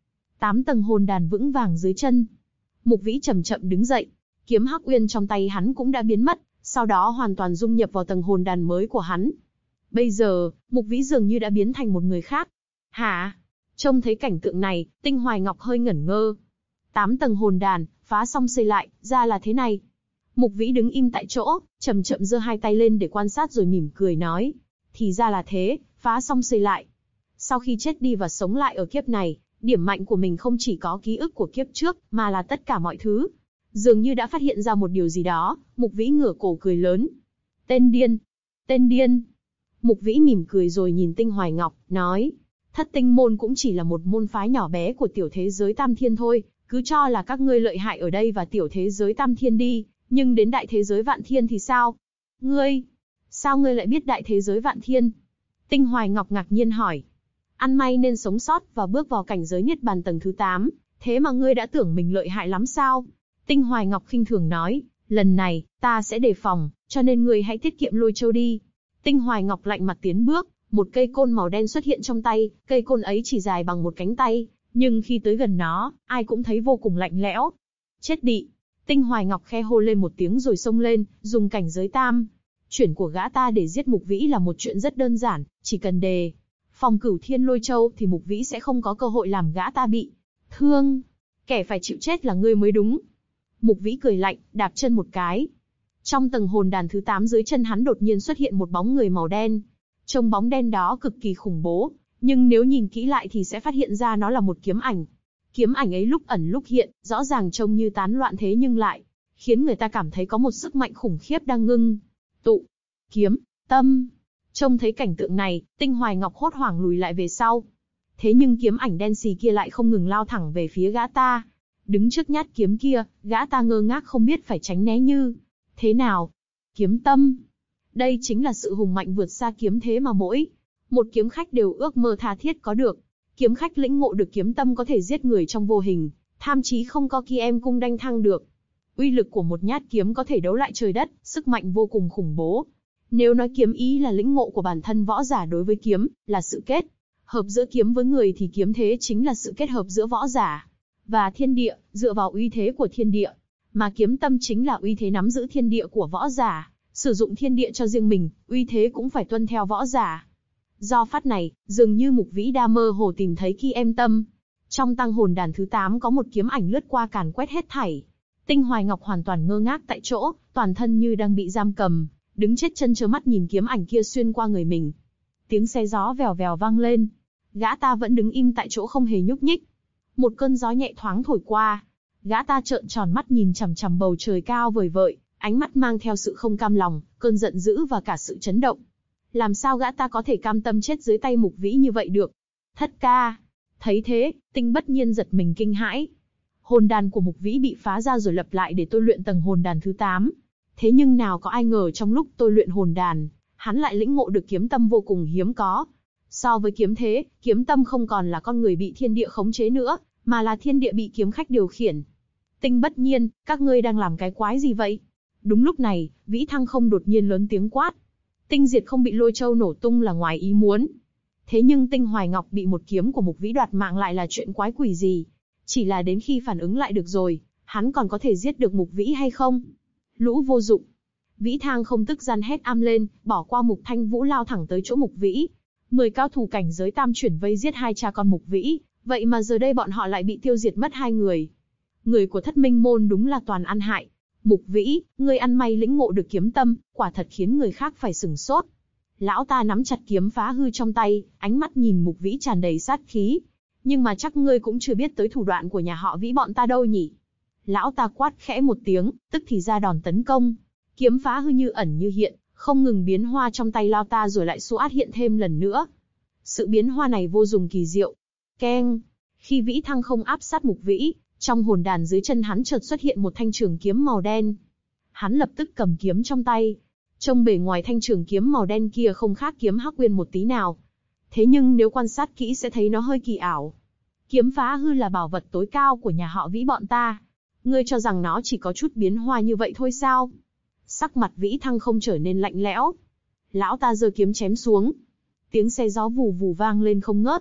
8 tầng hồn đàn vững vàng dưới chân. Mục Vĩ chậm chậm đứng dậy, kiếm Hắc Uyên trong tay hắn cũng đã biến mất, sau đó hoàn toàn dung nhập vào tầng hồn đàn mới của hắn. Bây giờ, Mục Vĩ dường như đã biến thành một người khác. Hả? Trông thấy cảnh tượng này, Tinh Hoài Ngọc hơi ngẩn ngơ. 8 tầng hồn đàn, phá xong xây lại, ra là thế này. Mục Vĩ đứng im tại chỗ, chậm chậm giơ hai tay lên để quan sát rồi mỉm cười nói. Thì ra là thế, phá xong xây lại. Sau khi chết đi và sống lại ở kiếp này, điểm mạnh của mình không chỉ có ký ức của kiếp trước, mà là tất cả mọi thứ. Dường như đã phát hiện ra một điều gì đó, Mục Vĩ ngửa cổ cười lớn. Tên điên! Tên điên! Mục Vĩ mỉm cười rồi nhìn Tinh Hoài Ngọc, nói. Thất tinh môn cũng chỉ là một môn phái nhỏ bé của tiểu thế giới Tam Thiên thôi, cứ cho là các ngươi lợi hại ở đây và tiểu thế giới Tam Thiên đi, nhưng đến đại thế giới Vạn Thiên thì sao? Ngươi? Sao ngươi lại biết đại thế giới Vạn Thiên? Tinh Hoài Ngọc ngạc nhiên hỏi. Ăn may nên sống sót và bước vào cảnh giới Niết Bàn tầng thứ 8, thế mà ngươi đã tưởng mình lợi hại lắm sao? Tinh Hoài Ngọc khinh thường nói, lần này, ta sẽ đề phòng, cho nên ngươi hãy tiết kiệm Lôi Châu đi. Tinh Hoài Ngọc lạnh mặt tiến bước, một cây côn màu đen xuất hiện trong tay, cây côn ấy chỉ dài bằng một cánh tay, nhưng khi tới gần nó, ai cũng thấy vô cùng lạnh lẽo. Chết đi! Tinh Hoài Ngọc khe hô lên một tiếng rồi xông lên, dùng cảnh giới tam. Chuyển của gã ta để giết Mục Vĩ là một chuyện rất đơn giản, chỉ cần đề phòng Cửu Thiên Lôi Châu thì Mục Vĩ sẽ không có cơ hội làm gã ta bị thương. Kẻ phải chịu chết là ngươi mới đúng. Mục Vĩ cười lạnh, đạp chân một cái. Trong tầng hồn đàn thứ 8 dưới chân hắn đột nhiên xuất hiện một bóng người màu đen. Trông bóng đen đó cực kỳ khủng bố, nhưng nếu nhìn kỹ lại thì sẽ phát hiện ra nó là một kiếm ảnh. Kiếm ảnh ấy lúc ẩn lúc hiện, rõ ràng trông như tán loạn thế nhưng lại khiến người ta cảm thấy có một sức mạnh khủng khiếp đang ngưng tụ. Kiếm tâm. Trông thấy cảnh tượng này, Tinh Hoài Ngọc hốt hoảng lùi lại về sau. Thế nhưng kiếm ảnh đen xì kia lại không ngừng lao thẳng về phía gã ta. Đứng trước nhát kiếm kia, gã ta ngơ ngác không biết phải tránh né như thế nào. Kiếm tâm. Đây chính là sự hùng mạnh vượt xa kiếm thế mà mỗi một kiếm khách đều ước mơ tha thiết có được. Kiếm khách lĩnh ngộ được kiếm tâm có thể giết người trong vô hình, tham chí không có ki em cung đanh thăng được. Uy lực của một nhát kiếm có thể đấu lại trời đất, sức mạnh vô cùng khủng bố. Nếu nói kiếm ý là lĩnh ngộ của bản thân võ giả đối với kiếm, là sự kết hợp giữa kiếm với người thì kiếm thế chính là sự kết hợp giữa võ giả và thiên địa, dựa vào uy thế của thiên địa. Mà kiếm tâm chính là uy thế nắm giữ thiên địa của võ giả, sử dụng thiên địa cho riêng mình, uy thế cũng phải tuân theo võ giả. Do phát này, dường như Mục Vĩ đa mơ hồ tìm thấy ki em tâm. Trong tăng hồn đàn thứ 8 có một kiếm ảnh lướt qua càn quét hết thảy. Tinh Hoài Ngọc hoàn toàn ngơ ngác tại chỗ, toàn thân như đang bị giam cầm, đứng chết chân trơ mắt nhìn kiếm ảnh kia xuyên qua người mình. Tiếng xe gió vèo vèo vang lên. Gã ta vẫn đứng im tại chỗ không hề nhúc nhích. Một cơn gió nhẹ thoáng thổi qua. Gã ta trợn tròn mắt nhìn chằm chằm bầu trời cao vời vợi, ánh mắt mang theo sự không cam lòng, cơn giận dữ và cả sự chấn động. Làm sao gã ta có thể cam tâm chết dưới tay Mục Vĩ như vậy được? Thất ca! Thấy thế, Tinh bất nhiên giật mình kinh hãi. Hồn đàn của Mục Vĩ bị phá ra rồi lập lại để tôi luyện tầng hồn đàn thứ 8. Thế nhưng nào có ai ngờ trong lúc tôi luyện hồn đàn, hắn lại lĩnh ngộ được kiếm tâm vô cùng hiếm có. So với kiếm thế, kiếm tâm không còn là con người bị thiên địa khống chế nữa, mà là thiên địa bị kiếm khách điều khiển. Tinh bất nhiên, các ngươi đang làm cái quái gì vậy? Đúng lúc này, Vĩ Thăng Không đột nhiên lớn tiếng quát. Tinh Diệt không bị Lôi Châu nổ tung là ngoài ý muốn. Thế nhưng Tinh Hoài Ngọc bị một kiếm của Mục Vĩ đoạt mạng lại là chuyện quái quỷ gì? Chỉ là đến khi phản ứng lại được rồi, hắn còn có thể giết được Mục Vĩ hay không? Lũ vô dụng! Vĩ Thang Không tức giận hét am lên, bỏ qua Mục Thanh Vũ lao thẳng tới chỗ Mục Vĩ. 10 cao thủ cảnh giới tam chuyển vây giết hai cha con Mục Vĩ, vậy mà giờ đây bọn họ lại bị tiêu diệt mất 2 người. Người của Thất Minh môn đúng là toàn ăn hại. Mục Vĩ, ngươi ăn may lĩnh ngộ được kiếm tâm, quả thật khiến người khác phải sửng sốt. Lão ta nắm chặt kiếm phá hư trong tay, ánh mắt nhìn Mục Vĩ tràn đầy sát khí. Nhưng mà chắc ngươi cũng chưa biết tới thủ đoạn của nhà họ Vĩ bọn ta đâu nhỉ? Lão ta quát khẽ một tiếng, tức thì ra đòn tấn công. Kiếm phá hư như ẩn như hiện, không ngừng biến hoa trong tay lao ta rồi lại xoát hiện thêm lần nữa. Sự biến hoa này vô cùng kỳ diệu. Keng! Khi Vĩ Thăng Không áp sát Mục Vĩ, trong hồn đàn dưới chân hắn chợt xuất hiện một thanh trường kiếm màu đen. Hắn lập tức cầm kiếm trong tay. Trông bề ngoài thanh trường kiếm màu đen kia không khác kiếm Hắc Uyên một tí nào. Thế nhưng nếu quan sát kỹ sẽ thấy nó hơi kỳ ảo. Kiếm phá hư là bảo vật tối cao của nhà họ Vĩ bọn ta. Ngươi cho rằng nó chỉ có chút biến hoa như vậy thôi sao? Sắc mặt Vĩ Thăng Không trở nên lạnh lẽo. Lão ta giơ kiếm chém xuống. Tiếng xe gió vù vù vang lên không ngớt.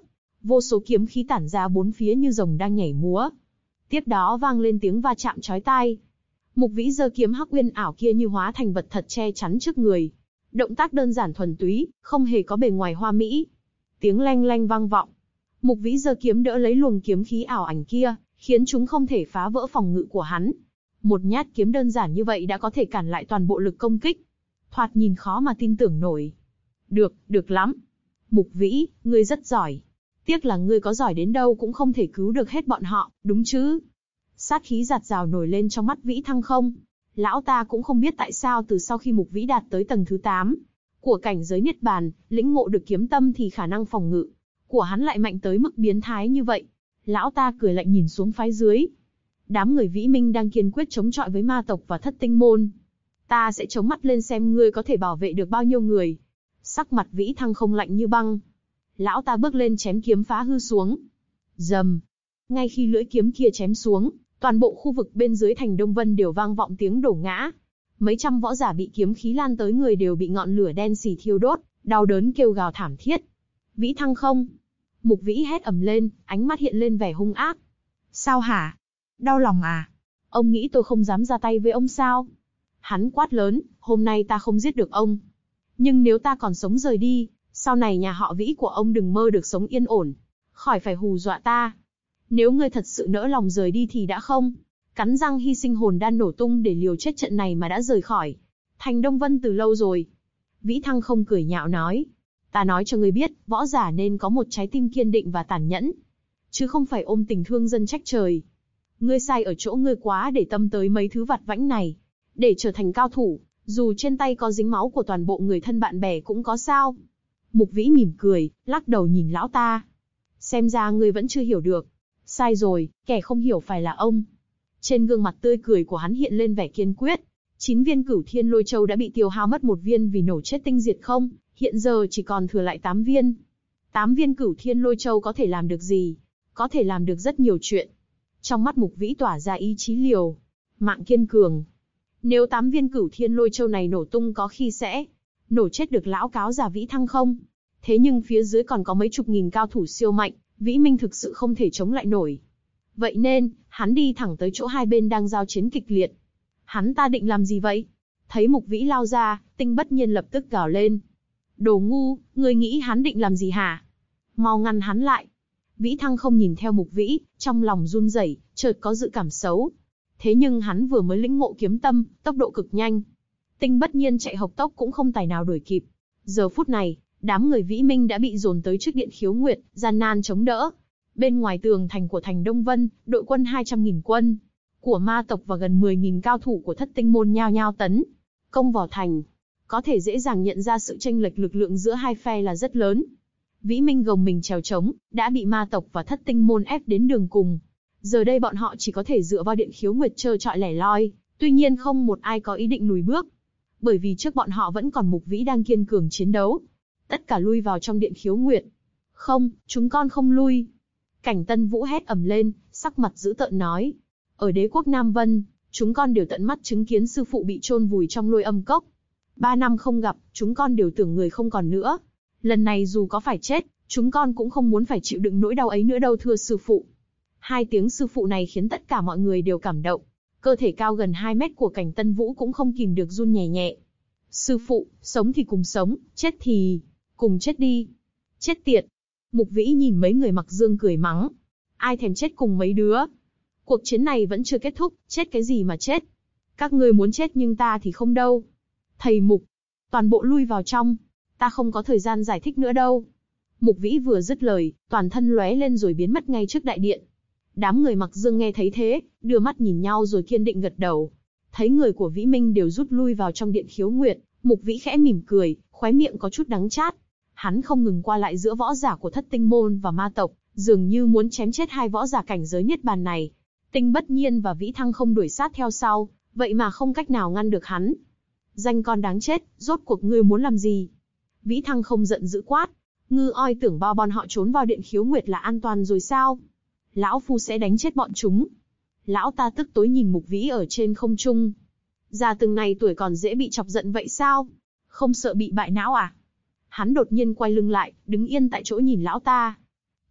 vô số kiếm khí tản ra bốn phía như rồng đang nhảy múa. Tiếp đó vang lên tiếng va chạm chói tai. Mục Vĩ giơ kiếm hắc uyên ảo kia như hóa thành vật thật che chắn trước người. Động tác đơn giản thuần túy, không hề có bề ngoài hoa mỹ. Tiếng leng leng vang vọng. Mục Vĩ giơ kiếm đỡ lấy luồng kiếm khí ảo ảnh kia, khiến chúng không thể phá vỡ phòng ngự của hắn. Một nhát kiếm đơn giản như vậy đã có thể cản lại toàn bộ lực công kích. Thoạt nhìn khó mà tin tưởng nổi. Được lắm. Mục Vĩ, ngươi rất giỏi. Tiếc là ngươi có giỏi đến đâu cũng không thể cứu được hết bọn họ, đúng chứ? Sát khí giạt rào nổi lên trong mắt Vĩ Thăng không. Lão ta cũng không biết tại sao từ sau khi Mục Vĩ đạt tới tầng thứ 8 của cảnh giới Niết Bàn, lĩnh ngộ được kiếm tâm thì khả năng phòng ngự của hắn lại mạnh tới mức biến thái như vậy. Lão ta cười lạnh nhìn xuống phái dưới. Đám người Vĩ Minh đang kiên quyết chống chọi với ma tộc và Thất Tinh Môn. Ta sẽ chống mắt lên xem ngươi có thể bảo vệ được bao nhiêu người. Sắc mặt Vĩ Thăng không lạnh như băng. Lão ta bước lên chém kiếm phá hư xuống. Rầm. Ngay khi lưỡi kiếm kia chém xuống, toàn bộ khu vực bên dưới thành Đông Vân đều vang vọng tiếng đổ ngã. Mấy trăm võ giả bị kiếm khí lan tới người đều bị ngọn lửa đen sì thiêu đốt, đau đớn kêu gào thảm thiết. Vĩ Thăng không. Mục Vĩ hét ầm lên, ánh mắt hiện lên vẻ hung ác. Sao hả? Đau lòng à? Ông nghĩ tôi không dám ra tay với ông sao? Hắn quát lớn, hôm nay ta không giết được ông. Nhưng nếu ta còn sống rời đi, sau này nhà họ Vĩ của ông đừng mơ được sống yên ổn. Khỏi phải hù dọa ta. Nếu ngươi thật sự nỡ lòng rời đi thì đã không cắn răng hy sinh hồn đan nổ tung để liều chết trận này mà đã rời khỏi thành Đông Vân từ lâu rồi. Vĩ Thăng không cười nhạo nói. Ta nói cho ngươi biết, võ giả nên có một trái tim kiên định và tàn nhẫn, chứ không phải ôm tình thương dân trách trời. Ngươi sai ở chỗ ngươi quá để tâm tới mấy thứ vặt vãnh này. Để trở thành cao thủ, dù trên tay có dính máu của toàn bộ người thân bạn bè cũng có sao. Mục Vĩ mỉm cười, lắc đầu nhìn lão ta. Xem ra ngươi vẫn chưa hiểu được. Sai rồi, kẻ không hiểu phải là ông. Trên gương mặt tươi cười của hắn hiện lên vẻ kiên quyết. 9 viên Cửu Thiên Lôi Châu đã bị tiêu hao mất 1 viên vì nổ chết tinh diệt không, hiện giờ chỉ còn thừa lại 8 viên. 8 viên Cửu Thiên Lôi Châu có thể làm được gì? Có thể làm được rất nhiều chuyện. Trong mắt Mục Vĩ tỏa ra ý chí liều mạng kiên cường. Nếu 8 viên Cửu Thiên Lôi Châu này nổ tung có khi sẽ nổ chết được lão cáo già Vĩ Thăng không. Thế nhưng phía dưới còn có mấy chục nghìn cao thủ siêu mạnh, Vĩ Minh thực sự không thể chống lại nổi. Vậy nên, hắn đi thẳng tới chỗ hai bên đang giao chiến kịch liệt. Hắn ta định làm gì vậy? Thấy Mục Vĩ lao ra, Tinh Bất Nhiên lập tức gào lên. Đồ ngu, ngươi nghĩ hắn định làm gì hả? Mau ngăn hắn lại. Vĩ Thăng không nhìn theo Mục Vĩ, trong lòng run rẩy, chợt có dự cảm xấu. Thế nhưng hắn vừa mới lĩnh ngộ kiếm tâm, tốc độ cực nhanh. Tinh Bất Nhiên chạy hộc tốc cũng không tài nào đuổi kịp. Giờ phút này, đám người Vĩ Minh đã bị dồn tới trước điện Khiếu Nguyệt, gian nan chống đỡ. Bên ngoài tường thành của thành Đông Vân, đội quân 200.000 quân của ma tộc và gần 10.000 cao thủ của Thất Tinh Môn nhao nhao tấn công vào thành. Có thể dễ dàng nhận ra sự chênh lệch lực lượng giữa hai phe là rất lớn. Vĩ Minh gồng mình trèo trống, đã bị ma tộc và Thất Tinh Môn ép đến đường cùng. Giờ đây bọn họ chỉ có thể dựa vào điện Khiếu Nguyệt trơ trọi lẻ loi, tuy nhiên không một ai có ý định lùi bước. Bởi vì trước bọn họ vẫn còn Mục Vĩ đang kiên cường chiến đấu. Tất cả lui vào trong điện Khiếu Nguyệt. Không, chúng con không lui. Cảnh Tân Vũ hét ầm lên, sắc mặt dữ tợn nói. Ở đế quốc Nam Vân, chúng con đều tận mắt chứng kiến sư phụ bị chôn vùi trong Lôi Âm Cốc. 3 năm không gặp, chúng con đều tưởng người không còn nữa. Lần này dù có phải chết, chúng con cũng không muốn phải chịu đựng nỗi đau ấy nữa đâu thưa sư phụ. 2 tiếng sư phụ này khiến tất cả mọi người đều cảm động. Cơ thể cao gần 2 mét của Cảnh Tân Vũ cũng không kìm được run nhẹ nhẹ. Sư phụ, sống thì cùng sống, chết thì cùng chết đi. Chết tiệt. Mục Vĩ nhìn mấy người mặc dương cười mắng. Ai thèm chết cùng mấy đứa. Cuộc chiến này vẫn chưa kết thúc, chết cái gì mà chết. Các ngươi muốn chết nhưng ta thì không đâu. Thầy Mục, toàn bộ lui vào trong. Ta không có thời gian giải thích nữa đâu. Mục Vĩ vừa dứt lời, toàn thân lóe lên rồi biến mất ngay trước đại điện. Đám người mặc dương nghe thấy thế, đưa mắt nhìn nhau rồi kiên định gật đầu. Thấy người của Vĩ Minh đều rút lui vào trong điện Khiếu Nguyệt, Mục Vĩ khẽ mỉm cười, khóe miệng có chút đắng chát. Hắn không ngừng qua lại giữa võ giả của Thất Tinh Môn và ma tộc, dường như muốn chém chết 2 võ giả cảnh giới Niết Bàn này. Tinh Bất Nhiên và Vĩ Thăng không đuổi sát theo sau, vậy mà không cách nào ngăn được hắn. Danh con đáng chết, rốt cuộc ngươi muốn làm gì? Vĩ Thăng không giận dữ quát. Ngư Oi tưởng bao bọn họ trốn vào điện Khiếu Nguyệt là an toàn rồi sao? Lão phu sẽ đánh chết bọn chúng. Lão ta tức tối nhìn Mục Vĩ ở trên không trung. Già từng này tuổi còn dễ bị chọc giận vậy sao? Không sợ bị bại não à? Hắn đột nhiên quay lưng lại, đứng yên tại chỗ nhìn lão ta.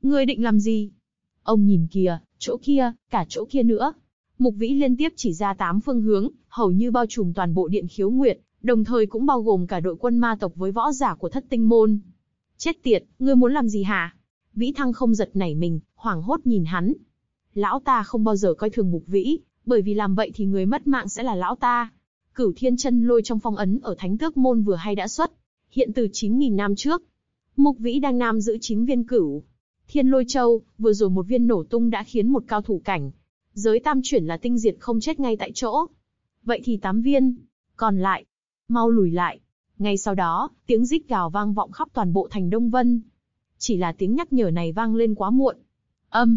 Ngươi định làm gì? Ông nhìn kìa, chỗ kia, cả chỗ kia nữa. Mục Vĩ liên tiếp chỉ ra 8 phương hướng, hầu như bao trùm toàn bộ Điện Khiếu Nguyệt, đồng thời cũng bao gồm cả đội quân ma tộc với võ giả của Thất Tinh môn. Chết tiệt, ngươi muốn làm gì hả? Vĩ Thăng không giật nảy mình, hoảng hốt nhìn hắn. Lão ta không bao giờ coi thường Mục Vĩ, bởi vì làm vậy thì người mất mạng sẽ là lão ta. Cửu Thiên Chân Lôi trong phong ấn ở Thánh Tước môn vừa hay đã xuất hiện từ 9.000 năm trước. Mục Vĩ đang nắm giữ 9 viên Cửu Thiên Lôi Châu, vừa rồi một viên nổ tung đã khiến một cao thủ cảnh giới tam chuyển là tinh diệt không chết ngay tại chỗ. Vậy thì 8 viên còn lại, mau lùi lại. Ngay sau đó, tiếng rít gào vang vọng khắp toàn bộ thành Đông Vân. Chỉ là tiếng nhắc nhở này vang lên quá muộn. ầm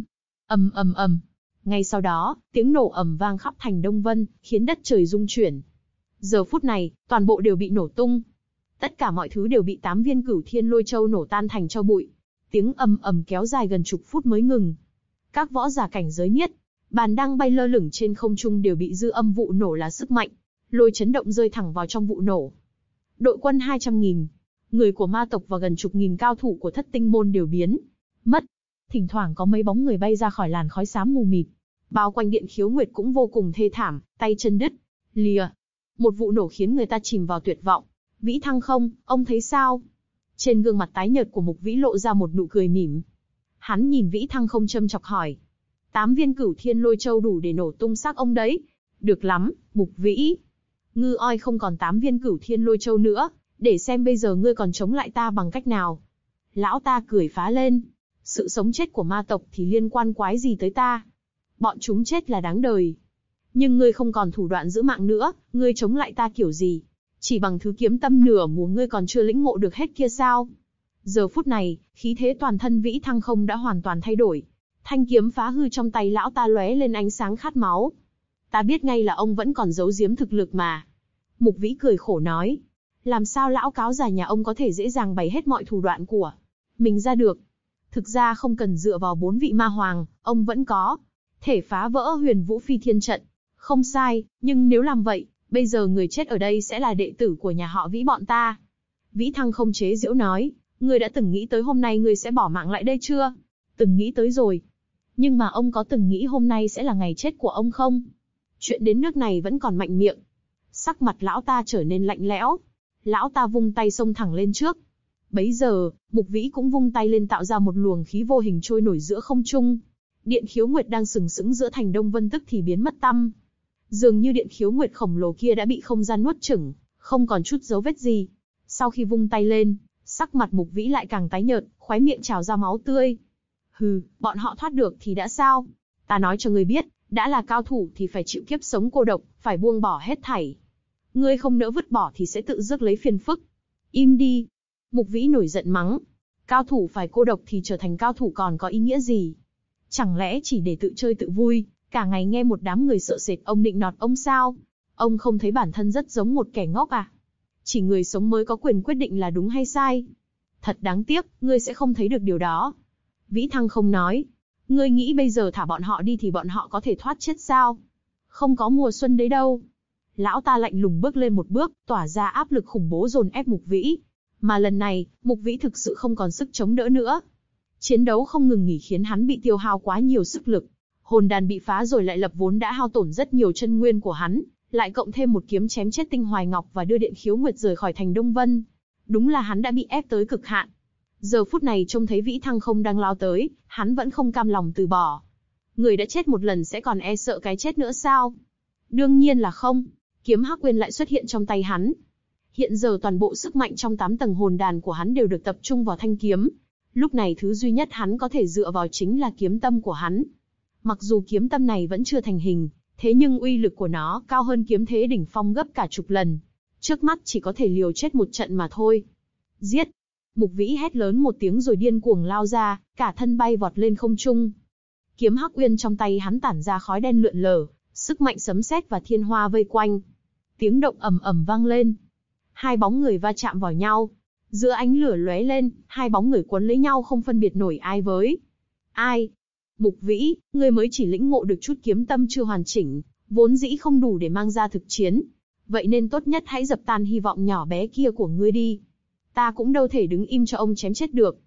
ầm. Ngay sau đó, tiếng nổ ầm vang khắp thành Đông Vân, khiến đất trời rung chuyển. Giờ phút này, toàn bộ đều bị nổ tung. Tất cả mọi thứ đều bị 8 viên Cửu Thiên Lôi Châu nổ tan thành tro bụi. Tiếng ầm ầm kéo dài gần chục phút mới ngừng. Các võ giả cảnh giới Niết Bàn đang bay lơ lửng trên không trung đều bị dư âm vụ nổ là sức mạnh lôi chấn động rơi thẳng vào trong vụ nổ. Đội quân 200.000 người của ma tộc và gần chục nghìn cao thủ của Thất Tinh môn đều biến mất. Thỉnh thoảng có mấy bóng người bay ra khỏi làn khói xám mù mịt. Bao quanh Điện Khiếu Nguyệt cũng vô cùng thê thảm, tay chân đứt lìa. Một vụ nổ khiến người ta chìm vào tuyệt vọng. Vĩ Thăng không, ông thấy sao? Trên gương mặt tái nhợt của Mục Vĩ lộ ra một nụ cười mỉm. Hắn nhìn Vĩ Thăng không châm chọc hỏi. 8 viên Cửu Thiên Lôi Châu đủ để nổ tung xác ông đấy. Được lắm, Mục Vĩ. Ngư oi không còn 8 viên Cửu Thiên Lôi Châu nữa, để xem bây giờ ngươi còn chống lại ta bằng cách nào. Lão ta cười phá lên. Sự sống chết của ma tộc thì liên quan quái gì tới ta? Bọn chúng chết là đáng đời. Nhưng ngươi không còn thủ đoạn giữ mạng nữa, ngươi chống lại ta kiểu gì? Chỉ bằng thứ kiếm tâm nửa mùa ngươi còn chưa lĩnh ngộ được hết kia sao? Giờ phút này, khí thế toàn thân Vĩ Thăng không đã hoàn toàn thay đổi. Thanh kiếm phá hư trong tay lão ta lóe lên ánh sáng khát máu. Ta biết ngay là ông vẫn còn giấu giếm thực lực mà. Mục Vĩ cười khổ nói. Làm sao lão cáo già nhà ông có thể dễ dàng bày hết mọi thủ đoạn của mình ra được? Thực ra không cần dựa vào 4 vị ma hoàng, ông vẫn có thể phá vỡ Huyền Vũ Phi Thiên trận. Không sai, nhưng nếu làm vậy, bây giờ người chết ở đây sẽ là đệ tử của nhà họ Vĩ bọn ta. Vĩ Thăng không chế giễu nói. Ngươi đã từng nghĩ tới hôm nay ngươi sẽ bỏ mạng lại đây chưa? Từng nghĩ tới rồi. Nhưng mà ông có từng nghĩ hôm nay sẽ là ngày chết của ông không? Chuyện đến nước này vẫn còn mạnh miệng. Sắc mặt lão ta trở nên lạnh lẽo. Lão ta vung tay xông thẳng lên trước. Bấy giờ, Mục Vĩ cũng vung tay lên tạo ra một luồng khí vô hình trôi nổi giữa không trung. Điện Khiếu Nguyệt đang sừng sững giữa thành Đông Vân tức thì biến mất tăm. Dường như Điện Khiếu Nguyệt khổng lồ kia đã bị không gian nuốt chửng, không còn chút dấu vết gì. Sau khi vung tay lên, sắc mặt Mục Vĩ lại càng tái nhợt, khóe miệng trào ra máu tươi. Hừ, bọn họ thoát được thì đã sao? Ta nói cho ngươi biết, đã là cao thủ thì phải chịu kiếp sống cô độc, phải buông bỏ hết thảy. Ngươi không nỡ vứt bỏ thì sẽ tự rước lấy phiền phức. Im đi. Mục Vĩ nổi giận mắng. Cao thủ phải cô độc thì trở thành cao thủ còn có ý nghĩa gì? Chẳng lẽ chỉ để tự chơi tự vui, cả ngày nghe một đám người sợ sệt ông nịnh nọt ông sao? Ông không thấy bản thân rất giống một kẻ ngốc à? Chỉ người sống mới có quyền quyết định là đúng hay sai. Thật đáng tiếc, ngươi sẽ không thấy được điều đó. Vĩ Thăng không nói. Ngươi nghĩ bây giờ thả bọn họ đi thì bọn họ có thể thoát chết sao? Không có mùa xuân đấy đâu. Lão ta lạnh lùng bước lên một bước, tỏa ra áp lực khủng bố dồn ép Mục Vĩ. Mà lần này, Mục Vĩ thực sự không còn sức chống đỡ nữa. Chiến đấu không ngừng nghỉ khiến hắn bị tiêu hao quá nhiều sức lực. Hồn đàn bị phá rồi lại lập vốn đã hao tổn rất nhiều chân nguyên của hắn, lại cộng thêm một kiếm chém chết Tinh Hoài Ngọc và đưa Điện Khiếu Nguyệt rời khỏi thành Đông Vân. Đúng là hắn đã bị ép tới cực hạn. Giờ phút này trông thấy Vĩ Thăng không đang lao tới, hắn vẫn không cam lòng từ bỏ. Người đã chết một lần sẽ còn e sợ cái chết nữa sao? Đương nhiên là không. Kiếm Hắc Uyên lại xuất hiện trong tay hắn. Hiện giờ toàn bộ sức mạnh trong 8 tầng hồn đàn của hắn đều được tập trung vào thanh kiếm. Lúc này thứ duy nhất hắn có thể dựa vào chính là kiếm tâm của hắn. Mặc dù kiếm tâm này vẫn chưa thành hình, thế nhưng uy lực của nó cao hơn kiếm thế đỉnh phong gấp cả chục lần. Trước mắt chỉ có thể liều chết một trận mà thôi. Giết! Mục Vĩ hét lớn một tiếng rồi điên cuồng lao ra, cả thân bay vọt lên không trung. Kiếm Hắc Uyên trong tay hắn tản ra khói đen lượn lờ, sức mạnh sấm sét và thiên hoa vây quanh. Tiếng động ầm ầm vang lên. Hai bóng người va chạm vào nhau. Giữa ánh lửa lóe lên, hai bóng người quấn lấy nhau không phân biệt nổi ai với ai. Mục Vĩ, ngươi mới chỉ lĩnh ngộ được chút kiếm tâm chưa hoàn chỉnh, vốn dĩ không đủ để mang ra thực chiến. Vậy nên tốt nhất hãy dập tan hy vọng nhỏ bé kia của ngươi đi. Ta cũng đâu thể đứng im cho ông chém chết được.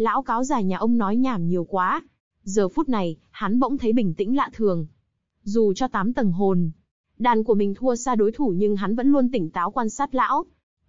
Lão cáo già nhà ông nói nhảm nhiều quá. Giờ phút này, hắn bỗng thấy bình tĩnh lạ thường. Dù cho 8 tầng hồn đàn của mình thua xa đối thủ nhưng hắn vẫn luôn tỉnh táo quan sát lão.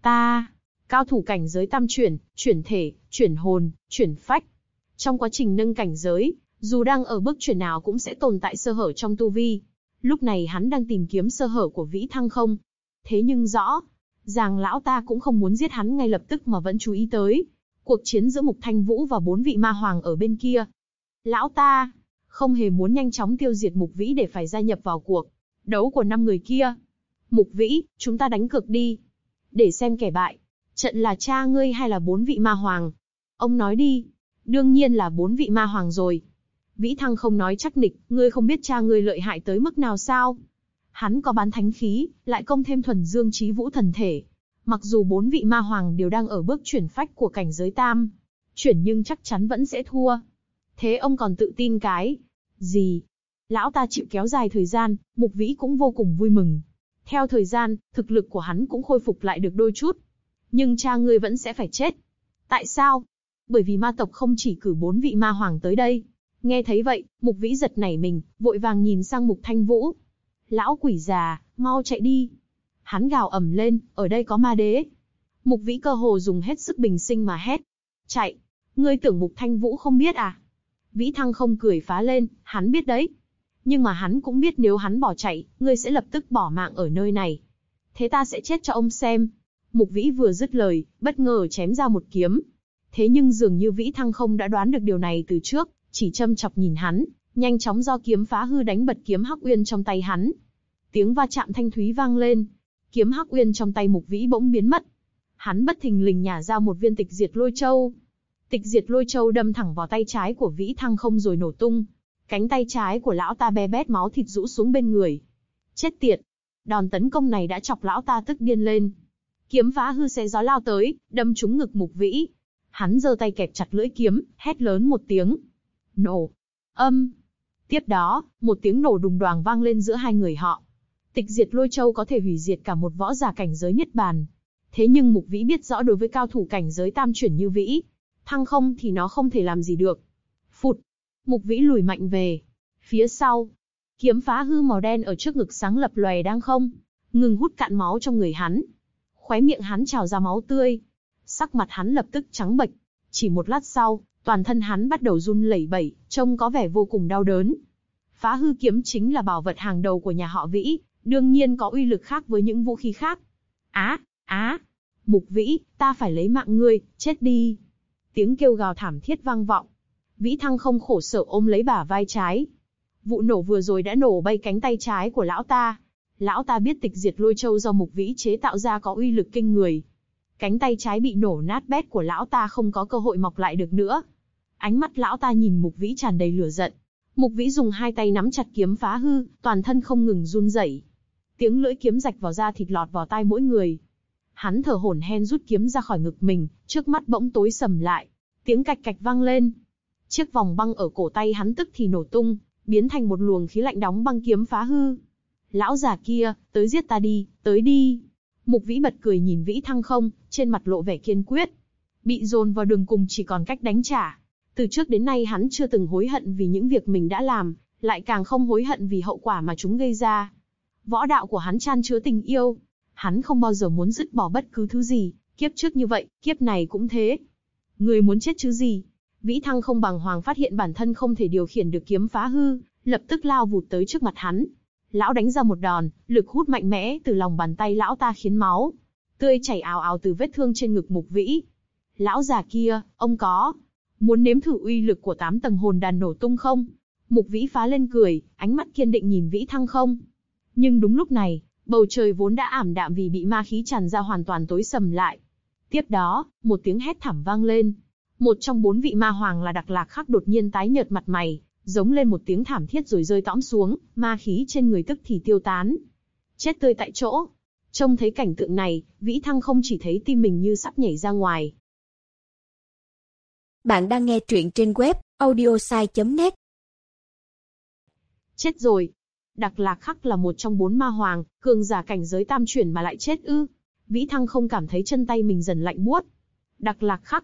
Cao thủ cảnh giới tam chuyển, chuyển thể, chuyển hồn, chuyển phách. Trong quá trình nâng cảnh giới, dù đang ở bước chuyển nào cũng sẽ tồn tại sơ hở trong tu vi. Lúc này hắn đang tìm kiếm sơ hở của Vĩ Thăng không. Thế nhưng rõ ràng lão ta cũng không muốn giết hắn ngay lập tức mà vẫn chú ý tới cuộc chiến giữa Mục Thanh Vũ và 4 vị ma hoàng ở bên kia. Lão ta không hề muốn nhanh chóng tiêu diệt Mục Vĩ để phải gia nhập vào cuộc đấu của 5 người kia. Mục Vĩ, chúng ta đánh cược đi. Để xem kẻ bại trận là cha ngươi hay là 4 vị ma hoàng. Ông nói đi. Đương nhiên là 4 vị ma hoàng rồi. Vĩ Thăng không nói chắc nịch, ngươi không biết cha ngươi lợi hại tới mức nào sao? Hắn có bán thánh khí, lại công thêm thuần dương chí vũ thần thể. Mặc dù 4 vị ma hoàng đều đang ở bước chuyển phách của cảnh giới tam chuyển nhưng chắc chắn vẫn sẽ thua. Thế ông còn tự tin cái gì? Lão ta chịu kéo dài thời gian, Mục Vĩ cũng vô cùng vui mừng. Theo thời gian, thực lực của hắn cũng khôi phục lại được đôi chút. Nhưng cha ngươi vẫn sẽ phải chết. Tại sao? Bởi vì ma tộc không chỉ cử 4 vị ma hoàng tới đây. Nghe thấy vậy, Mục Vĩ giật nảy mình, vội vàng nhìn sang Mục Thanh Vũ. Lão quỷ già, mau chạy đi. Hắn gào ầm lên, ở đây có ma đế. Mục Vĩ cơ hồ dùng hết sức bình sinh mà hét. Chạy, ngươi tưởng Mục Thanh Vũ không biết à? Vĩ Thăng không cười phá lên, hắn biết đấy. Nhưng mà hắn cũng biết nếu hắn bỏ chạy, ngươi sẽ lập tức bỏ mạng ở nơi này. Thế ta sẽ chết cho ông xem. Mục Vĩ vừa dứt lời, bất ngờ chém ra một kiếm. Thế nhưng dường như Vĩ Thăng không đã đoán được điều này từ trước, chỉ châm chọc nhìn hắn, nhanh chóng do kiếm phá hư đánh bật kiếm Hắc Uyên trong tay hắn. Tiếng va chạm thanh thúy vang lên, kiếm Hắc Uyên trong tay Mục Vĩ bỗng biến mất. Hắn bất thình lình nhả ra một viên Tịch Diệt Lôi Châu. Tịch Diệt Lôi Châu đâm thẳng vào tay trái của Vĩ Thăng không rồi nổ tung. Cánh tay trái của lão ta be bét máu thịt rũ xuống bên người. Chết tiệt! Đòn tấn công này đã chọc lão ta tức điên lên. Kiếm phá hư xé gió lao tới, đâm trúng ngực Mục Vĩ. Hắn giơ tay kẹp chặt lưỡi kiếm, hét lớn một tiếng. Nổ! Tiếp đó, một tiếng nổ đùng đoàng vang lên giữa hai người họ. Tịch Diệt Lôi Châu có thể hủy diệt cả một võ giả cảnh giới niết bàn. Thế nhưng Mục Vĩ biết rõ đối với cao thủ cảnh giới tam chuyển như Vĩ Thăng không thì nó không thể làm gì được. Phụt! Mục Vĩ lùi mạnh về. Phía sau, kiếm phá hư màu đen ở trước ngực sáng lập lòe đang không ngừng hút cạn máu trong người hắn. Khóe miệng hắn trào ra máu tươi. Sắc mặt hắn lập tức trắng bệch. Chỉ một lát sau, toàn thân hắn bắt đầu run lẩy bẩy, trông có vẻ vô cùng đau đớn. Phá hư kiếm chính là bảo vật hàng đầu của nhà họ Vĩ, đương nhiên có uy lực khác với những vũ khí khác. Mục Vĩ, ta phải lấy mạng ngươi, chết đi. Tiếng kêu gào thảm thiết vang vọng. Vĩ Thăng không khổ sở ôm lấy bả vai trái. Vụ nổ vừa rồi đã nổ bay cánh tay trái của lão ta. Lão ta biết Tịch Diệt Lôi Châu do Mục Vĩ chế tạo ra có uy lực kinh người. Cánh tay trái bị nổ nát bét của lão ta không có cơ hội mọc lại được nữa. Ánh mắt lão ta nhìn Mục Vĩ tràn đầy lửa giận. Mục Vĩ dùng hai tay nắm chặt kiếm phá hư, toàn thân không ngừng run rẩy. Tiếng lưỡi kiếm rạch vào da thịt lọt vào tai mỗi người. Hắn thở hổn hển rút kiếm ra khỏi ngực mình, trước mắt bỗng tối sầm lại. Tiếng cạch cạch vang lên. Chiếc vòng băng ở cổ tay hắn tức thì nổ tung, biến thành một luồng khí lạnh đóng băng kiếm phá hư. Lão già kia, tới giết ta đi, tới đi. Mục Vĩ bật cười nhìn Vĩ Thăng không, trên mặt lộ vẻ kiên quyết. Bị dồn vào đường cùng chỉ còn cách đánh trả. Từ trước đến nay hắn chưa từng hối hận vì những việc mình đã làm, lại càng không hối hận vì hậu quả mà chúng gây ra. Võ đạo của hắn chan chứa tình yêu. Hắn không bao giờ muốn dứt bỏ bất cứ thứ gì, kiếp trước như vậy, kiếp này cũng thế. Người muốn chết chứ gì? Vĩ Thăng không bàng hoàng phát hiện bản thân không thể điều khiển được kiếm phá hư, lập tức lao vụt tới trước mặt hắn. Lão đánh ra một đòn, lực hút mạnh mẽ từ lòng bàn tay lão ta khiến máu tươi chảy ào ào từ vết thương trên ngực Mục Vĩ. Lão già kia, ông có muốn nếm thử uy lực của 8 tầng hồn đàn nổ tung không? Mục Vĩ phá lên cười, ánh mắt kiên định nhìn Vĩ Thăng không. Nhưng đúng lúc này, bầu trời vốn đã ảm đạm vì bị ma khí tràn ra hoàn toàn tối sầm lại. Tiếp đó, một tiếng hét thảm vang lên. Một trong 4 vị ma hoàng là Đặc Lạc Khắc đột nhiên tái nhợt mặt mày, giống lên một tiếng thảm thiết rồi rơi tõm xuống, ma khí trên người tức thì tiêu tán. Chết tươi tại chỗ. Trông thấy cảnh tượng này, Vĩ Thăng không chỉ thấy tim mình như sắp nhảy ra ngoài. Bạn đang nghe truyện trên web audiosai.net. Chết rồi. Đặc Lạc Khắc là một trong 4 ma hoàng, cường giả cảnh giới tam chuyển mà lại chết ư? Vĩ Thăng không cảm thấy chân tay mình dần lạnh buốt. Đặc Lạc Khắc,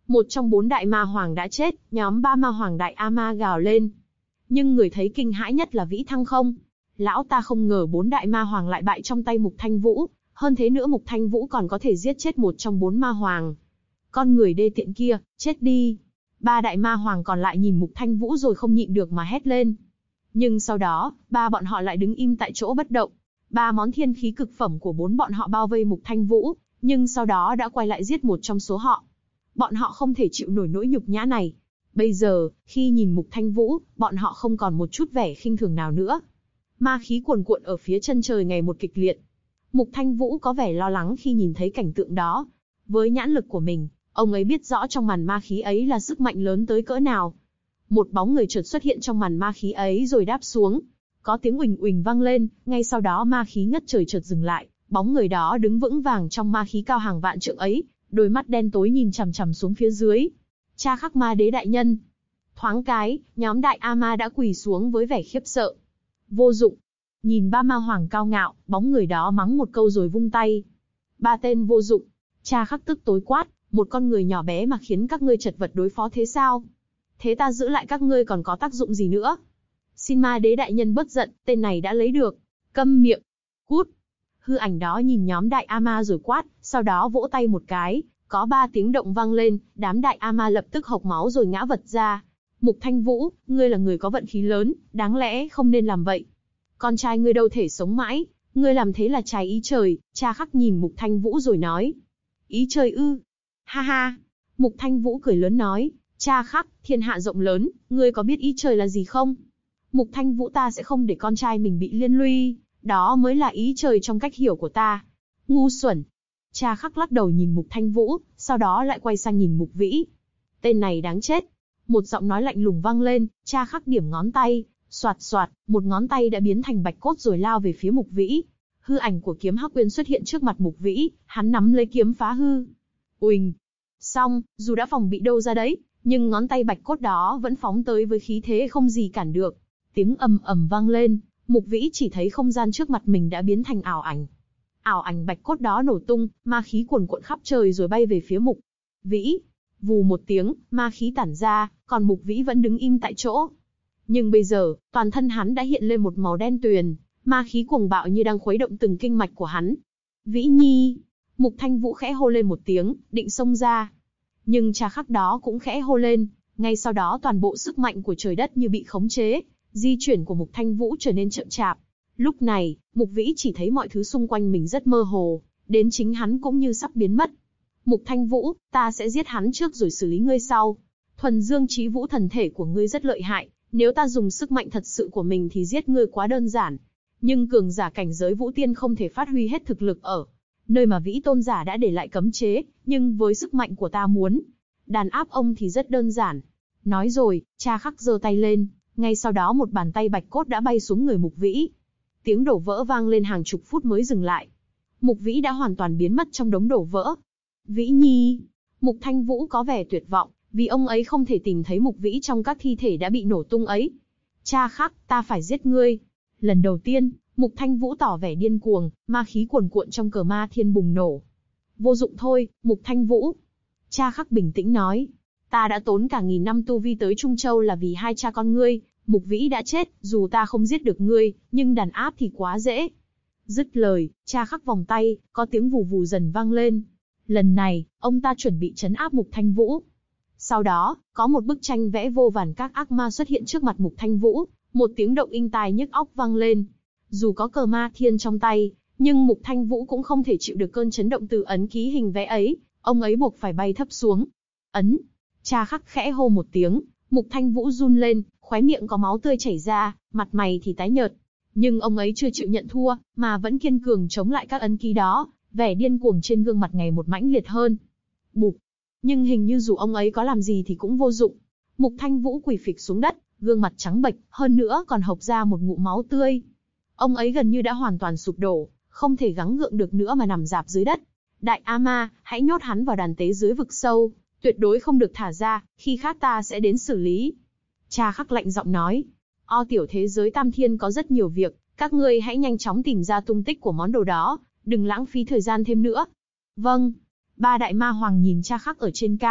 Một trong 4 đại ma hoàng đã chết, nhóm 3 ma hoàng đại ama gào lên. Nhưng người thấy kinh hãi nhất là Vĩ Thăng không. Lão ta không ngờ 4 đại ma hoàng lại bại trong tay Mục Thanh Vũ, hơn thế nữa Mục Thanh Vũ còn có thể giết chết một trong 4 ma hoàng. Con người đê tiện kia, chết đi. 3 đại ma hoàng còn lại nhìn Mục Thanh Vũ rồi không nhịn được mà hét lên. Nhưng sau đó, 3 bọn họ lại đứng im tại chỗ bất động. 3 món thiên khí cực phẩm của 4 bọn họ bao vây Mục Thanh Vũ, nhưng sau đó đã quay lại giết một trong số họ. Bọn họ không thể chịu nổi nỗi nhục nhã này. Bây giờ, khi nhìn Mục Thanh Vũ, bọn họ không còn một chút vẻ khinh thường nào nữa. Ma khí cuồn cuộn ở phía chân trời ngày một kịch liệt. Mục Thanh Vũ có vẻ lo lắng khi nhìn thấy cảnh tượng đó. Với nhãn lực của mình, ông ấy biết rõ trong màn ma khí ấy là sức mạnh lớn tới cỡ nào. Một bóng người chợt xuất hiện trong màn ma khí ấy rồi đáp xuống. Có tiếng uỳnh uỳnh vang lên, ngay sau đó ma khí ngất trời chợt dừng lại. Bóng người đó đứng vững vàng trong ma khí cao hàng vạn trượng ấy, đôi mắt đen tối nhìn chằm chằm xuống phía dưới. Cha Khắc Ma Đế đại nhân. Thoáng cái, nhóm đại ama đã quỳ xuống với vẻ khiếp sợ. Vô dụng. Nhìn 3 ma hoàng cao ngạo, bóng người đó mắng một câu rồi vung tay. 3 tên vô dụng. Cha Khắc tức tối quát, một con người nhỏ bé mà khiến các ngươi chật vật đối phó thế sao? Thế ta giữ lại các ngươi còn có tác dụng gì nữa? Xin Ma Đế đại nhân bớt giận, tên này đã lấy được. Câm miệng. Cút. Hư ảnh đó nhìn nhóm đại ama rồi quát, sau đó vỗ tay một cái, có 3 tiếng động vang lên, đám đại ama lập tức hộc máu rồi ngã vật ra. Mục Thanh Vũ, ngươi là người có vận khí lớn, đáng lẽ không nên làm vậy. Con trai ngươi đâu thể sống mãi, ngươi làm thế là trái ý trời. Cha Khắc nhìn Mục Thanh Vũ rồi nói. Ý trời ư? Ha ha. Mục Thanh Vũ cười lớn nói, cha Khắc, thiên hạ rộng lớn, ngươi có biết ý trời là gì không? Mục Thanh Vũ, ta sẽ không để con trai mình bị liên lụy, đó mới là ý trời trong cách hiểu của ta. Ngu xuẩn. Cha Khắc lắc đầu nhìn Mục Thanh Vũ, sau đó lại quay sang nhìn Mục Vĩ. Tên này đáng chết. Một giọng nói lạnh lùng vang lên, Cha Khắc điểm ngón tay, xoạt xoạt, một ngón tay đã biến thành bạch cốt rồi lao về phía Mục Vĩ. Hư ảnh của kiếm Hắc Uyên xuất hiện trước mặt Mục Vĩ, hắn nắm lấy kiếm phá hư. Uỳnh. Xong, dù đã phòng bị đâu ra đấy, nhưng ngón tay bạch cốt đó vẫn phóng tới với khí thế không gì cản được. Tiếng ầm ầm vang lên, Mục Vĩ chỉ thấy không gian trước mặt mình đã biến thành ảo ảnh. Ảo ảnh bạch cốt đó nổ tung, ma khí cuồn cuộn khắp trời rồi bay về phía Mục Vĩ. Vù một tiếng, ma khí tản ra, còn Mục Vĩ vẫn đứng im tại chỗ. Nhưng bây giờ, toàn thân hắn đã hiện lên một màu đen tuyền, ma khí cuồng bạo như đang khuấy động từng kinh mạch của hắn. Vĩ Nhi! Mục Thanh Vũ khẽ hô lên một tiếng, định xông ra. Nhưng Cha Khắc đó cũng khẽ hô lên, ngay sau đó toàn bộ sức mạnh của trời đất như bị khống chế, di chuyển của Mục Thanh Vũ trở nên chậm chạp. Lúc này, Mục Vĩ chỉ thấy mọi thứ xung quanh mình rất mơ hồ, đến chính hắn cũng như sắp biến mất. Mục Thanh Vũ, ta sẽ giết hắn trước rồi xử lý ngươi sau. Thuần Dương Chí Vũ thần thể của ngươi rất lợi hại, nếu ta dùng sức mạnh thật sự của mình thì giết ngươi quá đơn giản. Nhưng cường giả cảnh giới Vũ Tiên không thể phát huy hết thực lực ở nơi mà Vĩ Tôn giả đã để lại cấm chế, nhưng với sức mạnh của ta muốn đàn áp ông thì rất đơn giản. Nói rồi, Cha Khắc giơ tay lên, ngay sau đó một bàn tay bạch cốt đã bay xuống người Mục Vĩ. Tiếng đổ vỡ vang lên hàng chục phút mới dừng lại. Mục Vĩ đã hoàn toàn biến mất trong đống đổ vỡ. Vĩ Nhi! Mục Thanh Vũ có vẻ tuyệt vọng, vì ông ấy không thể tìm thấy Mục Vĩ trong các thi thể đã bị nổ tung ấy. Cha Khắc, ta phải giết ngươi. Lần đầu tiên, Mục Thanh Vũ tỏ vẻ điên cuồng, ma khí cuồn cuộn trong cờ ma thiên bùng nổ. Vô dụng thôi, Mục Thanh Vũ. Cha Khắc bình tĩnh nói. Ta đã tốn cả 1000 năm tu vi tới Trung Châu là vì hai cha con ngươi. Mục Vĩ đã chết, dù ta không giết được ngươi, nhưng đàn áp thì quá dễ. Dứt lời, Cha Khắc vòng tay, có tiếng vù vù dần vang lên. Lần này, ông ta chuẩn bị trấn áp Mục Thanh Vũ. Sau đó, có một bức tranh vẽ vô vàn các ác ma xuất hiện trước mặt Mục Thanh Vũ, một tiếng động inh tai nhức óc vang lên. Dù có cờ ma thiên trong tay, nhưng Mục Thanh Vũ cũng không thể chịu được cơn chấn động từ ấn ký hình vẽ ấy, ông ấy buộc phải bay thấp xuống. Ấn! Cha Khắc khẽ hô một tiếng, Mục Thanh Vũ run lên, khóe miệng có máu tươi chảy ra, mặt mày thì tái nhợt. Nhưng ông ấy chưa chịu nhận thua, mà vẫn kiên cường chống lại các ấn ký đó, vẻ điên cuồng trên gương mặt ngày một mãnh liệt hơn. Bụp! Nhưng hình như dù ông ấy có làm gì thì cũng vô dụng. Mục Thanh Vũ quỳ phịch xuống đất, gương mặt trắng bệch, hơn nữa còn hộc ra một ngụm máu tươi. Ông ấy gần như đã hoàn toàn sụp đổ, không thể gắng gượng được nữa mà nằm rạp dưới đất. Đại Ama, hãy nhốt hắn vào đàn tế dưới vực sâu, tuyệt đối không được thả ra, khi khác ta sẽ đến xử lý. Cha Khắc lạnh giọng nói. O tiểu thế giới Tam Thiên có rất nhiều việc, các ngươi hãy nhanh chóng tìm ra tung tích của món đồ đó, đừng lãng phí thời gian thêm nữa. Vâng. 3 đại ma hoàng nhìn Cha Khắc ở trên cao,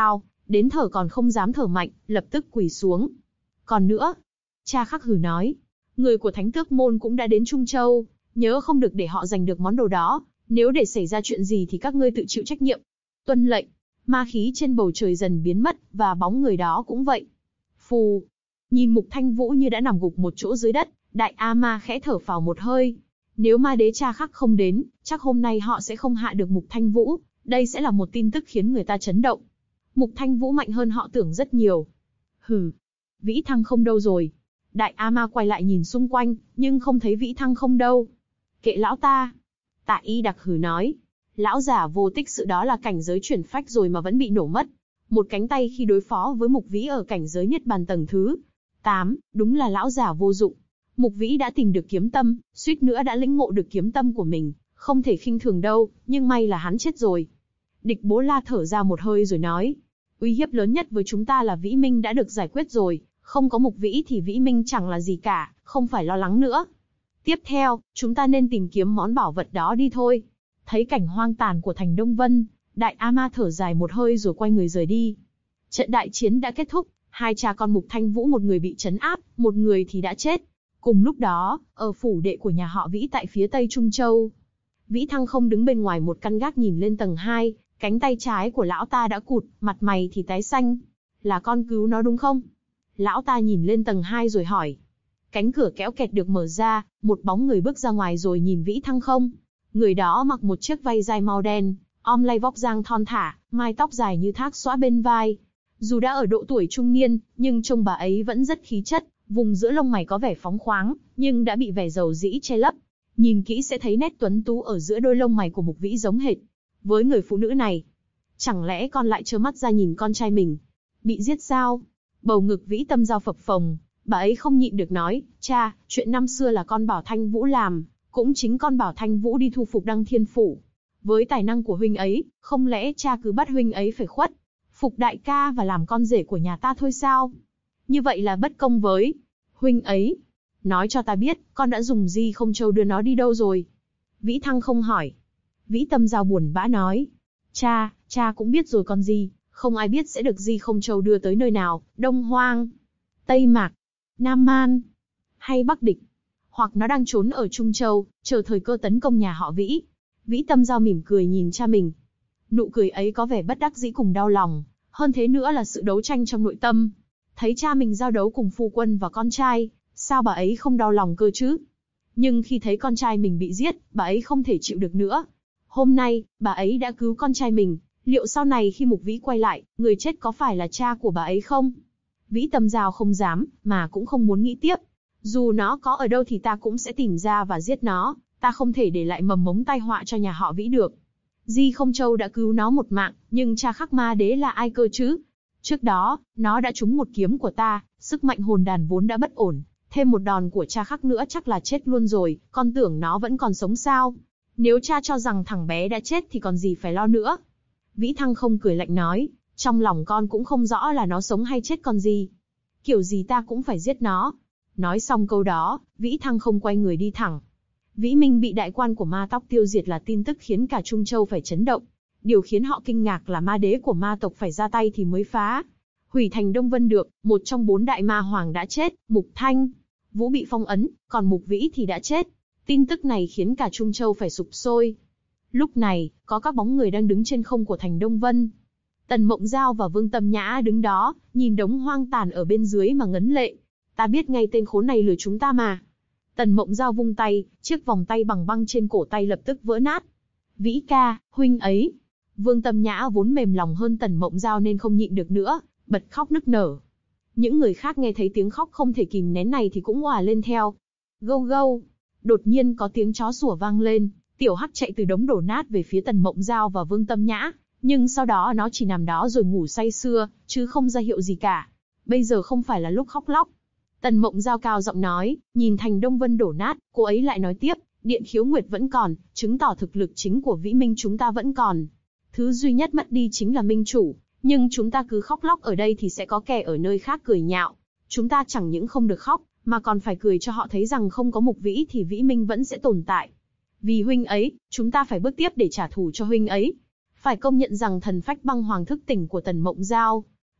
đến thở còn không dám thở mạnh, lập tức quỳ xuống. Còn nữa, cha khắc hừ nói, người của Thánh Tước môn cũng đã đến Trung Châu, nhớ không được để họ giành được món đồ đó, nếu để xảy ra chuyện gì thì các ngươi tự chịu trách nhiệm. Tuân lệnh. Ma khí trên bầu trời dần biến mất, và bóng người đó cũng vậy. Phù. Nhìn Mục Thanh Vũ như đã nằm gục một chỗ dưới đất, Đại A Ma khẽ thở phào một hơi. Nếu ma đế cha khắc không đến, chắc hôm nay họ sẽ không hạ được Mục Thanh Vũ, đây sẽ là một tin tức khiến người ta chấn động. Mục Thanh Vũ mạnh hơn họ tưởng rất nhiều. Hừ, Vĩ Thăng không đâu rồi? Đại A Ma quay lại nhìn xung quanh, nhưng không thấy Vĩ Thăng không đâu. Kệ lão ta. Tạ Y Đặc hừ nói. Lão giả vô tích sự đó là cảnh giới chuyển phách rồi mà vẫn bị nổ mất. Một cánh tay khi đối phó với Mục Vĩ ở cảnh giới Niết Bàn tầng thứ 8, đúng là lão giả vô dụng. Mục Vĩ đã tìm được kiếm tâm, suýt nữa đã lĩnh ngộ được kiếm tâm của mình, không thể khinh thường đâu, nhưng may là hắn chết rồi. Địch Bố La thở ra một hơi rồi nói, uy hiếp lớn nhất với chúng ta là Vĩ Minh đã được giải quyết rồi, không có Mục Vĩ thì Vĩ Minh chẳng là gì cả, không phải lo lắng nữa. Tiếp theo, chúng ta nên tìm kiếm món bảo vật đó đi thôi. Thấy cảnh hoang tàn của thành Đông Vân, Đại A Ma thở dài một hơi rồi quay người rời đi. Trận đại chiến đã kết thúc, hai cha con Mục Thanh Vũ một người bị trấn áp, một người thì đã chết. Cùng lúc đó, ở phủ đệ của nhà họ Vĩ tại phía tây Trung Châu, Vĩ Thăng không đứng bên ngoài một căn gác nhìn lên tầng 2, cánh tay trái của lão ta đã cụt, mặt mày thì tái xanh. Là con cứu nó đúng không? Lão ta nhìn lên tầng 2 rồi hỏi. Cánh cửa kéo kẹt được mở ra, một bóng người bước ra ngoài rồi nhìn Vĩ Thăng không. Người đó mặc một chiếc váy dài màu đen, om lay vóc dáng thon thả, mái tóc dài như thác xõa bên vai. Dù đã ở độ tuổi trung niên, nhưng trông bà ấy vẫn rất khí chất, vùng giữa lông mày có vẻ phóng khoáng, nhưng đã bị vẻ dầu dĩ che lấp. Nhìn kỹ sẽ thấy nét tuấn tú ở giữa đôi lông mày của Mục Vĩ giống hệt với người phụ nữ này. Chẳng lẽ con lại trơ mắt ra nhìn con trai mình bị giết sao? Bầu ngực Vĩ Tâm Giao phập phồng, bà ấy không nhịn được nói, cha, chuyện năm xưa là con bảo Thanh Vũ làm, cũng chính con bảo Thanh Vũ đi thu phục Đăng Thiên Phủ. Với tài năng của huynh ấy, không lẽ cha cứ bắt huynh ấy phải khuất phục đại ca và làm con rể của nhà ta thôi sao? Như vậy là bất công với huynh ấy. Nói cho ta biết, con đã dùng Di Không Châu đưa nó đi đâu rồi? Vĩ Thăng không hỏi. Vĩ Tâm Giao buồn bã nói, cha cũng biết rồi con gì, không ai biết sẽ được Di Không Châu đưa tới nơi nào, Đông Hoang, Tây Mạc, Nam Man, hay Bắc Địch. Hoặc nó đang trốn ở Trung Châu, chờ thời cơ tấn công nhà họ Vĩ. Vĩ Tâm Giao mỉm cười nhìn cha mình. Nụ cười ấy có vẻ bất đắc dĩ cùng đau lòng, hơn thế nữa là sự đấu tranh trong nội tâm. Thấy cha mình giao đấu cùng phu quân và con trai, sao bà ấy không đau lòng cơ chứ? Nhưng khi thấy con trai mình bị giết, bà ấy không thể chịu được nữa. Hôm nay, bà ấy đã cứu con trai mình, liệu sau này khi Mục Vĩ quay lại, người chết có phải là cha của bà ấy không? Vĩ Tâm Giao không dám, mà cũng không muốn nghĩ tiếp. Dù nó có ở đâu thì ta cũng sẽ tìm ra và giết nó, ta không thể để lại mầm mống tai họa cho nhà họ Vĩ được. Di Không Châu đã cứu nó một mạng, nhưng cha khắc ma đế là ai cơ chứ? Trước đó, nó đã trúng một kiếm của ta, sức mạnh hồn đàn vốn đã bất ổn, thêm một đòn của cha khắc nữa chắc là chết luôn rồi, con tưởng nó vẫn còn sống sao? Nếu cha cho rằng thằng bé đã chết thì còn gì phải lo nữa. Vĩ Thăng không cười lạnh nói, trong lòng con cũng không rõ là nó sống hay chết còn gì. Kiểu gì ta cũng phải giết nó. Nói xong câu đó, Vĩ Thăng không quay người đi thẳng. Vĩ Minh bị đại quan của ma tóc tiêu diệt là tin tức khiến cả Trung Châu phải chấn động. Điều khiến họ kinh ngạc là ma đế của ma tộc phải ra tay thì mới phá hủy thành Đông Vân được, một trong 4 đại ma hoàng đã chết, Mục Thanh Vũ bị phong ấn, còn Mục Vĩ thì đã chết. Tin tức này khiến cả Trung Châu phải sục sôi. Lúc này, có các bóng người đang đứng trên không của thành Đông Vân. Tần Mộng Giao và Vương Tâm Nhã đứng đó, nhìn đống hoang tàn ở bên dưới mà ngấn lệ. Ta biết ngay tên khốn này lừa chúng ta mà. Tần Mộng Giao vung tay, chiếc vòng tay bằng băng trên cổ tay lập tức vỡ nát. Vĩ ca, huynh ấy. Vương Tâm Nhã vốn mềm lòng hơn Tần Mộng Giao nên không nhịn được nữa, bật khóc nức nở. Những người khác nghe thấy tiếng khóc không thể kìm nén này thì cũng òa lên theo. Gâu gâu. Đột nhiên có tiếng chó sủa vang lên, Tiểu Hắc chạy từ đống đổ nát về phía Tần Mộng Giao và Vương Tâm Nhã, nhưng sau đó nó chỉ nằm đó rồi ngủ say sưa, chứ không ra hiệu gì cả. Bây giờ không phải là lúc khóc lóc. Tần Mộng Giao cao giọng nói, nhìn thành Đông Vân đổ nát, cô ấy lại nói tiếp, Điện Khiếu Nguyệt vẫn còn, chứng tỏ thực lực chính của Vĩ Minh chúng ta vẫn còn. Thứ duy nhất mất đi chính là Minh Chủ, nhưng chúng ta cứ khóc lóc ở đây thì sẽ có kẻ ở nơi khác cười nhạo. Chúng ta chẳng những không được khóc, mà còn phải cười cho họ thấy rằng không có Mục Vĩ thì Vĩ Minh vẫn sẽ tồn tại. Vì huynh ấy, chúng ta phải bước tiếp để trả thù cho huynh ấy. Phải công nhận rằng thần phách băng hoàng thức tỉnh của Tần Mộng Giao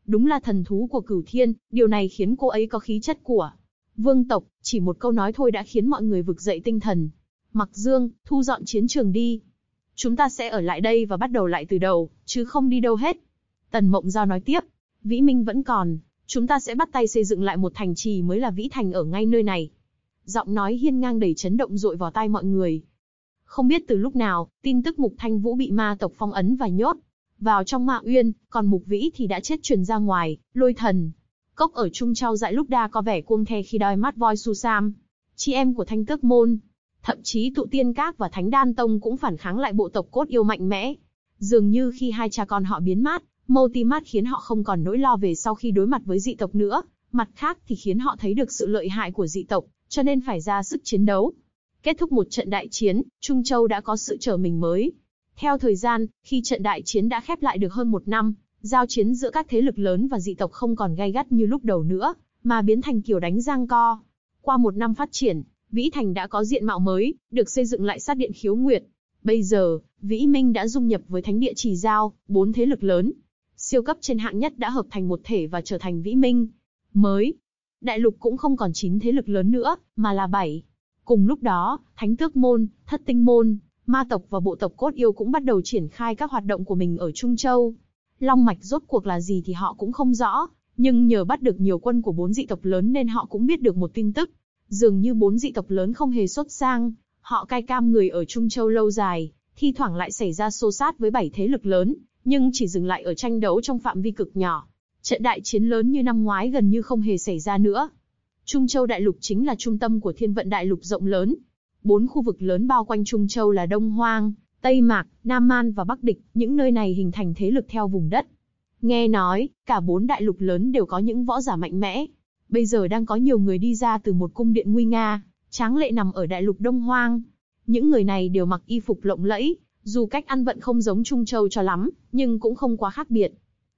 Đúng là thần thú của Cửu Thiên, điều này khiến cô ấy có khí chất của vương tộc, chỉ một câu nói thôi đã khiến mọi người vực dậy tinh thần. Mặc Dương, thu dọn chiến trường đi. Chúng ta sẽ ở lại đây và bắt đầu lại từ đầu, chứ không đi đâu hết. Tần Mộng Giao nói tiếp, Vĩ Minh vẫn còn, chúng ta sẽ bắt tay xây dựng lại một thành trì mới là Vĩ Thành ở ngay nơi này. Giọng nói hiên ngang đầy chấn động dội vào tai mọi người. Không biết từ lúc nào, tin tức Mục Thanh Vũ bị ma tộc phong ấn và nhốt vào trong Ma Uyên, còn Mục Vĩ thì đã chết truyền ra ngoài. Lôi Thần Cốc ở Trung Châu dại lúc đa có vẻ cuông the khi đôi mắt voi su sam. Chị em của Thanh Tước Môn, thậm chí Tụ Tiên Các và Thánh Đan Tông cũng phản kháng lại bộ tộc cốt yêu mạnh mẽ. Dường như khi hai cha con họ biến mất, Multimat khiến họ không còn nỗi lo về sau khi đối mặt với dị tộc nữa. Mặt khác thì khiến họ thấy được sự lợi hại của dị tộc, cho nên phải ra sức chiến đấu. Kết thúc một trận đại chiến, Trung Châu đã có sự trở mình mới. Theo thời gian, khi trận đại chiến đã khép lại được hơn một năm, giao chiến giữa các thế lực lớn và dị tộc không còn gay gắt như lúc đầu nữa, mà biến thành kiểu đánh giằng co. Qua một năm phát triển, Vĩ Thành đã có diện mạo mới, được xây dựng lại sát điện Khiếu Nguyệt. Bây giờ, Vĩ Minh đã dung nhập với Thánh địa Trì Giao, 4 thế lực lớn. Siêu cấp trên hạng nhất đã hợp thành một thể và trở thành Vĩ Minh mới. Đại lục cũng không còn 9 thế lực lớn nữa, mà là 7. Cùng lúc đó, Thánh Tước Môn, Thất Tinh Môn, ma tộc và bộ tộc cốt yêu cũng bắt đầu triển khai các hoạt động của mình ở Trung Châu. Long mạch rốt cuộc là gì thì họ cũng không rõ, nhưng nhờ bắt được nhiều quân của 4 dị tộc lớn nên họ cũng biết được một tin tức. Dường như 4 dị tộc lớn không hề sốt sang, họ cai cam người ở Trung Châu lâu dài, thi thoảng lại xảy ra xô xát với 7 thế lực lớn, nhưng chỉ dừng lại ở tranh đấu trong phạm vi cực nhỏ. Trận đại chiến lớn như năm ngoái gần như không hề xảy ra nữa. Trung Châu đại lục chính là trung tâm của Thiên Vận đại lục rộng lớn. 4 khu vực lớn bao quanh Trung Châu là Đông Hoang, Tây Mạc, Nam Man và Bắc Địch, những nơi này hình thành thế lực theo vùng đất. Nghe nói, cả 4 đại lục lớn đều có những võ giả mạnh mẽ. Bây giờ đang có nhiều người đi ra từ một cung điện nguy nga, tráng lệ nằm ở đại lục Đông Hoang. Những người này đều mặc y phục lộng lẫy, dù cách ăn vận không giống Trung Châu cho lắm, nhưng cũng không quá khác biệt.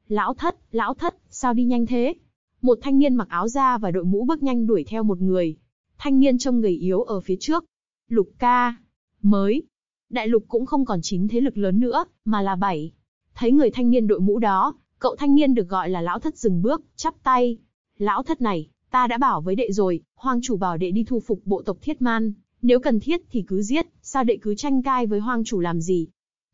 Lão thất, sao đi nhanh thế? Một thanh niên mặc áo da và đội mũ bước nhanh đuổi theo một người. Thanh niên trông gầy yếu ở phía trước. Lục ca. Mới. Đại lục cũng không còn 9 thế lực lớn nữa, mà là 7. Thấy người thanh niên đội mũ đó, cậu thanh niên được gọi là lão thất dừng bước, chắp tay. Lão thất này, ta đã bảo với đệ rồi, hoang chủ bảo đệ đi thu phục bộ tộc Thiết Man. Nếu cần thiết thì cứ giết, sao đệ cứ tranh cai với hoang chủ làm gì?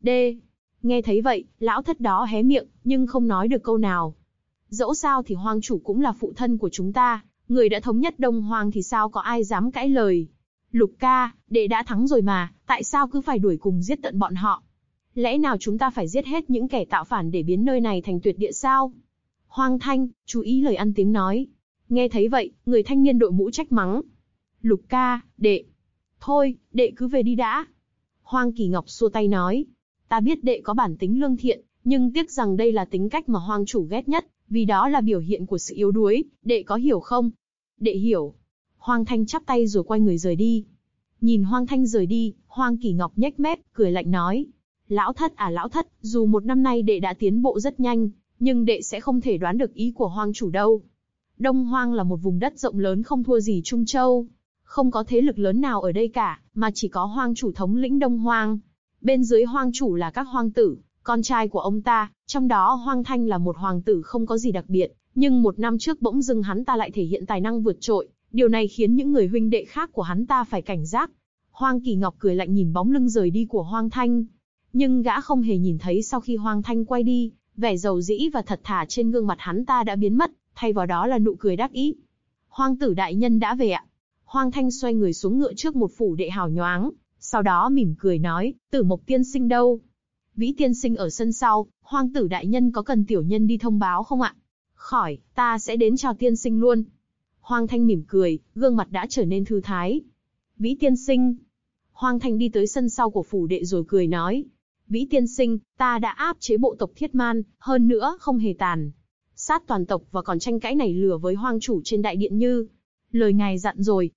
Nghe thấy vậy, lão thất đó hé miệng, nhưng không nói được câu nào. Dẫu sao thì hoang chủ cũng là phụ thân của chúng ta, người đã thống nhất Đông Hoang thì sao có ai dám cãi lời. Lục ca, đệ đã thắng rồi mà, tại sao cứ phải đuổi cùng giết tận bọn họ? Lẽ nào chúng ta phải giết hết những kẻ tạo phản để biến nơi này thành tuyệt địa sao? Hoang Thanh, chú ý lời ăn tiếng nói. Nghe thấy vậy, người thanh niên đội mũ trách mắng. Lục ca, đệ. Thôi, đệ cứ về đi đã. Hoang Kỳ Ngọc xua tay nói. Ta biết đệ có bản tính lương thiện, nhưng tiếc rằng đây là tính cách mà hoang chủ ghét nhất, vì đó là biểu hiện của sự yếu đuối, đệ có hiểu không? Đệ hiểu. Hoang Thanh chắp tay rồi quay người rời đi. Nhìn Hoang Thanh rời đi, Hoang Kỳ Ngọc nhếch mép, cười lạnh nói. Lão thất, dù một năm nay đệ đã tiến bộ rất nhanh, nhưng đệ sẽ không thể đoán được ý của hoang chủ đâu. Đông Hoang là một vùng đất rộng lớn không thua gì Trung Châu. Không có thế lực lớn nào ở đây cả, mà chỉ có hoang chủ thống lĩnh Đông Hoang. Bên dưới hoang chủ là các hoang tử, con trai của ông ta, trong đó Hoang Thanh là một hoàng tử không có gì đặc biệt, nhưng một năm trước bỗng dưng hắn ta lại thể hiện tài năng vượt trội, điều này khiến những người huynh đệ khác của hắn ta phải cảnh giác. Hoang Kỳ Ngọc cười lạnh nhìn bóng lưng rời đi của Hoang Thanh, nhưng gã không hề nhìn thấy sau khi Hoang Thanh quay đi, vẻ dầu dĩ và thật thà trên gương mặt hắn ta đã biến mất, thay vào đó là nụ cười đắc ý. Hoang tử đại nhân đã về ạ. Hoang Thanh xoay người xuống ngựa trước một phủ đệ hào nhoáng, sau đó mỉm cười nói, Tử Mộc tiên sinh đâu? Vĩ tiên sinh ở sân sau, Hoang tử đại nhân có cần tiểu nhân đi thông báo không ạ? Khỏi, ta sẽ đến chào tiên sinh luôn. Hoang Thanh mỉm cười, gương mặt đã trở nên thư thái. Vĩ tiên sinh. Hoang Thanh đi tới sân sau của phủ đệ rồi cười nói. Vĩ tiên sinh, ta đã áp chế bộ tộc Thiết Man, hơn nữa không hề tàn sát toàn tộc và còn tranh cãi nảy lửa với hoang chủ trên đại điện như lời ngài dặn rồi.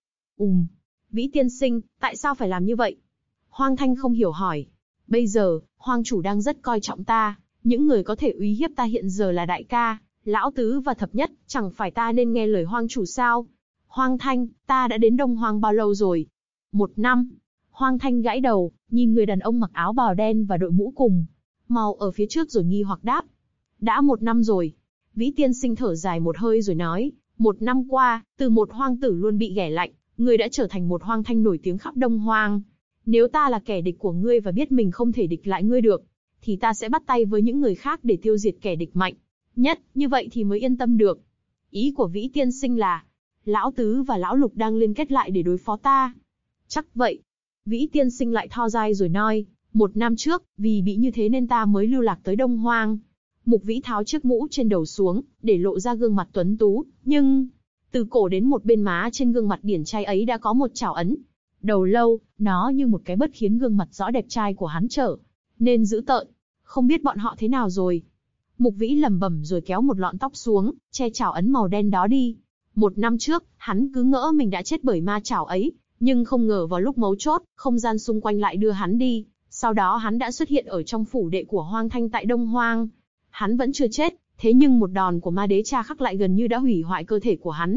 Vĩ tiên sinh, tại sao phải làm như vậy? Hoang Thanh không hiểu hỏi. Bây giờ, hoang chủ đang rất coi trọng ta, những người có thể uy hiếp ta hiện giờ là đại ca, lão tứ và thập nhất, chẳng phải ta nên nghe lời hoang chủ sao? Hoang Thanh, ta đã đến Đông Hoang bao lâu rồi? 1 năm. Hoang Thanh gãi đầu, nhìn người đàn ông mặc áo bào đen và đội mũ cùng màu ở phía trước rồi nghi hoặc đáp. Đã 1 năm rồi. Vĩ tiên sinh thở dài một hơi rồi nói, 1 năm qua, từ một hoang tử luôn bị ghẻ lạnh, ngươi đã trở thành một hoang thanh nổi tiếng khắp Đông Hoang. Nếu ta là kẻ địch của ngươi và biết mình không thể địch lại ngươi được, thì ta sẽ bắt tay với những người khác để tiêu diệt kẻ địch mạnh nhất, như vậy thì mới yên tâm được. Ý của Vĩ tiên sinh là, Lão Tứ và Lão Lục đang liên kết lại để đối phó ta. Chắc vậy. Vĩ tiên sinh lại tho dai rồi nói, 1 năm trước, vì bị như thế nên ta mới lưu lạc tới Đông Hoang. Mục Vĩ tháo chiếc mũ trên đầu xuống, để lộ ra gương mặt tuấn tú, nhưng từ cổ đến một bên má trên gương mặt điển trai ấy đã có một trảo ấn. Đầu lâu, nó như một cái bớt khiến gương mặt rõ đẹp trai của hắn trở nên dữ tợn. Không biết bọn họ thế nào rồi. Mục Vĩ lẩm bẩm rồi kéo một lọn tóc xuống, che trảo ấn màu đen đó đi. 1 năm trước, hắn cứ ngỡ mình đã chết bởi ma trảo ấy, nhưng không ngờ vào lúc mấu chốt, không gian xung quanh lại đưa hắn đi. Sau đó hắn đã xuất hiện ở trong phủ đệ của Hoang Thanh tại Đông Hoang. Hắn vẫn chưa chết, thế nhưng một đòn của ma đế cha khắc lại gần như đã hủy hoại cơ thể của hắn.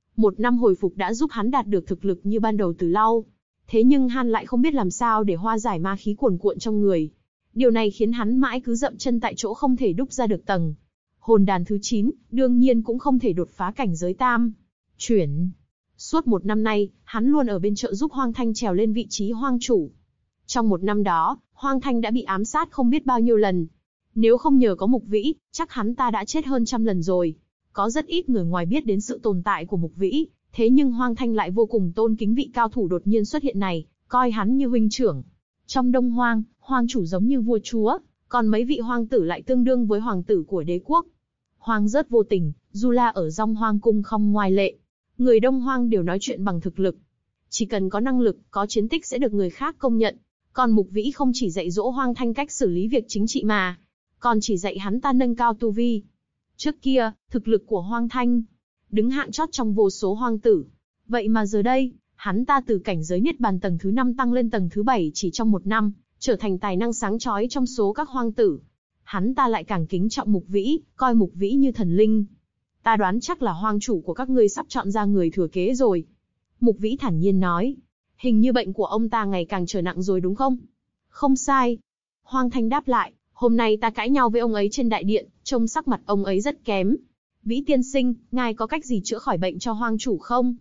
1 năm hồi phục đã giúp hắn đạt được thực lực như ban đầu từ lâu. Thế nhưng hắn lại không biết làm sao để hóa giải ma khí cuồn cuộn trong người. Điều này khiến hắn mãi cứ dậm chân tại chỗ không thể đúc ra được tầng hồn đàn thứ 9, đương nhiên cũng không thể đột phá cảnh giới tam chuyển. Suốt 1 năm nay, hắn luôn ở bên trợ giúp Hoang Thanh trèo lên vị trí hoang chủ. Trong 1 năm đó, Hoang Thanh đã bị ám sát không biết bao nhiêu lần. Nếu không nhờ có Mục Vĩ, chắc hắn ta đã chết hơn 100 lần rồi. Có rất ít người ngoài biết đến sự tồn tại của Mục Vĩ, thế nhưng Hoang Thanh lại vô cùng tôn kính vị cao thủ đột nhiên xuất hiện này, coi hắn như huynh trưởng. Trong Đông Hoang, hoang chủ giống như vua chúa, còn mấy vị hoang tử lại tương đương với hoàng tử của đế quốc. Hoang Rớt vô tình, Du La ở Dong Hoang cung không ngoại lệ. Người Đông Hoang đều nói chuyện bằng thực lực. Chỉ cần có năng lực, có chiến tích sẽ được người khác công nhận. Còn Mục Vĩ không chỉ dạy dỗ Hoang Thanh cách xử lý việc chính trị mà, còn chỉ dạy hắn ta nâng cao tu vi. Trước kia, thực lực của Hoang Thanh đứng hạng chót trong vô số hoang tử. Vậy mà giờ đây, hắn ta từ cảnh giới Niết Bàn tầng thứ 5 tăng lên tầng thứ 7 chỉ trong 1 năm, trở thành tài năng sáng chói trong số các hoang tử. Hắn ta lại càng kính trọng Mục Vĩ, coi Mục Vĩ như thần linh. Ta đoán chắc là hoang chủ của các ngươi sắp chọn ra người thừa kế rồi. Mục Vĩ thản nhiên nói. Hình như bệnh của ông ta ngày càng trở nặng rồi đúng không? Không sai. Hoang Thanh đáp lại, hôm nay ta cãi nhau với ông ấy trên đại điện, trông sắc mặt ông ấy rất kém. Vĩ tiên sinh, ngài có cách gì chữa khỏi bệnh cho hoang chủ không?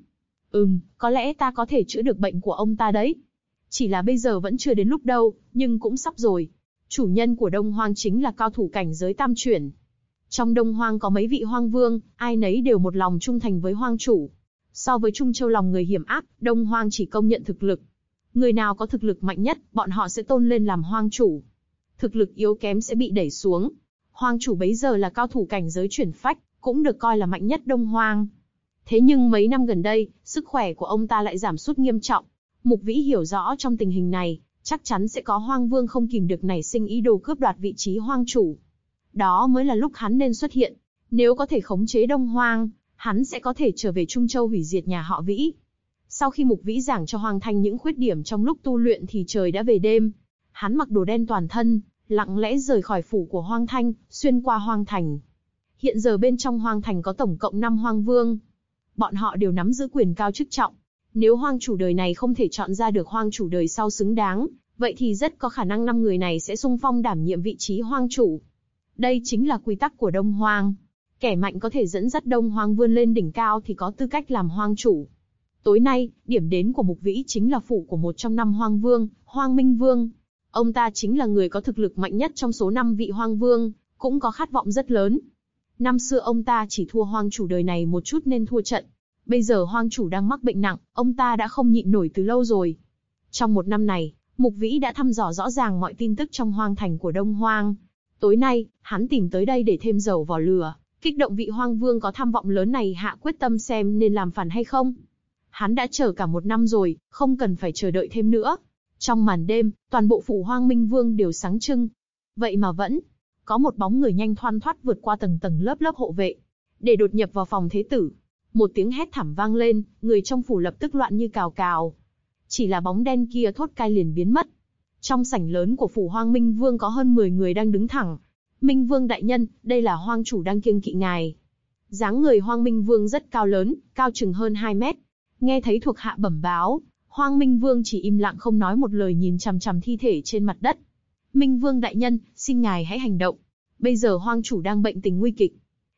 Có lẽ ta có thể chữa được bệnh của ông ta đấy. Chỉ là bây giờ vẫn chưa đến lúc đâu, nhưng cũng sắp rồi. Chủ nhân của Đông Hoang chính là cao thủ cảnh giới tam chuyển. Trong Đông Hoang có mấy vị hoang vương, ai nấy đều một lòng trung thành với hoang chủ. So với Trung Châu lòng người hiểm ác, Đông Hoang chỉ công nhận thực lực. Người nào có thực lực mạnh nhất, bọn họ sẽ tôn lên làm hoang chủ. Thực lực yếu kém sẽ bị đẩy xuống. Hoang chủ bấy giờ là cao thủ cảnh giới chuyển phách, cũng được coi là mạnh nhất Đông Hoang. Thế nhưng mấy năm gần đây, sức khỏe của ông ta lại giảm sút nghiêm trọng. Mục Vĩ hiểu rõ trong tình hình này, chắc chắn sẽ có hoang vương không kìm được nảy sinh ý đồ cướp đoạt vị trí hoang chủ. Đó mới là lúc hắn nên xuất hiện. Nếu có thể khống chế Đông Hoang, hắn sẽ có thể trở về Trung Châu hủy diệt nhà họ Vĩ. Sau khi Mục Vĩ giảng cho Hoang Thanh những khuyết điểm trong lúc tu luyện thì trời đã về đêm. Hắn mặc đồ đen toàn thân, lặng lẽ rời khỏi phủ của Hoang Thanh, xuyên qua Hoang Thành. Hiện giờ bên trong Hoang Thành có tổng cộng 5 hoang vương. Bọn họ đều nắm giữ quyền cao chức trọng. Nếu hoang chủ đời này không thể chọn ra được hoang chủ đời sau xứng đáng, vậy thì rất có khả năng 5 người này sẽ xung phong đảm nhiệm vị trí hoang chủ. Đây chính là quy tắc của Đông Hoang. Kẻ mạnh có thể dẫn dắt Đông Hoang vươn lên đỉnh cao thì có tư cách làm hoang chủ. Tối nay, điểm đến của Mục Vĩ chính là phủ của một trong 5 hoang vương, Hoang Minh Vương. Ông ta chính là người có thực lực mạnh nhất trong số 5 vị hoang vương, cũng có khát vọng rất lớn. Năm xưa ông ta chỉ thua hoang chủ đời này một chút nên thua trận. Bây giờ hoang chủ đang mắc bệnh nặng, ông ta đã không nhịn nổi từ lâu rồi. Trong 1 năm này, Mục Vĩ đã thăm dò rõ ràng mọi tin tức trong hoang thành của Đông Hoang. Tối nay, hắn tìm tới đây để thêm dầu vào lửa, kích động vị hoang vương có tham vọng lớn này hạ quyết tâm xem nên làm phản hay không. Hắn đã chờ cả 1 năm rồi, không cần phải chờ đợi thêm nữa. Trong màn đêm, toàn bộ phủ Hoang Minh Vương đều sáng trưng. Vậy mà vẫn có một bóng người nhanh thoăn thoắt vượt qua tầng tầng lớp lớp hộ vệ, để đột nhập vào phòng thế tử. Một tiếng hét thảm vang lên, người trong phủ lập tức loạn như cào cào. Chỉ là bóng đen kia thốt cai liền biến mất. Trong sảnh lớn của phủ Hoang Minh Vương có hơn 10 người đang đứng thẳng. Minh Vương đại nhân, đây là hoang chủ đang kiêng kỵ ngài. Dáng người Hoang Minh Vương rất cao lớn, cao chừng hơn 2 mét. Nghe thấy thuộc hạ bẩm báo, Hoang Minh Vương chỉ im lặng không nói một lời nhìn chằm chằm thi thể trên mặt đất. Minh Vương đại nhân, xin ngài hãy hành động. Bây giờ hoang chủ đang bệnh tình nguy kịch.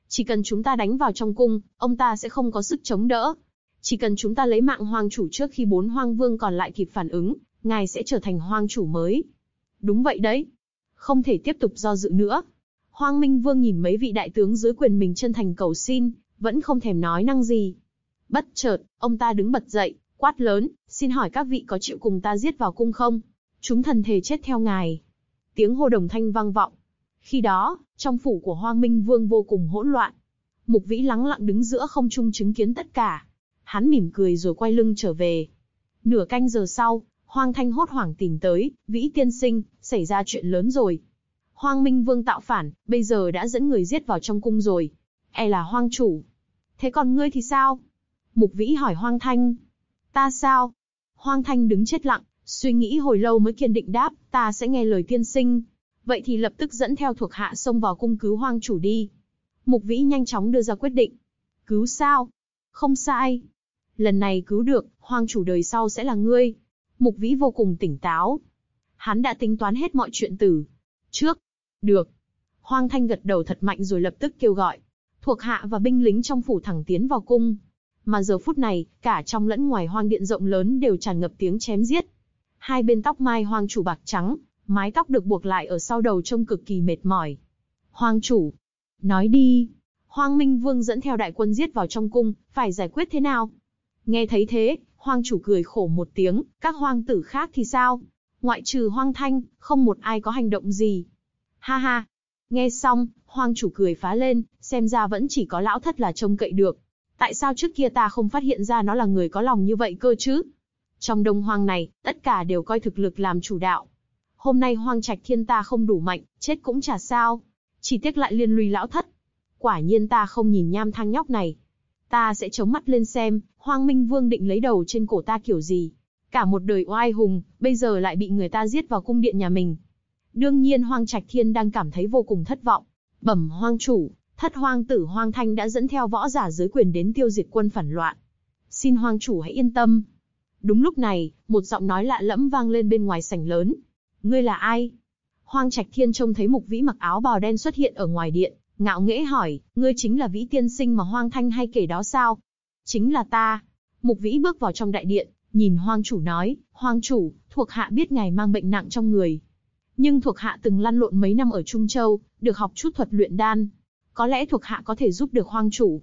Chỉ cần chúng ta đánh vào trong cung, ông ta sẽ không có sức chống đỡ. Chỉ cần chúng ta lấy mạng hoang chủ trước khi 4 hoang vương còn lại kịp phản ứng, ngài sẽ trở thành hoang chủ mới. Đúng vậy đấy. Không thể tiếp tục do dự nữa. Hoang Minh Vương nhìn mấy vị đại tướng dưới quyền mình chân thành cầu xin, vẫn không thèm nói năng gì. Bất chợt, ông ta đứng bật dậy, quát lớn, xin hỏi các vị có chịu cùng ta giết vào cung không? Chúng thần thề chết theo ngài. Tiếng hô đồng thanh vang vọng. Khi đó, trong phủ của Hoang Minh Vương vô cùng hỗn loạn. Mục Vĩ lắng lặng đứng giữa không trung chứng kiến tất cả. Hắn mỉm cười rồi quay lưng trở về. Nửa canh giờ sau, Hoang Thanh hốt hoảng tìm tới, Vĩ tiên sinh, xảy ra chuyện lớn rồi. Hoang Minh Vương tạo phản, bây giờ đã dẫn người giết vào trong cung rồi. E là Hoang chủ. Thế còn ngươi thì sao? Mục Vĩ hỏi Hoang Thanh. Ta sao? Hoang Thanh đứng chết lặng, suy nghĩ hồi lâu mới kiên định đáp, ta sẽ nghe lời tiên sinh. Vậy thì lập tức dẫn theo thuộc hạ xông vào cung cứu Hoang chủ đi. Mục Vĩ nhanh chóng đưa ra quyết định. Cứu sao? Không sai. Lần này cứu được, Hoang chủ đời sau sẽ là ngươi. Mục Vĩ vô cùng tỉnh táo. Hắn đã tính toán hết mọi chuyện từ trước. Được. Hoang Thanh gật đầu thật mạnh rồi lập tức kêu gọi. Thuộc hạ và binh lính trong phủ thẳng tiến vào cung. Mà giờ phút này, cả trong lẫn ngoài hoang điện rộng lớn đều tràn ngập tiếng chém giết. Hai bên tóc mai hoang chủ bạc trắng, mái tóc được buộc lại ở sau đầu trông cực kỳ mệt mỏi. Hoang chủ, nói đi. Hoang Minh Vương dẫn theo đại quân giết vào trong cung, phải giải quyết thế nào? Nghe thấy thế, hoang chủ cười khổ một tiếng, các hoang tử khác thì sao? Ngoại trừ Hoang Thanh, không một ai có hành động gì. Ha ha. Nghe xong, hoang chủ cười phá lên, xem ra vẫn chỉ có lão thất là trông cậy được. Tại sao trước kia ta không phát hiện ra nó là người có lòng như vậy cơ chứ? Trong đông hoang này, tất cả đều coi thực lực làm chủ đạo. Hôm nay Hoang Trạch Thiên ta không đủ mạnh, chết cũng chả sao. Chỉ tiếc lại liên lụy lão thất. Quả nhiên ta không nhìn nham thang nhóc này. Ta sẽ chống mắt lên xem, Hoang Minh Vương định lấy đầu trên cổ ta kiểu gì. Cả một đời oai hùng, bây giờ lại bị người ta giết vào cung điện nhà mình. Đương nhiên Hoang Trạch Thiên đang cảm thấy vô cùng thất vọng. Bẩm hoang chủ, thất hoang tử Hoang Thanh đã dẫn theo võ giả dưới quyền đến tiêu diệt quân phản loạn. Xin hoang chủ hãy yên tâm. Đúng lúc này, một giọng nói lạ lẫm vang lên bên ngoài sảnh lớn. Ngươi là ai? Hoang Trạch Thiên trông thấy Mục Vĩ mặc áo bào đen xuất hiện ở ngoài điện, ngạo nghễ hỏi, ngươi chính là Vĩ tiên sinh mà Hoang Thanh hay kể đó sao? Chính là ta. Mục Vĩ bước vào trong đại điện, nhìn hoang chủ nói, hoang chủ, thuộc hạ biết ngài mang bệnh nặng trong người. Nhưng thuộc hạ từng lăn lộn mấy năm ở Trung Châu, được học chút thuật luyện đan. Có lẽ thuộc hạ có thể giúp được hoang chủ.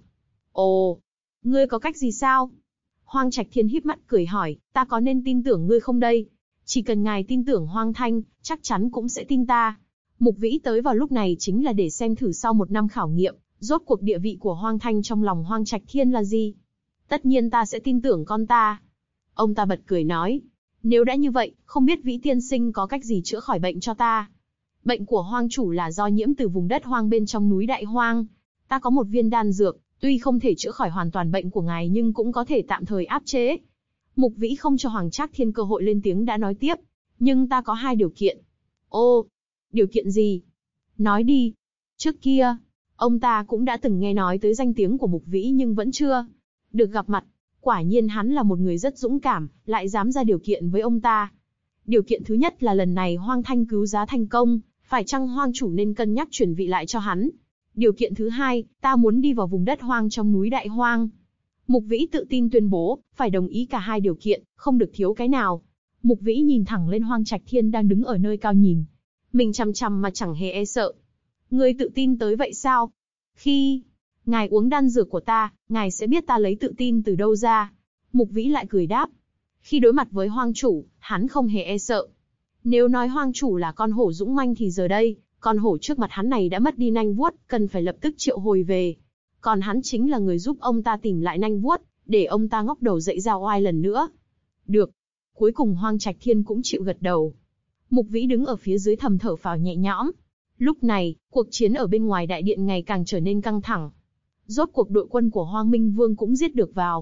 Ồ, ngươi có cách gì sao? Hoang Trạch Thiên híp mắt cười hỏi, ta có nên tin tưởng ngươi không đây? Chỉ cần ngài tin tưởng Hoang Thanh, chắc chắn cũng sẽ tin ta. Mục Vĩ tới vào lúc này chính là để xem thử sau một năm khảo nghiệm, rốt cuộc địa vị của Hoang Thanh trong lòng Hoang Trạch Thiên là gì. Tất nhiên ta sẽ tin tưởng con ta. Ông ta bật cười nói, nếu đã như vậy, không biết Vĩ tiên sinh có cách gì chữa khỏi bệnh cho ta. Bệnh của hoang chủ là do nhiễm từ vùng đất hoang bên trong núi Đại Hoang. Ta có một viên đan dược, tuy không thể chữa khỏi hoàn toàn bệnh của ngài nhưng cũng có thể tạm thời áp chế. Mục Vĩ không cho Hoàng Trác Thiên cơ hội lên tiếng đã nói tiếp, nhưng ta có 2 điều kiện. Ô, điều kiện gì? Nói đi. Trước kia, ông ta cũng đã từng nghe nói tới danh tiếng của Mục Vĩ nhưng vẫn chưa được gặp mặt. Quả nhiên hắn là một người rất dũng cảm, lại dám ra điều kiện với ông ta. Điều kiện thứ nhất là lần này Hoang Thanh cứu giá thành công, phải chăng hoang chủ nên cân nhắc chuyển vị lại cho hắn. Điều kiện thứ hai, ta muốn đi vào vùng đất hoang trong núi Đại Hoang. Mục Vĩ tự tin tuyên bố, phải đồng ý cả 2 điều kiện, không được thiếu cái nào. Mục Vĩ nhìn thẳng lên Hoang Trạch Thiên đang đứng ở nơi cao nhìn mình chằm chằm mà chẳng hề e sợ. Ngươi tự tin tới vậy sao? Khi ngài uống đan dược của ta, ngài sẽ biết ta lấy tự tin từ đâu ra. Mục Vĩ lại cười đáp. Khi đối mặt với hoang chủ, hắn không hề e sợ. Nếu nói hoang chủ là con hổ dũng manh thì giờ đây, con hổ trước mặt hắn này đã mất đi nanh vuốt, cần phải lập tức triệu hồi về. Còn hắn chính là người giúp ông ta tìm lại nanh vuốt, để ông ta ngóc đầu dậy ra oai lần nữa. Được. Cuối cùng Hoang Trạch Thiên cũng chịu gật đầu. Mục Vĩ đứng ở phía dưới thầm thở phào nhẹ nhõm. Lúc này, cuộc chiến ở bên ngoài đại điện ngày càng trở nên căng thẳng. Rốt cuộc đội quân của Hoang Minh Vương cũng giết được vào.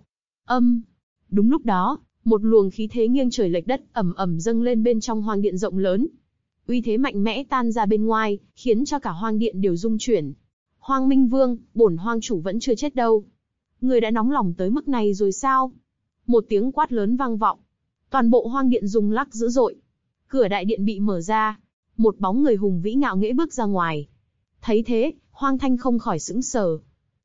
Đúng lúc đó, một luồng khí thế nghiêng trời lệch đất ầm ầm dâng lên bên trong hoang điện rộng lớn. Uy thế mạnh mẽ tan ra bên ngoài, khiến cho cả hoang điện đều rung chuyển. Hoang Minh Vương, bổn hoang chủ vẫn chưa chết đâu. Người đã nóng lòng tới mức này rồi sao? Một tiếng quát lớn vang vọng. Toàn bộ hoang điện rung lắc dữ dội. Cửa đại điện bị mở ra. Một bóng người hùng vĩ ngạo nghễ bước ra ngoài. Thấy thế, Hoang Thanh không khỏi sững sờ.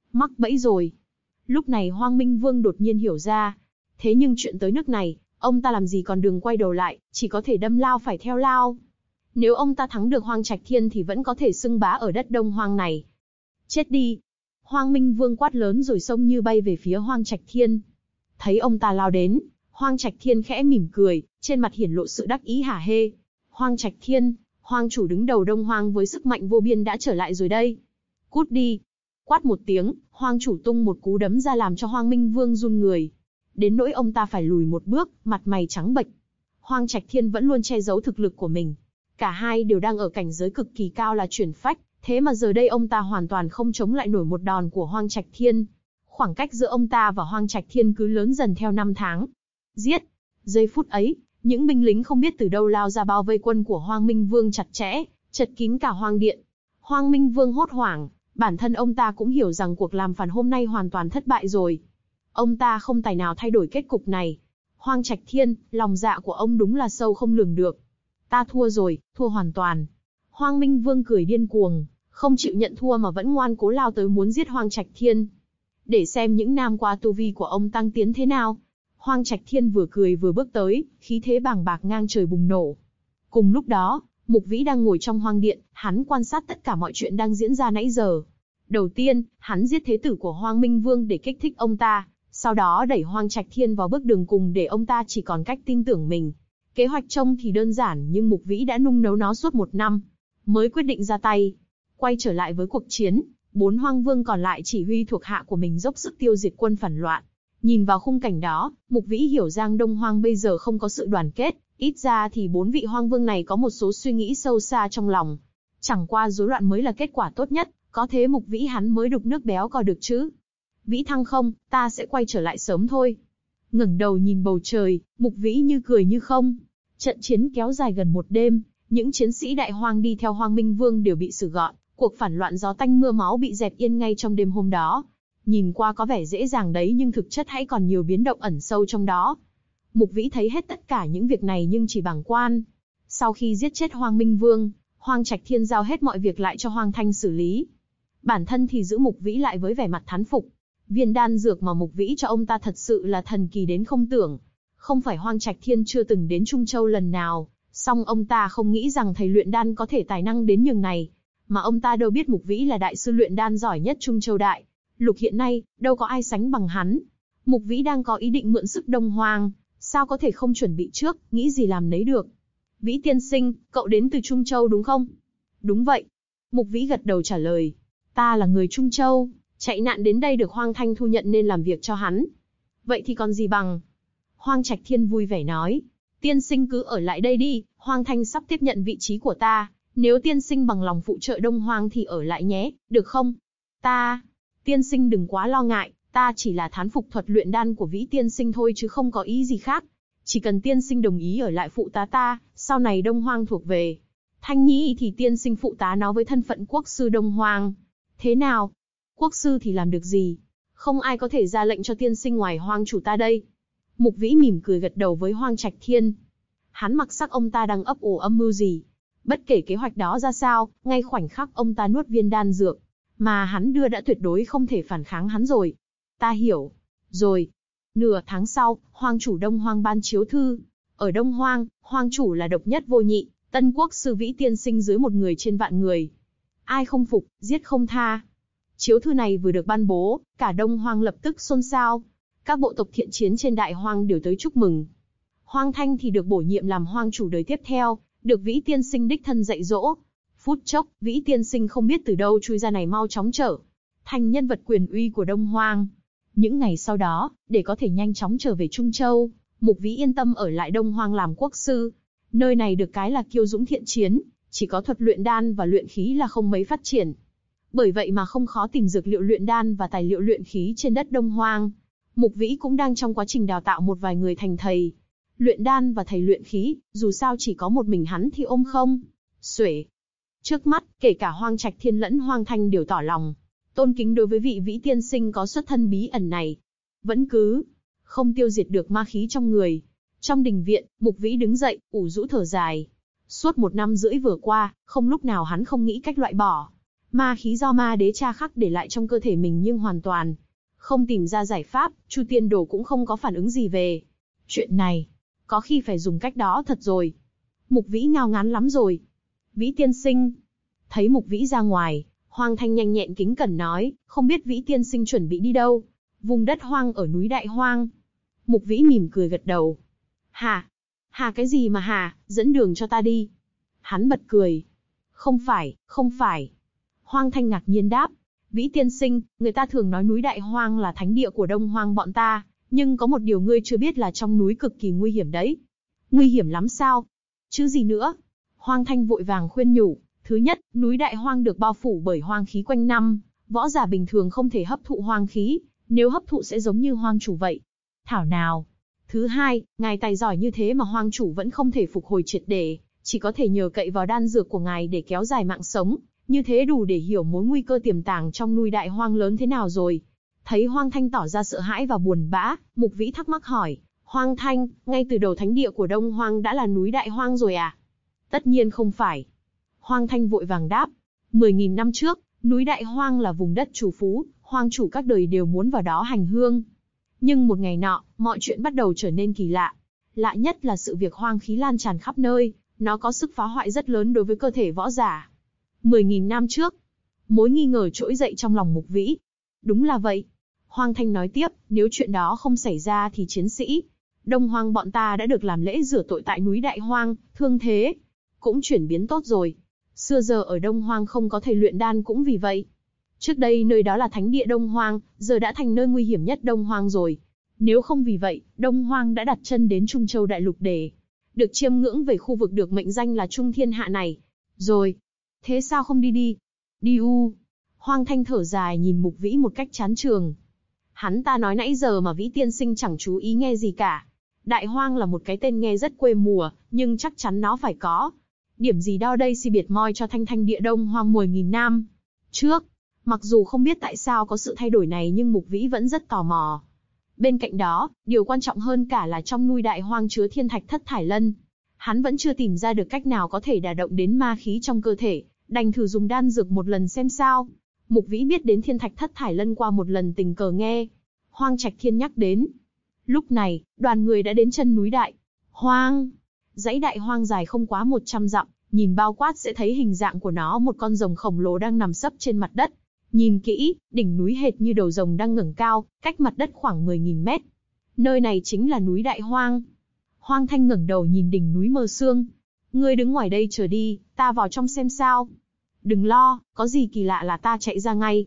Mắc bẫy rồi. Lúc này Hoang Minh Vương đột nhiên hiểu ra. Thế nhưng chuyện tới nước này, ông ta làm gì còn đường quay đầu lại, chỉ có thể đâm lao phải theo lao. Nếu ông ta thắng được Hoang Trạch Thiên thì vẫn có thể xưng bá ở đất Đông Hoang này. Chết đi! Hoang Minh Vương quát lớn rồi xông như bay về phía Hoang Trạch Thiên. Thấy ông ta lao đến, Hoang Trạch Thiên khẽ mỉm cười, trên mặt hiển lộ sự đắc ý hả hê. Hoang Trạch Thiên, Hoang chủ đứng đầu Đông Hoang với sức mạnh vô biên đã trở lại rồi đây. Cút đi! Quát một tiếng, Hoang chủ tung một cú đấm ra làm cho Hoang Minh Vương run người. Đến nỗi ông ta phải lùi một bước, mặt mày trắng bệch. Hoang Trạch Thiên vẫn luôn che giấu thực lực của mình. Cả hai đều đang ở cảnh giới cực kỳ cao là chuyển phách, thế mà giờ đây ông ta hoàn toàn không chống lại nổi một đòn của Hoang Trạch Thiên. Khoảng cách giữa ông ta và Hoang Trạch Thiên cứ lớn dần theo năm tháng. Giết! Giây phút ấy, những binh lính không biết từ đâu lao ra bao vây quân của Hoang Minh Vương chặt chẽ, chật kín cả Hoang Điện. Hoang Minh Vương hốt hoảng, bản thân ông ta cũng hiểu rằng cuộc làm phản hôm nay hoàn toàn thất bại rồi. Ông ta không tài nào thay đổi kết cục này. Hoang Trạch Thiên, lòng dạ của ông đúng là sâu không lường được. Ta thua rồi, thua hoàn toàn. Hoang Minh Vương cười điên cuồng, không chịu nhận thua mà vẫn ngoan cố lao tới muốn giết Hoang Trạch Thiên. Để xem những năm qua tu vi của ông tăng tiến thế nào. Hoang Trạch Thiên vừa cười vừa bước tới, khí thế bàng bạc ngang trời bùng nổ. Cùng lúc đó, Mục Vĩ đang ngồi trong Hoang Điện, hắn quan sát tất cả mọi chuyện đang diễn ra nãy giờ. Đầu tiên, hắn giết thế tử của Hoang Minh Vương để kích thích ông ta, sau đó đẩy Hoang Trạch Thiên vào bước đường cùng để ông ta chỉ còn cách tin tưởng mình. Kế hoạch trông thì đơn giản nhưng Mục Vĩ đã nung nấu nó suốt 1 năm, mới quyết định ra tay. Quay trở lại với cuộc chiến, 4 Hoang Vương còn lại chỉ huy thuộc hạ của mình dốc sức tiêu diệt quân phản loạn. Nhìn vào khung cảnh đó, Mục Vĩ hiểu Giang Đông Hoang bây giờ không có sự đoàn kết, ít ra thì 4 vị Hoang Vương này có một số suy nghĩ sâu xa trong lòng. Chẳng qua rối loạn mới là kết quả tốt nhất, có thế Mục Vĩ hắn mới đục nước béo cò được chứ. Vĩ Thăng không, ta sẽ quay trở lại sớm thôi. Ngẩng đầu nhìn bầu trời, Mục Vĩ như cười như không. Trận chiến kéo dài gần 1 đêm, những chiến sĩ Đại Hoang đi theo Hoang Minh Vương đều bị xử gọn, cuộc phản loạn gió tanh mưa máu bị dẹp yên ngay trong đêm hôm đó. Nhìn qua có vẻ dễ dàng đấy nhưng thực chất hãy còn nhiều biến động ẩn sâu trong đó. Mục Vĩ thấy hết tất cả những việc này nhưng chỉ bàng quan. Sau khi giết chết Hoang Minh Vương, Hoang Trạch Thiên giao hết mọi việc lại cho Hoang Thanh xử lý. Bản thân thì giữ Mục Vĩ lại với vẻ mặt thán phục. Viên đan dược mà Mục Vĩ cho ông ta thật sự là thần kỳ đến không tưởng. Không phải Hoang Trạch Thiên chưa từng đến Trung Châu lần nào, song ông ta không nghĩ rằng thầy luyện đan có thể tài năng đến nhường này. Mà ông ta đâu biết Mục Vĩ là đại sư luyện đan giỏi nhất Trung Châu Đại Lục hiện nay, đâu có ai sánh bằng hắn. Mục Vĩ đang có ý định mượn sức Đông Hoang, sao có thể không chuẩn bị trước, nghĩ gì làm nấy được. Vĩ tiên sinh, cậu đến từ Trung Châu đúng không? Đúng vậy. Mục Vĩ gật đầu trả lời. Ta là người Trung Châu, chạy nạn đến đây được Hoang Thanh thu nhận nên làm việc cho hắn. Vậy thì còn gì bằng. Hoang Trạch Thiên vui vẻ nói. Tiên sinh cứ ở lại đây đi, Hoang Thanh sắp tiếp nhận vị trí của ta. Nếu tiên sinh bằng lòng phụ trợ Đông Hoang thì ở lại nhé, được không? Tiên sinh đừng quá lo ngại, ta chỉ là thán phục thuật luyện đan của Vĩ tiên sinh thôi chứ không có ý gì khác. Chỉ cần tiên sinh đồng ý ở lại phụ tá ta, sau này Đông Hoang thuộc về Thanh Nhi thì tiên sinh phụ tá nó với thân phận quốc sư Đông Hoang. Thế nào? Quốc sư thì làm được gì? Không ai có thể ra lệnh cho tiên sinh ngoài Hoang chủ ta đây. Mục Vĩ mỉm cười gật đầu với Hoang Trạch Thiên. Hắn mặc sắc ông ta đang ấp ủ âm mưu gì. Bất kể kế hoạch đó ra sao, ngay khoảnh khắc ông ta nuốt viên đan dược mà hắn đưa đã tuyệt đối không thể phản kháng hắn rồi. Ta hiểu. Rồi. Nửa tháng sau, Hoang chủ Đông Hoang ban chiếu thư. Ở Đông Hoang, Hoang chủ là độc nhất vô nhị, tân quốc sư Vĩ tiên sinh dưới 1 người trên vạn người. Ai không phục, giết không tha. Chiếu thư này vừa được ban bố, cả Đông Hoang lập tức xôn xao. Các bộ tộc thiện chiến trên Đại Hoang đều tới chúc mừng. Hoang Thanh thì được bổ nhiệm làm Hoang chủ đời tiếp theo, được Vĩ tiên sinh đích thân dạy dỗ. Phút chốc, Vĩ tiên sinh không biết từ đâu chui ra này mau chóng trở thành nhân vật quyền uy của Đông Hoang. Những ngày sau đó, để có thể nhanh chóng trở về Trung Châu, Mục Vĩ yên tâm ở lại Đông Hoang làm quốc sư. Nơi này được cái là kiêu dũng thiện chiến, chỉ có thuật luyện đan và luyện khí là không mấy phát triển. Bởi vậy mà không khó tìm dược liệu luyện đan và tài liệu luyện khí trên đất Đông Hoang. Mục Vĩ cũng đang trong quá trình đào tạo một vài người thành thầy luyện đan và thầy luyện khí, dù sao chỉ có một mình hắn thì ôm không xuể. Trước mắt, kể cả Hoang Trạch Thiên lẫn Hoang Thanh đều tỏ lòng tôn kính đối với vị Vĩ tiên sinh có xuất thân bí ẩn này. Vẫn cứ không tiêu diệt được ma khí trong người. Trong đình viện, Mục Vĩ đứng dậy, ủ rũ thở dài. Suốt 1 năm rưỡi vừa qua, không lúc nào hắn không nghĩ cách loại bỏ Ma khí do ma đế cha khắc để lại trong cơ thể mình nhưng hoàn toàn không tìm ra giải pháp, Chu Tiên Đồ cũng không có phản ứng gì về chuyện này. Có khi phải dùng cách đó thật rồi. Mục Vĩ ngao ngán lắm rồi. Vĩ tiên sinh. Thấy Mục Vĩ ra ngoài, Hoang Thanh nhanh nhẹn kính cẩn nói, không biết Vĩ tiên sinh chuẩn bị đi đâu? Vùng đất hoang ở núi Đại Hoang. Mục Vĩ mỉm cười gật đầu. Hà? Hà cái gì mà hà, dẫn đường cho ta đi. Hắn bật cười. Không phải. Hoang Thanh ngạc nhiên đáp. Vĩ tiên sinh, người ta thường nói núi Đại Hoang là thánh địa của Đông Hoang bọn ta, nhưng có một điều ngươi chưa biết là trong núi cực kỳ nguy hiểm đấy. Nguy hiểm lắm sao? Chứ gì nữa? Hoang Thanh vội vàng khuyên nhủ. Thứ nhất, núi Đại Hoang được bao phủ bởi hoang khí quanh năm, võ giả bình thường không thể hấp thụ hoang khí, nếu hấp thụ sẽ giống như hoang chủ vậy. Thảo nào. Thứ hai, ngài tài giỏi như thế mà hoang chủ vẫn không thể phục hồi triệt để, chỉ có thể nhờ cậy vào đan dược của ngài để kéo dài mạng sống, như thế đủ để hiểu mối nguy cơ tiềm tàng trong núi Đại Hoang lớn thế nào rồi. Thấy Hoang Thanh tỏ ra sợ hãi và buồn bã, Mục Vĩ thắc mắc hỏi, Hoang Thanh, ngay từ đầu thánh địa của Đông Hoang đã là núi Đại Hoang rồi à? Tất nhiên không phải. Hoang Thanh vội vàng đáp, 10.000 năm trước, núi Đại Hoang là vùng đất chủ phú, hoang chủ các đời đều muốn vào đó hành hương. Nhưng một ngày nọ, mọi chuyện bắt đầu trở nên kỳ lạ. Lạ nhất là sự việc hoang khí lan tràn khắp nơi, nó có sức phá hoại rất lớn đối với cơ thể võ giả. 10.000 năm trước, mối nghi ngờ trỗi dậy trong lòng Mục Vĩ. Đúng là vậy. Hoang Thanh nói tiếp, nếu chuyện đó không xảy ra thì chiến sĩ Đông Hoang bọn ta đã được làm lễ rửa tội tại núi Đại Hoang, thương thế cũng chuyển biến tốt rồi. Xưa giờ ở Đông Hoang không có thầy luyện đan cũng vì vậy. Trước đây nơi đó là thánh địa Đông Hoang, giờ đã thành nơi nguy hiểm nhất Đông Hoang rồi. Nếu không vì vậy, Đông Hoang đã đặt chân đến Trung Châu Đại Lục để được chiêm ngưỡng về khu vực được mệnh danh là Trung Thiên Hạ này. Rồi, thế sao không đi? Đi u. Hoang Thanh thở dài nhìn Mục Vĩ một cách chán chường. Hắn ta nói nãy giờ mà Vĩ tiên sinh chẳng chú ý nghe gì cả. Đại Hoang là một cái tên nghe rất quê mùa, nhưng chắc chắn nó phải có điểm gì đo đây si biệt moi cho thanh địa Đông Hoang 10.000 năm trước. Mặc dù không biết tại sao có sự thay đổi này nhưng Mục Vĩ vẫn rất tò mò. Bên cạnh đó, điều quan trọng hơn cả là trong núi Đại Hoang chứa thiên thạch thất thải lân. Hắn vẫn chưa tìm ra được cách nào có thể đả động đến ma khí trong cơ thể, đành thử dùng đan dược một lần xem sao. Mục Vĩ biết đến thiên thạch thất thải lân qua một lần tình cờ nghe Hoang Trạch Thiên nhắc đến. Lúc này, đoàn người đã đến chân núi Đại Hoang. Dãy Đại Hoang dài không quá 100 dặm, nhìn bao quát sẽ thấy hình dạng của nó một con rồng khổng lồ đang nằm sấp trên mặt đất. Nhìn kỹ, đỉnh núi hệt như đầu rồng đang ngẩng cao, cách mặt đất khoảng 10.000 mét. Nơi này chính là núi Đại Hoang. Hoang Thanh ngẩng đầu nhìn đỉnh núi mờ sương. Ngươi đứng ngoài đây chờ đi, ta vào trong xem sao. Đừng lo, có gì kỳ lạ là ta chạy ra ngay.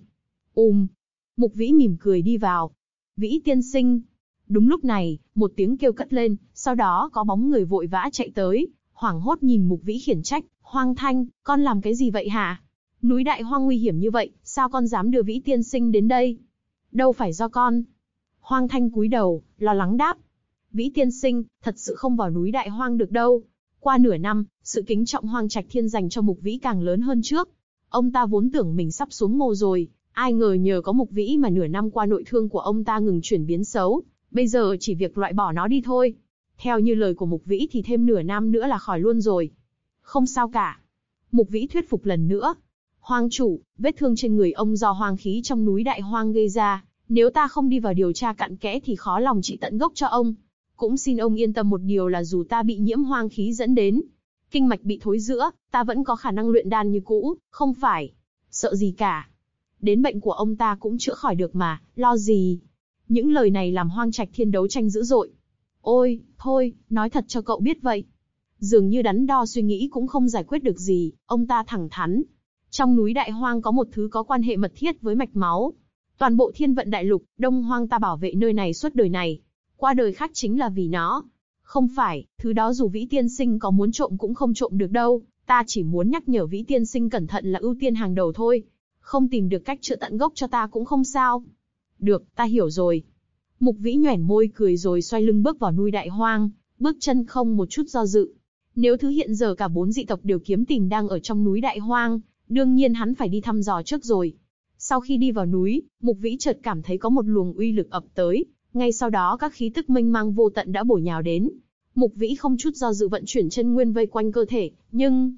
Mục Vĩ mỉm cười đi vào. Vĩ tiên sinh. Đúng lúc này, một tiếng kêu cất lên, sau đó có bóng người vội vã chạy tới, hoảng hốt nhìn Mục Vĩ khiển trách. Hoang Thanh, con làm cái gì vậy hả? Núi Đại Hoang nguy hiểm như vậy, sao con dám đưa Vĩ tiên sinh đến đây? Đâu phải do con. Hoang Thanh cúi đầu, lo lắng đáp. Vĩ tiên sinh, thật sự không vào núi Đại Hoang được đâu. Qua nửa năm, sự kính trọng Hoang Trạch Thiên dành cho Mục Vĩ càng lớn hơn trước. Ông ta vốn tưởng mình sắp xuống mồ rồi, ai ngờ nhờ có Mục Vĩ mà nửa năm qua nội thương của ông ta ngừng chuyển biến xấu, bây giờ chỉ việc loại bỏ nó đi thôi. Theo như lời của Mục Vĩ thì thêm nửa năm nữa là khỏi luôn rồi. Không sao cả. Mục Vĩ thuyết phục lần nữa. Hoang chủ, vết thương trên người ông do hoang khí trong núi Đại Hoang gây ra, nếu ta không đi vào điều tra cặn kẽ thì khó lòng trị tận gốc cho ông. Cũng xin ông yên tâm một điều là dù ta bị nhiễm hoang khí dẫn đến kinh mạch bị thối rữa, ta vẫn có khả năng luyện đan như cũ, không phải sợ gì cả. Đến bệnh của ông ta cũng chữa khỏi được mà, lo gì. Những lời này làm Hoang Trạch Thiên đấu tranh dữ dội. Ôi, thôi, nói thật cho cậu biết vậy. Dường như đắn đo suy nghĩ cũng không giải quyết được gì, ông ta thẳng thắn. Trong núi Đại Hoang có một thứ có quan hệ mật thiết với mạch máu. Toàn bộ Thiên Vận Đại Lục, Đông Hoang ta bảo vệ nơi này suốt đời này. Qua đời khác chính là vì nó. Không phải, thứ đó dù Vĩ tiên sinh có muốn trộm cũng không trộm được đâu. Ta chỉ muốn nhắc nhở Vĩ tiên sinh cẩn thận là ưu tiên hàng đầu thôi. Không tìm được cách chữa tận gốc cho ta cũng không sao. Được, ta hiểu rồi. Mục Vĩ nhoẻn môi cười rồi xoay lưng bước vào núi Đại Hoang, bước chân không một chút do dự. Nếu thứ hiện giờ cả 4 dị tộc đều kiếm tìm đang ở trong núi Đại Hoang, đương nhiên hắn phải đi thăm dò trước rồi. Sau khi đi vào núi, Mục Vĩ chợt cảm thấy có một luồng uy lực ập tới, ngay sau đó các khí tức mênh mang vô tận đã bổ nhào đến. Mục Vĩ không chút do dự vận chuyển chân nguyên vây quanh cơ thể, nhưng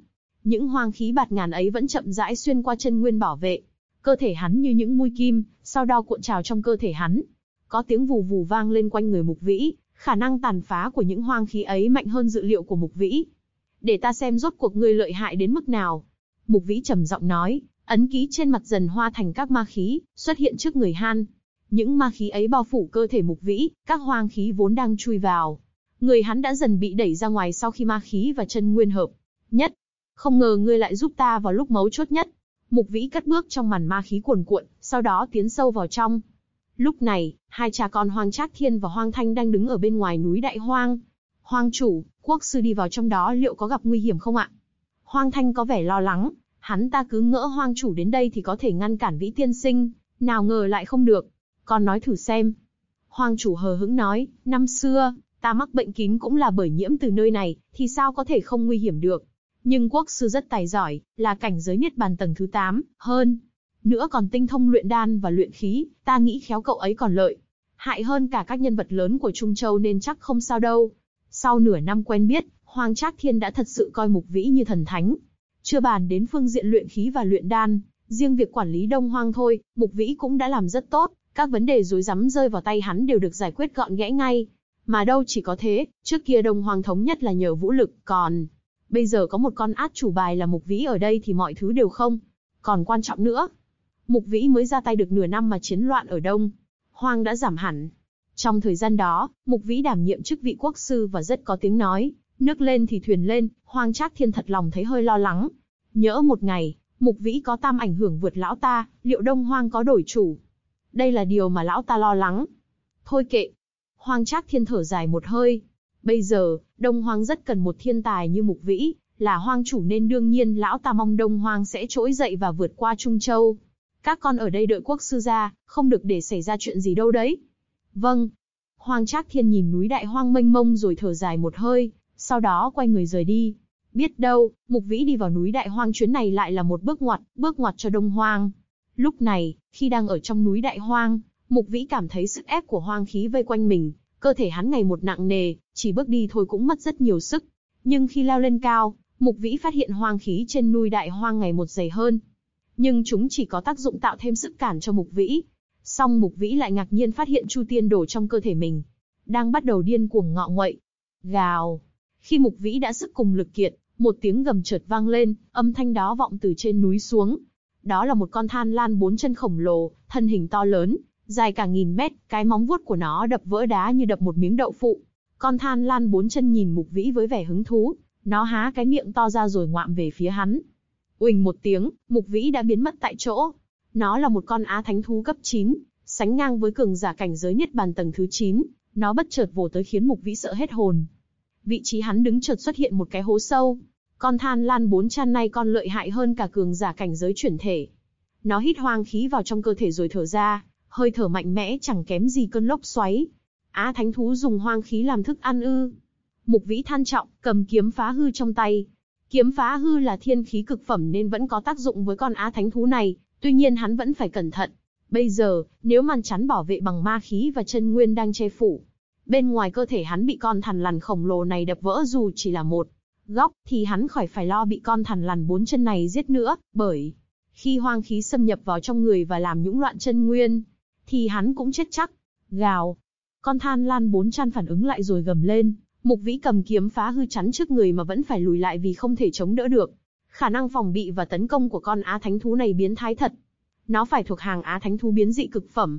Những hoang khí bạt ngàn ấy vẫn chậm rãi xuyên qua chân nguyên bảo vệ. Cơ thể hắn như những mũi kim, sau đó cuộn trào trong cơ thể hắn. Có tiếng vù vù vang lên quanh người Mục Vĩ, khả năng tàn phá của những hoang khí ấy mạnh hơn dự liệu của Mục Vĩ. Để ta xem rốt cuộc ngươi lợi hại đến mức nào. Mục Vĩ trầm giọng nói, ấn ký trên mặt dần hóa thành các ma khí, xuất hiện trước người hắn. Những ma khí ấy bao phủ cơ thể Mục Vĩ, các hoang khí vốn đang chui vào. Người hắn đã dần bị đẩy ra ngoài sau khi ma khí và chân nguyên hợp nhất. Không ngờ ngươi lại giúp ta vào lúc mấu chốt nhất. Mục Vĩ cất bước trong màn ma khí cuồn cuộn, sau đó tiến sâu vào trong. Lúc này, hai cha con Hoang Trác Thiên và Hoang Thanh đang đứng ở bên ngoài núi Đại Hoang. Hoang chủ, quốc sư đi vào trong đó liệu có gặp nguy hiểm không ạ? Hoang Thanh có vẻ lo lắng, hắn ta cứ ngỡ Hoang chủ đến đây thì có thể ngăn cản Vĩ tiên sinh, nào ngờ lại không được. Con nói thử xem. Hoang chủ hờ hững nói, năm xưa, ta mắc bệnh kín cũng là bởi nhiễm từ nơi này, thì sao có thể không nguy hiểm được. Nhưng quốc sư rất tài giỏi, là cảnh giới niết bàn tầng thứ 8, hơn. Nữa còn tinh thông luyện đan và luyện khí, ta nghĩ khéo cậu ấy còn lợi hại hơn cả các nhân vật lớn của Trung Châu nên chắc không sao đâu. Sau nửa năm quen biết, Hoang Trác Thiên đã thật sự coi Mục Vĩ như thần thánh. Chưa bàn đến phương diện luyện khí và luyện đan, riêng việc quản lý Đông Hoang thôi, Mục Vĩ cũng đã làm rất tốt, các vấn đề rối rắm rơi vào tay hắn đều được giải quyết gọn gẽ ngay. Mà đâu chỉ có thế, trước kia Đông Hoang thống nhất là nhờ vũ lực, còn bây giờ có một con át chủ bài là Mục Vĩ ở đây thì mọi thứ đều không còn quan trọng nữa. Mục Vĩ mới ra tay được nửa năm mà chiến loạn ở Đông Hoang đã giảm hẳn. Trong thời gian đó, Mục Vĩ đảm nhiệm chức vị quốc sư và rất có tiếng nói, nước lên thì thuyền lên. Hoang Trác Thiên thật lòng thấy hơi lo lắng. Nhỡ một ngày, Mục Vĩ có tam ảnh hưởng vượt lão ta, liệu Đông Hoang có đổi chủ? Đây là điều mà lão ta lo lắng. Thôi kệ. Hoang Trác Thiên thở dài một hơi. Bây giờ, Đông Hoang rất cần một thiên tài như Mục Vĩ, là hoang chủ nên đương nhiên lão ta mong Đông Hoang sẽ trỗi dậy và vượt qua Trung Châu. Các con ở đây đợi quốc sư ra, không được để xảy ra chuyện gì đâu đấy. Vâng. Hoang Trác Thiên nhìn núi Đại Hoang mênh mông rồi thở dài một hơi, sau đó quay người rời đi. Biết đâu, Mục Vĩ đi vào núi Đại Hoang chuyến này lại là một bước ngoặt cho Đông Hoang. Lúc này, khi đang ở trong núi Đại Hoang, Mục Vĩ cảm thấy sức ép của hoang khí vây quanh mình, cơ thể hắn ngày một nặng nề, chỉ bước đi thôi cũng mất rất nhiều sức. Nhưng khi leo lên cao, Mục Vĩ phát hiện hoang khí trên núi Đại Hoang ngày một dày hơn. Nhưng chúng chỉ có tác dụng tạo thêm sức cản cho Mục Vĩ. Song Mục Vĩ lại ngạc nhiên phát hiện Chu Tiên Đồ trong cơ thể mình đang bắt đầu điên cuồng ngọ nguậy. Gào. Khi Mục Vĩ đã sức cùng lực kiệt, một tiếng gầm chợt vang lên, âm thanh đó vọng từ trên núi xuống. Đó là một con than lan 4 chân khổng lồ, thân hình to lớn, dài cả 1000 mét, cái móng vuốt của nó đập vỡ đá như đập một miếng đậu phụ. Con than lan 4 chân nhìn Mục Vĩ với vẻ hứng thú, nó há cái miệng to ra rồi ngoạm về phía hắn. Uỳnh một tiếng, Mục Vĩ đã biến mất tại chỗ. Nó là một con á thánh thú cấp 9, sánh ngang với cường giả cảnh giới niết bàn tầng thứ 9, nó bất chợt vồ tới khiến Mục Vĩ sợ hết hồn. Vị trí hắn đứng chợt xuất hiện một cái hố sâu. Con than lan 4 chân này còn lợi hại hơn cả cường giả cảnh giới chuyển thể. Nó hít hoang khí vào trong cơ thể rồi thở ra, hơi thở mạnh mẽ chẳng kém gì cơn lốc xoáy. Á thánh thú dùng hoang khí làm thức ăn ư? Mục Vĩ than trọng, cầm kiếm phá hư trong tay. Kiếm phá hư là thiên khí cực phẩm nên vẫn có tác dụng với con á thánh thú này, tuy nhiên hắn vẫn phải cẩn thận. Bây giờ, nếu màn chắn bảo vệ bằng ma khí và chân nguyên đang che phủ, bên ngoài cơ thể hắn bị con thằn lằn khổng lồ này đập vỡ dù chỉ là một góc, thì hắn khỏi phải lo bị con thằn lằn 4 chân này giết nữa, bởi khi hoang khí xâm nhập vào trong người và làm nhũng loạn chân nguyên, thì hắn cũng chết chắc. Gào. Con than lan 4 chân phản ứng lại rồi gầm lên. Mục Vĩ cầm kiếm phá hư chắn trước người mà vẫn phải lùi lại vì không thể chống đỡ được. Khả năng phòng bị và tấn công của con á thánh thú này biến thái thật. Nó phải thuộc hàng á thánh thú biến dị cực phẩm.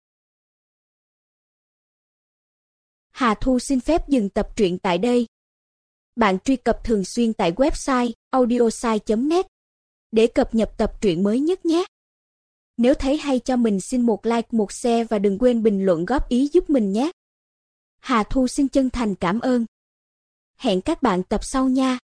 Hà Thu xin phép dừng tập truyện tại đây. Bạn truy cập thường xuyên tại website audiosai.net để cập nhật tập truyện mới nhất nhé. Nếu thấy hay cho mình xin một like, một share và đừng quên bình luận góp ý giúp mình nhé. Hà Thu xin chân thành cảm ơn. Hẹn các bạn tập sau nha.